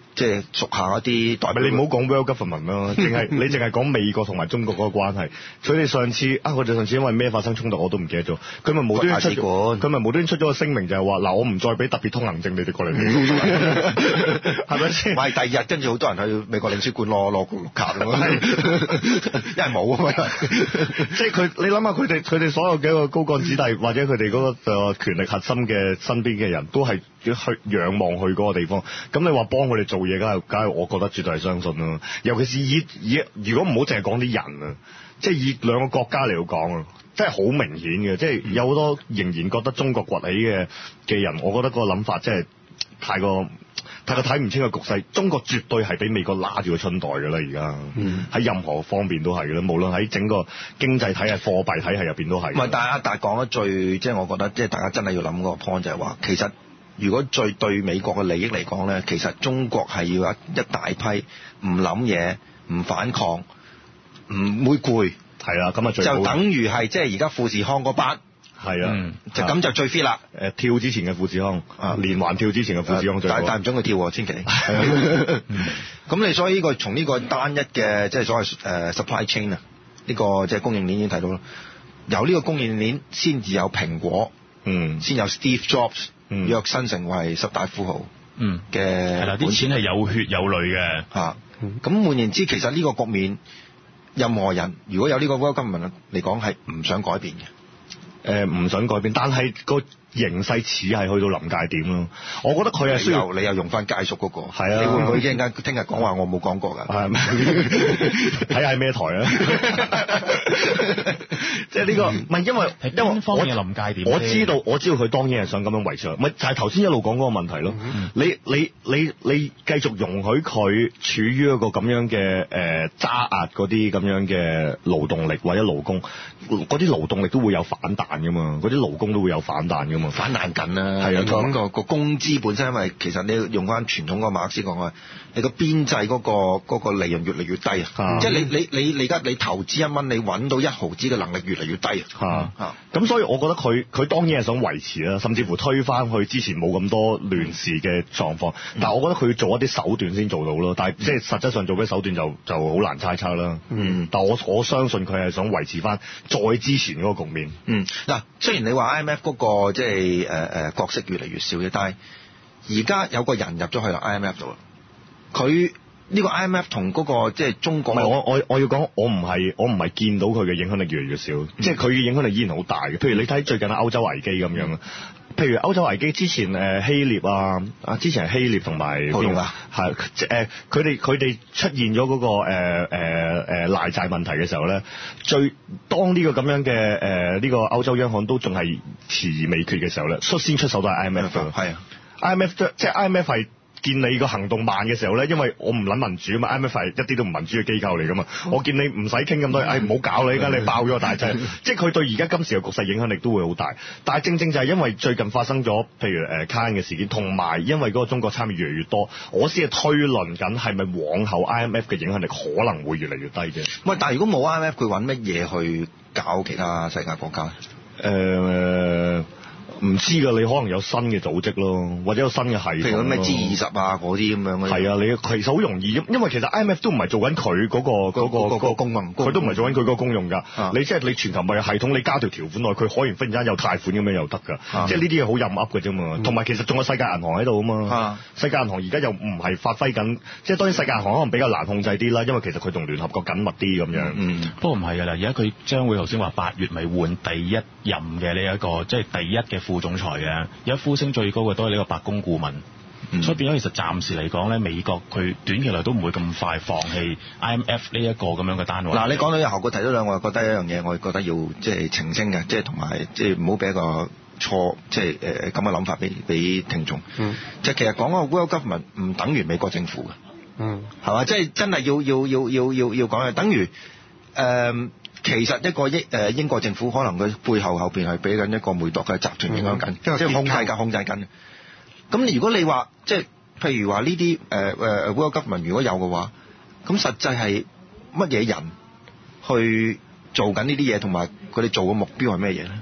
即係屬下一啲代表。 你唔好講 world government 咯，淨係你淨係講美國同埋中國嗰個關係。佢哋上次啊，佢哋上次因為咩發生衝突我都唔記得咗。佢咪無端端出佢咪無端端出咗個聲明就係話嗱，我唔再俾特別通行證你哋過嚟，係咪先？ 咪第二日跟住好多人去美國領事館攞攞綠卡咁樣，因為冇啊嘛。 即係佢你諗下佢哋佢哋所有嘅一個高幹子弟或者佢哋嗰個權力核心嘅身邊嘅人都係去仰望去嗰個地方。咁你話幫佢哋做嘢，梗係梗係我覺得絕對係相信啦。尤其是以以如果唔好淨係講啲人啊，即係以兩個國家嚟講啊，真係好明顯嘅。即係有好多仍然覺得中國崛起嘅嘅人，我覺得嗰個諗法真係太過太過睇唔清個局勢。中國絕對係俾美國拉住個春袋㗎啦，而家喺任何方面都係㗎啦，無論喺整個經濟體系、貨幣體系入邊都係。 唔係，但係阿達講得最即係我覺得即係大家真係要諗個 point 就係話，其實如果最對美國嘅利益嚟講咧，其實中國係要一一大批唔諗嘢、唔反抗、唔會攰， 係啦，咁啊最好就等於係即係而家富士康嗰班。 係啊、 嗯，就咁就最 fit 啦。 誒跳之前嘅富士康，啊連環跳之前嘅富士康最好， 但但唔準佢跳喎，千祈。咁你所以呢個從呢個單一嘅即係所謂誒 supply chain 啊，呢個即係供應鏈已經睇到啦。由呢個供應鏈先至有蘋果，嗯，先有 Steve Jobs，嗯，躍身成為十大富豪，嗯嘅。係啦， 啲錢係有血有淚嘅嚇。咁換言之，其實呢個局面，任何人如果有呢個 world government 嚟講係唔想改變嘅。 誒唔、呃、想改變，但係個形勢似係去到臨界點咯。我覺得佢係需要你又用翻佳叔嗰、那個， 係啊， 你會唔會一陣間聽日講話我冇講過㗎？ 係咪？睇下咩台啊？即係呢個唔係因為因為方面嘅臨界點， 我知道我知道佢當然係想咁樣維持，咪就係頭先一路講嗰個問題咯。嗯、你你你你繼續容許佢處於一個咁樣嘅誒揸壓嗰啲咁樣嘅勞動力或者勞工，嗰啲勞動力都會有反彈㗎嘛，嗰啲勞工都會有反彈㗎嘛， 反彈緊啦。 係啊， 講個個工資本身，因為其實你用翻傳統嗰個馬克思講嘅，你個邊際嗰個嗰個利潤越嚟越低啊，嗯、即係你你你你而家你投資一蚊，你揾到一毫子嘅能力越嚟越低啊。 嚇咁所以我覺得佢佢當然係想維持啦，甚至乎推翻去之前冇咁多亂事嘅狀況。嗯、但係我覺得佢要做一啲手段先做到咯。但係即係實質上做咩手段就就好難猜測啦。嗯，但我我相信佢係想維持翻再之前嗰個局面。 嗯，嗱，雖然你話 I M F 嗰個即係誒誒角色越嚟越少嘅，但係而家有個人入咗去啦 I M F 度啦，佢。呢個 I M F 同嗰個即係中國， 唔係我我我要講，我唔係我唔係見到佢嘅影響力越嚟越少，嗯、即係佢嘅影響力依然好大嘅。譬如你睇最近嘅歐洲危機咁樣啊，譬如歐洲危機之前誒希臘啊啊，之前係希臘同埋邊個啊？係誒佢哋佢哋出現咗嗰、嗰個誒誒誒賴債問題嘅時候咧，最當呢個咁樣嘅誒呢個歐洲央行都仲係遲而未決嘅時候咧，率先出手都係 I M F 嘅。係啊 ，I M F 即係 I M F 係。見你個行動慢嘅時候咧，因為我唔撚民主啊嘛 ，I M F 係一啲都唔民主嘅機構嚟噶嘛。嗯、我見你唔使傾咁多，誒唔好搞你，而家你爆咗個大劑，即係佢對而家今時嘅局勢影響力都會好大。但係正正就係因為最近發生咗，譬如誒卡恩嘅事件，同埋因為嗰個中國參與越嚟越多，我先係推論緊係咪往後 I M F 嘅影響力可能會越嚟越低啫。 喂，但係如果冇 I M F，佢揾乜嘢去搞其他世界國家？ 誒、呃。唔知㗎，你可能有新嘅組織咯，或者有新嘅系統， 譬如咩 G 二十啊嗰啲咁樣嘅。 係啊，你其實好容易，因為其實 I M F 都唔係做緊佢嗰個嗰、嗰個嗰個功能，佢都唔係做緊佢嗰個功用㗎。啊、你即係你全球貿易系統，你加條條款落去，佢可以忽然間有貸款咁樣又得㗎。啊、即係呢啲嘢好任噏嘅啫嘛。同埋、嗯、其實仲有世界銀行喺度啊嘛。啊世界銀行而家又唔係發揮緊，即係當然世界銀行可能比較難控制啲啦，因為其實佢同聯合國緊密啲咁樣。嗯嗯、不過唔係㗎啦，而家佢將會頭先話八月咪換第一任嘅呢一個即係第一嘅副總裁嘅。而家呼聲最高嘅都係呢個白宮顧問，嗯、所以變咗其實暫時嚟講咧，美國佢短期內都唔會咁快放棄 I M F 呢一個咁樣嘅單位。嗱，你講到有效果提咗兩，我覺得一樣嘢，我覺得要即係澄清嘅，即係同埋即係唔好俾一個錯，即係誒咁嘅諗法俾俾聽眾。嗯，即係其實講個 World Government 唔等於美國政府嘅。嗯，係嘛？即係真係要要要要要要講嘅，等於誒。呃其實一個英誒英國政府可能佢背後後邊係俾緊一個梅鐸嘅集團影響緊，嗯、即係控制緊控制緊。咁如果你話即係譬如話呢啲誒誒 World Government 如果有嘅話，咁實際係乜嘢人去做緊呢啲嘢，同埋佢哋做嘅目標係咩嘢咧？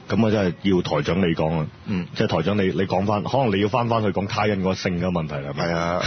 咁啊真係要台長你講啊， 嗯， 即係台長你你講翻，可能你要翻翻去講卡因嗰個性嘅問題啦， 係啊。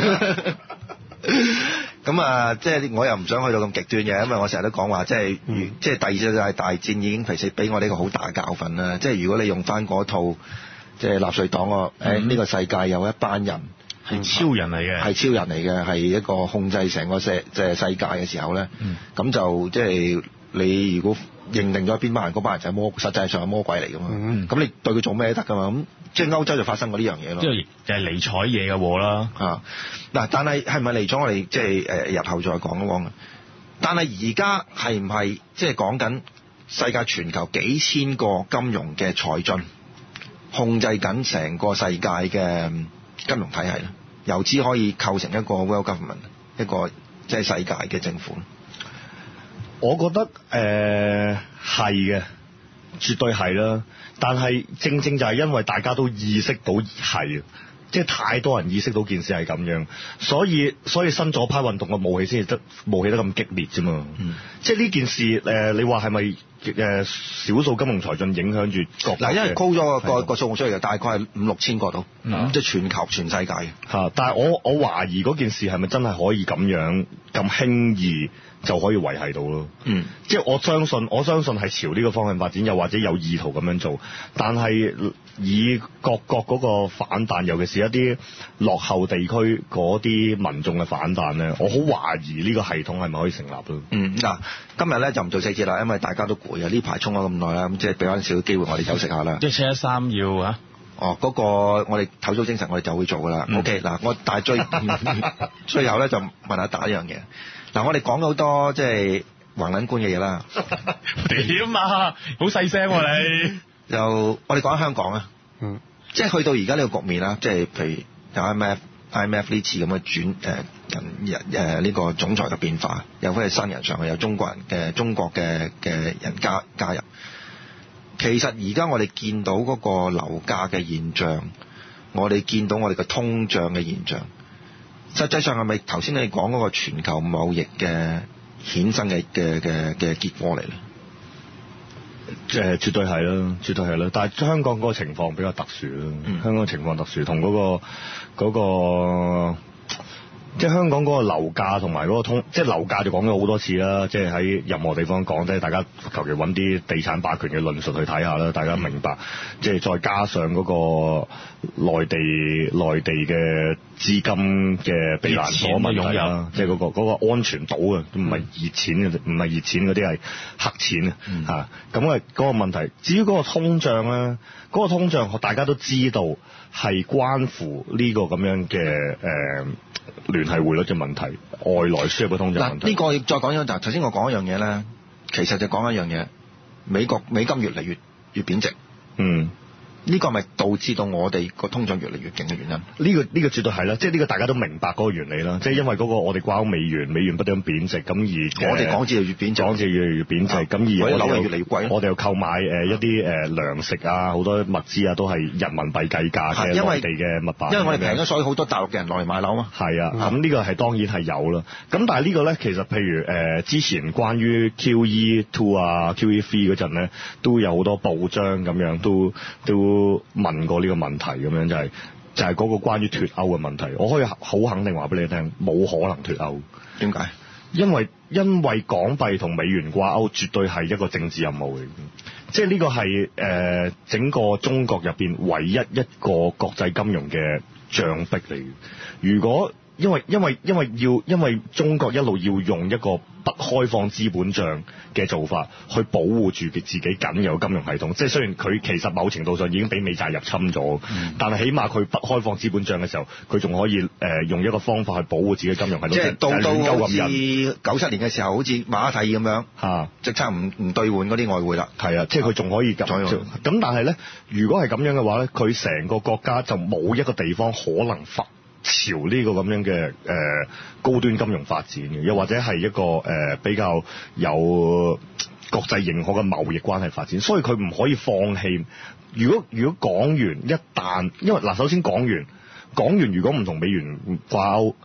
咁啊，即係我又唔想去到咁極端嘅，因為我成日都講話，即係、嗯、即係第二次世界大戰已經其實俾我哋一個好大嘅教訓啦。即係如果你用翻嗰套即係納粹黨個誒呢個世界有一班人係超人嚟嘅， 係超人嚟嘅，係一個控制成個世即係世界嘅時候咧，咁、嗯、就即係你如果認定咗邊班人，嗰班人就係魔，實際上係魔鬼嚟噶嘛。咁、嗯、你對佢做咩都得噶嘛。咁即係歐洲就發生過呢樣嘢咯。即係就係尼采嘢嘅禍啦。 啊，嗱，但係係咪尼采我哋即係誒日後再講一講。但係而家係唔係即係講緊世界全球幾千個金融嘅財津控制緊成個世界嘅金融體系咧？由此可以構成一個 world government， 一個即係世界嘅政府。 我覺得誒係嘅，絕對係啦。但係正正就係因為大家都意識到係，即係太多人意識到件事係咁樣，所以所以新左派運動嘅武器先至得武器得咁激烈啫嘛。嗯、即係呢件事誒、呃，你話係咪誒少數金融財進影響住國？嗱， 因為 call 咗個個數目出嚟嘅，大概係五六千個度，嗯、即係全球全世界嘅嚇。但係我我懷疑嗰件事係咪真係可以咁樣咁輕易就可以維繫到咯？嗯，即係我相信，我相信係朝呢個方向發展，又或者有意圖咁樣做。但係以各國嗰個反彈，尤其是一啲落後地區嗰啲民眾嘅反彈咧，我好懷疑呢個系統係咪可以成立咯？ 嗯，嗱，今日咧就唔做細節啦，因為大家都攰啊，呢排衝咗咁耐啦，咁即係俾翻少少機會我哋休息下啦。 即係七一三要啊？ 哦，嗰、那個我哋抖擻精神，我哋就會做噶啦。嗯、OK，嗱，我但係最最後咧就問下打一樣嘢。嗱，我哋講咗好多即係橫撚官嘅嘢啦。 點啊？好細聲喎你。 就我哋講香港啊，嗯，即係去到而家呢個局面啦，即係譬如有 I M F、I M F 呢次咁嘅轉誒人誒呢個總裁嘅變化，有翻係新人上去，有中國人嘅中國嘅嘅人加加入。其實而家我哋見到嗰個樓價嘅現象，我哋見到我哋嘅通脹嘅現象，實際上係咪頭先你講嗰個全球貿易嘅衍生嘅嘅嘅嘅結果嚟咧？ 誒、呃，絕對係啦，絕對係啦。但係香港嗰個情況比較特殊啦，嗯、香港情況特殊，同嗰、嗰個嗰、嗰個即係香港嗰個樓價同埋嗰個通，即係樓價就講咗好多次啦。即係喺任何地方講，即係大家求其揾啲地產霸權嘅論述去睇下啦，大家明白。即係再加上嗰個內地內地嘅資金嘅避難所問題啦，即係嗰個嗰個安全島啊，唔係熱錢嘅，唔係熱錢嗰啲係黑錢、嗯、啊嚇。咁啊嗰個問題，至於嗰個通脹咧，嗰個通脹大家都知道係關乎呢個咁樣嘅誒。呃聯繫匯率嘅問題，外來輸入嘅通脹問題。嗱，呢個要再講一樣，頭先我講一樣嘢咧，其實就講一樣嘢，美國美金越嚟越越貶值。嗯。呢個係咪導致到我哋個通脹越嚟越勁嘅原因？呢、 呢個呢、呢個絕對係啦，即係呢個大家都明白嗰個原理啦。即係因為嗰個我哋掛鈎美元，美元不斷咁貶值，咁而我哋港紙就越貶值， 港紙越嚟越貶值，咁、啊、而我哋樓又越嚟越貴。 我哋又購買誒一啲誒糧食啊，好多物資啊，都係人民幣計價嘅內地嘅物品。 因為我哋平咗，所以好多大陸嘅人落嚟買樓嘛。 係啊，咁呢個係當然係有啦。咁但係呢個咧，其實譬如誒、呃、之前關於 Q E two 啊 Q E three 嗰陣咧，都有好多報章咁樣都都問過。呢個問題咁樣就係、是、就係、是、嗰個關於脫歐嘅問題，我可以好肯定話俾你聽，冇可能脫歐。 點解？ 因為因為港幣同美元掛鈎，絕對係一個政治任務嚟嘅，即係呢個係誒、呃、整個中國入邊唯一一個國際金融嘅障壁嚟嘅。如果因為因為因為要因為中國一路要用一個不開放資本帳嘅做法去保護住自己僅有金融系統，即係雖然佢其實某程度上已經俾美債入侵咗，嗯、但係起碼佢不開放資本帳嘅時候，佢仲可以誒、呃、用一個方法去保護自己金融系統。即係到到好似九七年嘅時候，好似馬哈蒂咁樣嚇，即刻唔唔兌換嗰啲外匯啦。 係啊，即係佢仲可以咁。咁但係咧，如果係咁樣嘅話咧，佢成個國家就冇一個地方可能發朝呢個咁樣嘅誒、呃、高端金融發展嘅，又或者係一個誒、呃、比較有國際認可嘅貿易關係發展，所以佢唔可以放棄。如果如果港元一旦，因為嗱，首先港元港元如果唔同美元掛鈎，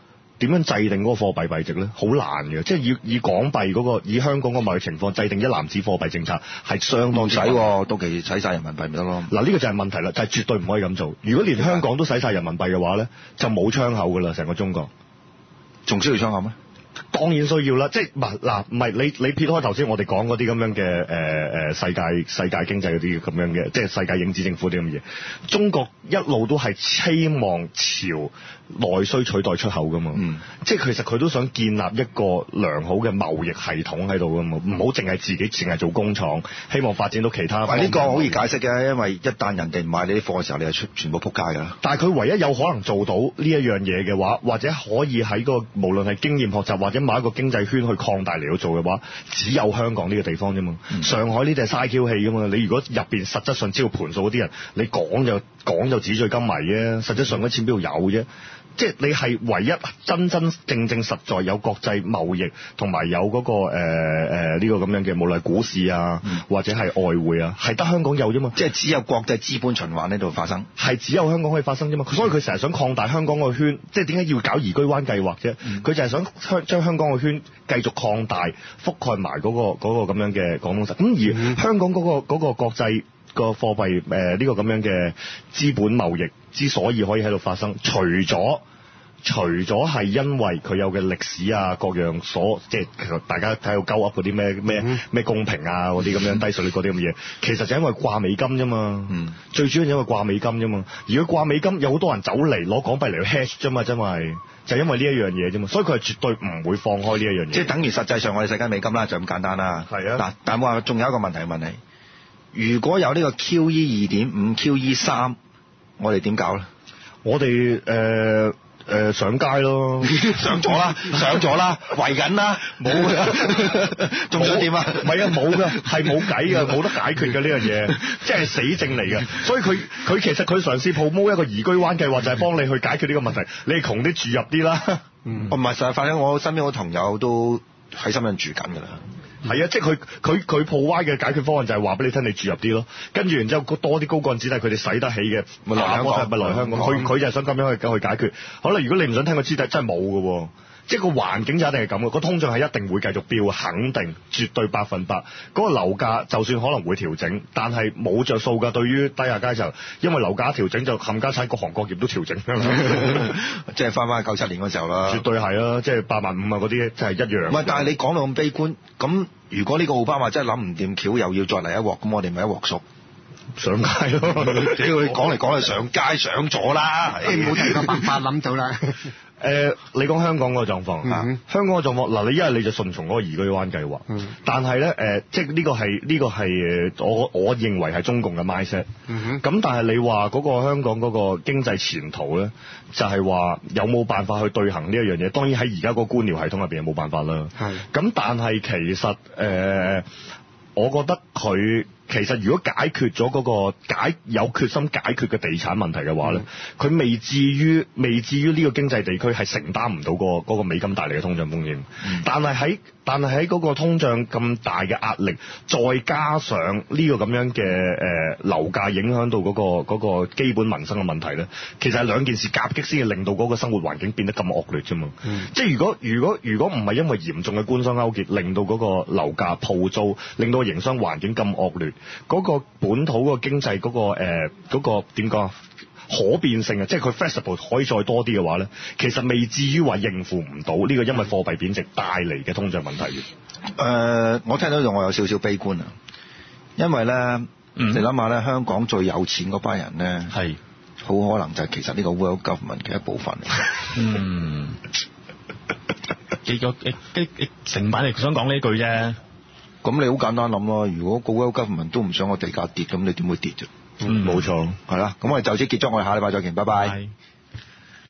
點樣制定嗰個貨幣幣值咧？好難嘅，即係以以港幣嗰、那個以香港個貿易情況制定一籃子貨幣政策係相當唔使喎，到期使晒人民幣咪得咯。 嗱，呢個就係問題啦，就係、是、絕對唔可以咁做。如果連香港都使晒人民幣嘅話咧，就冇窗口噶啦，成個中國。 仲需要窗口咩？ 當然需要啦，即係唔係嗱，唔係你你撇開頭先我哋講嗰啲咁樣嘅誒誒世界世界經濟嗰啲咁樣嘅，即係世界影子政府啲咁嘅嘢。中國一路都係希望朝內需取代出口噶嘛，嗯、即係其實佢都想建立一個良好嘅貿易系統喺度噶嘛，唔好淨係自己淨係做工廠，希望發展到其他。 呢個好易解釋嘅，因為一旦人哋唔買你啲貨嘅時候，你係出全部撲街㗎。 但係佢唯一有可能做到呢一樣嘢嘅話，或者可以喺個無論係經驗學習或者某一個經濟圈去擴大嚟到做嘅話，只有香港呢個地方啫嘛。嗯、上海呢啲係嘥 Q 氣㗎嘛，你如果入邊實質上知道盤數嗰啲人，你講就講就紙醉金迷啫，實質上嗰啲錢邊度有啫？即係你係唯一真真正正實在有國際貿易同埋有嗰、那個誒誒呢個咁樣嘅，無論係股市啊、嗯、或者係外匯啊，係得香港有啫嘛。即係只有國際資本循環呢度發生，係只有香港可以發生啫嘛。所以佢成日想擴大香港個圈，即係點解要搞移居灣計劃啫？佢、嗯、就係想香將香港個圈繼續擴大，覆蓋埋嗰、那個嗰、那個咁樣嘅廣東省。咁而香港嗰、那個嗰、那個國際個貨幣誒呢個咁樣嘅資本貿易之所以可以喺度發生，除咗除咗係因為佢有嘅歷史啊各樣所，即係其實大家睇到鳩噏嗰啲咩咩咩公平啊嗰啲咁樣低稅率嗰啲咁嘅嘢，其實就因為掛美金啫嘛。嗯，最主要因為掛美金啫嘛。如果掛美金有好多人走嚟攞港幣嚟去 hedge 啫嘛，真係就因為呢一樣嘢啫嘛。所以佢係絕對唔會放開呢一樣嘢。即係等於實際上我哋使緊美金啦，就咁簡單啦。係啊。嗱，但係我話仲有一個問題問你。如果有呢個 Q E 二點五、Q E 三，我哋點搞咧？我哋誒誒上街咯，上咗啦，上咗啦，圍緊啦，冇㗎，仲想點啊？唔係啊，冇㗎，係冇計㗎，冇得解決嘅呢樣嘢，即係死症嚟嘅。所以佢佢其實佢嘗試 promote 一個移居灣計劃，就係幫你去解決呢個問題。你係窮啲住入啲啦。嗯，唔係，實際反正我身邊好多朋友都喺深圳住緊㗎啦。係啊，即係佢佢佢破歪嘅解決方案就係話俾你聽，你住入啲咯，跟住然之後多啲高幹子弟佢哋使得起嘅，咪來香港，咪來香港。佢佢就係想咁樣去去解決。好啦，如果你唔想聽個資底，真係冇㗎喎。即係個環境就一定係咁嘅，個通脹係一定會繼續飆，肯定絕對百分百。嗰個樓價就算可能會調整，但係冇着數㗎。對於低下階層，因為樓價調整就冚家產各行各業都調整，即係翻返去九七年嗰時候啦。絕對係啦，即係八萬五啊嗰啲，真係一樣。唔係，但係你講到咁悲觀，咁如果呢個奧巴馬真係諗唔掂橋，又要再嚟一鑊，咁我哋咪一鑊熟。上街咯！只要你講嚟講去上街上咗啦，你冇第個辦法諗到啦。誒、呃，你講香港嗰個狀況、嗯啊、香港嘅狀況嗱，你一係你就順從嗰個移居灣計劃，嗯、但係咧誒，即係呢個係呢、呢個係我我認為係中共嘅 mindset。咁、嗯、但係你話嗰個香港嗰個經濟前途咧，就係、是、話有冇辦法去對行呢一樣嘢？當然喺而家嗰個官僚系統入邊係冇辦法啦。係。咁但係其實誒、呃，我覺得佢。其實如果解決咗嗰個解有決心解決嘅地產問題嘅話咧，佢、嗯、未至於未至於呢個經濟地區係承擔唔到個嗰個美金帶嚟嘅通脹風險。嗯、但係喺但係喺嗰個通脹咁大嘅壓力，再加上呢個咁樣嘅誒樓價影響到嗰個嗰個基本民生嘅問題咧，其實係兩件事夾擊先至令到嗰個生活環境變得咁惡劣啫嘛。嗯、即係如果如果如果唔係因為嚴重嘅官商勾結，令到嗰個樓價鋪租，令到個營商環境咁惡劣。嗰個本土嗰個經濟嗰、嗰個誒嗰、呃嗰個點講啊可變性啊，即係佢 flexible 可以再多啲嘅話咧，其實未至於話應付唔到呢個因為貨幣貶值帶嚟嘅通脹問題嘅。誒、呃，我聽到就我有少少悲觀啊，因為咧，嗯、你諗下咧，香港最有錢嗰班人咧，係好可能就係其實呢個 world government 嘅一部分嚟嘅。嗯，幾個你你你成版你想講呢句啫。咁你好簡單諗咯，如果個 world government 都唔想個地價跌，咁你點會跌啫？嗯，冇錯，係啦。咁我哋就此結束，我哋下禮拜再見，拜拜。Bye.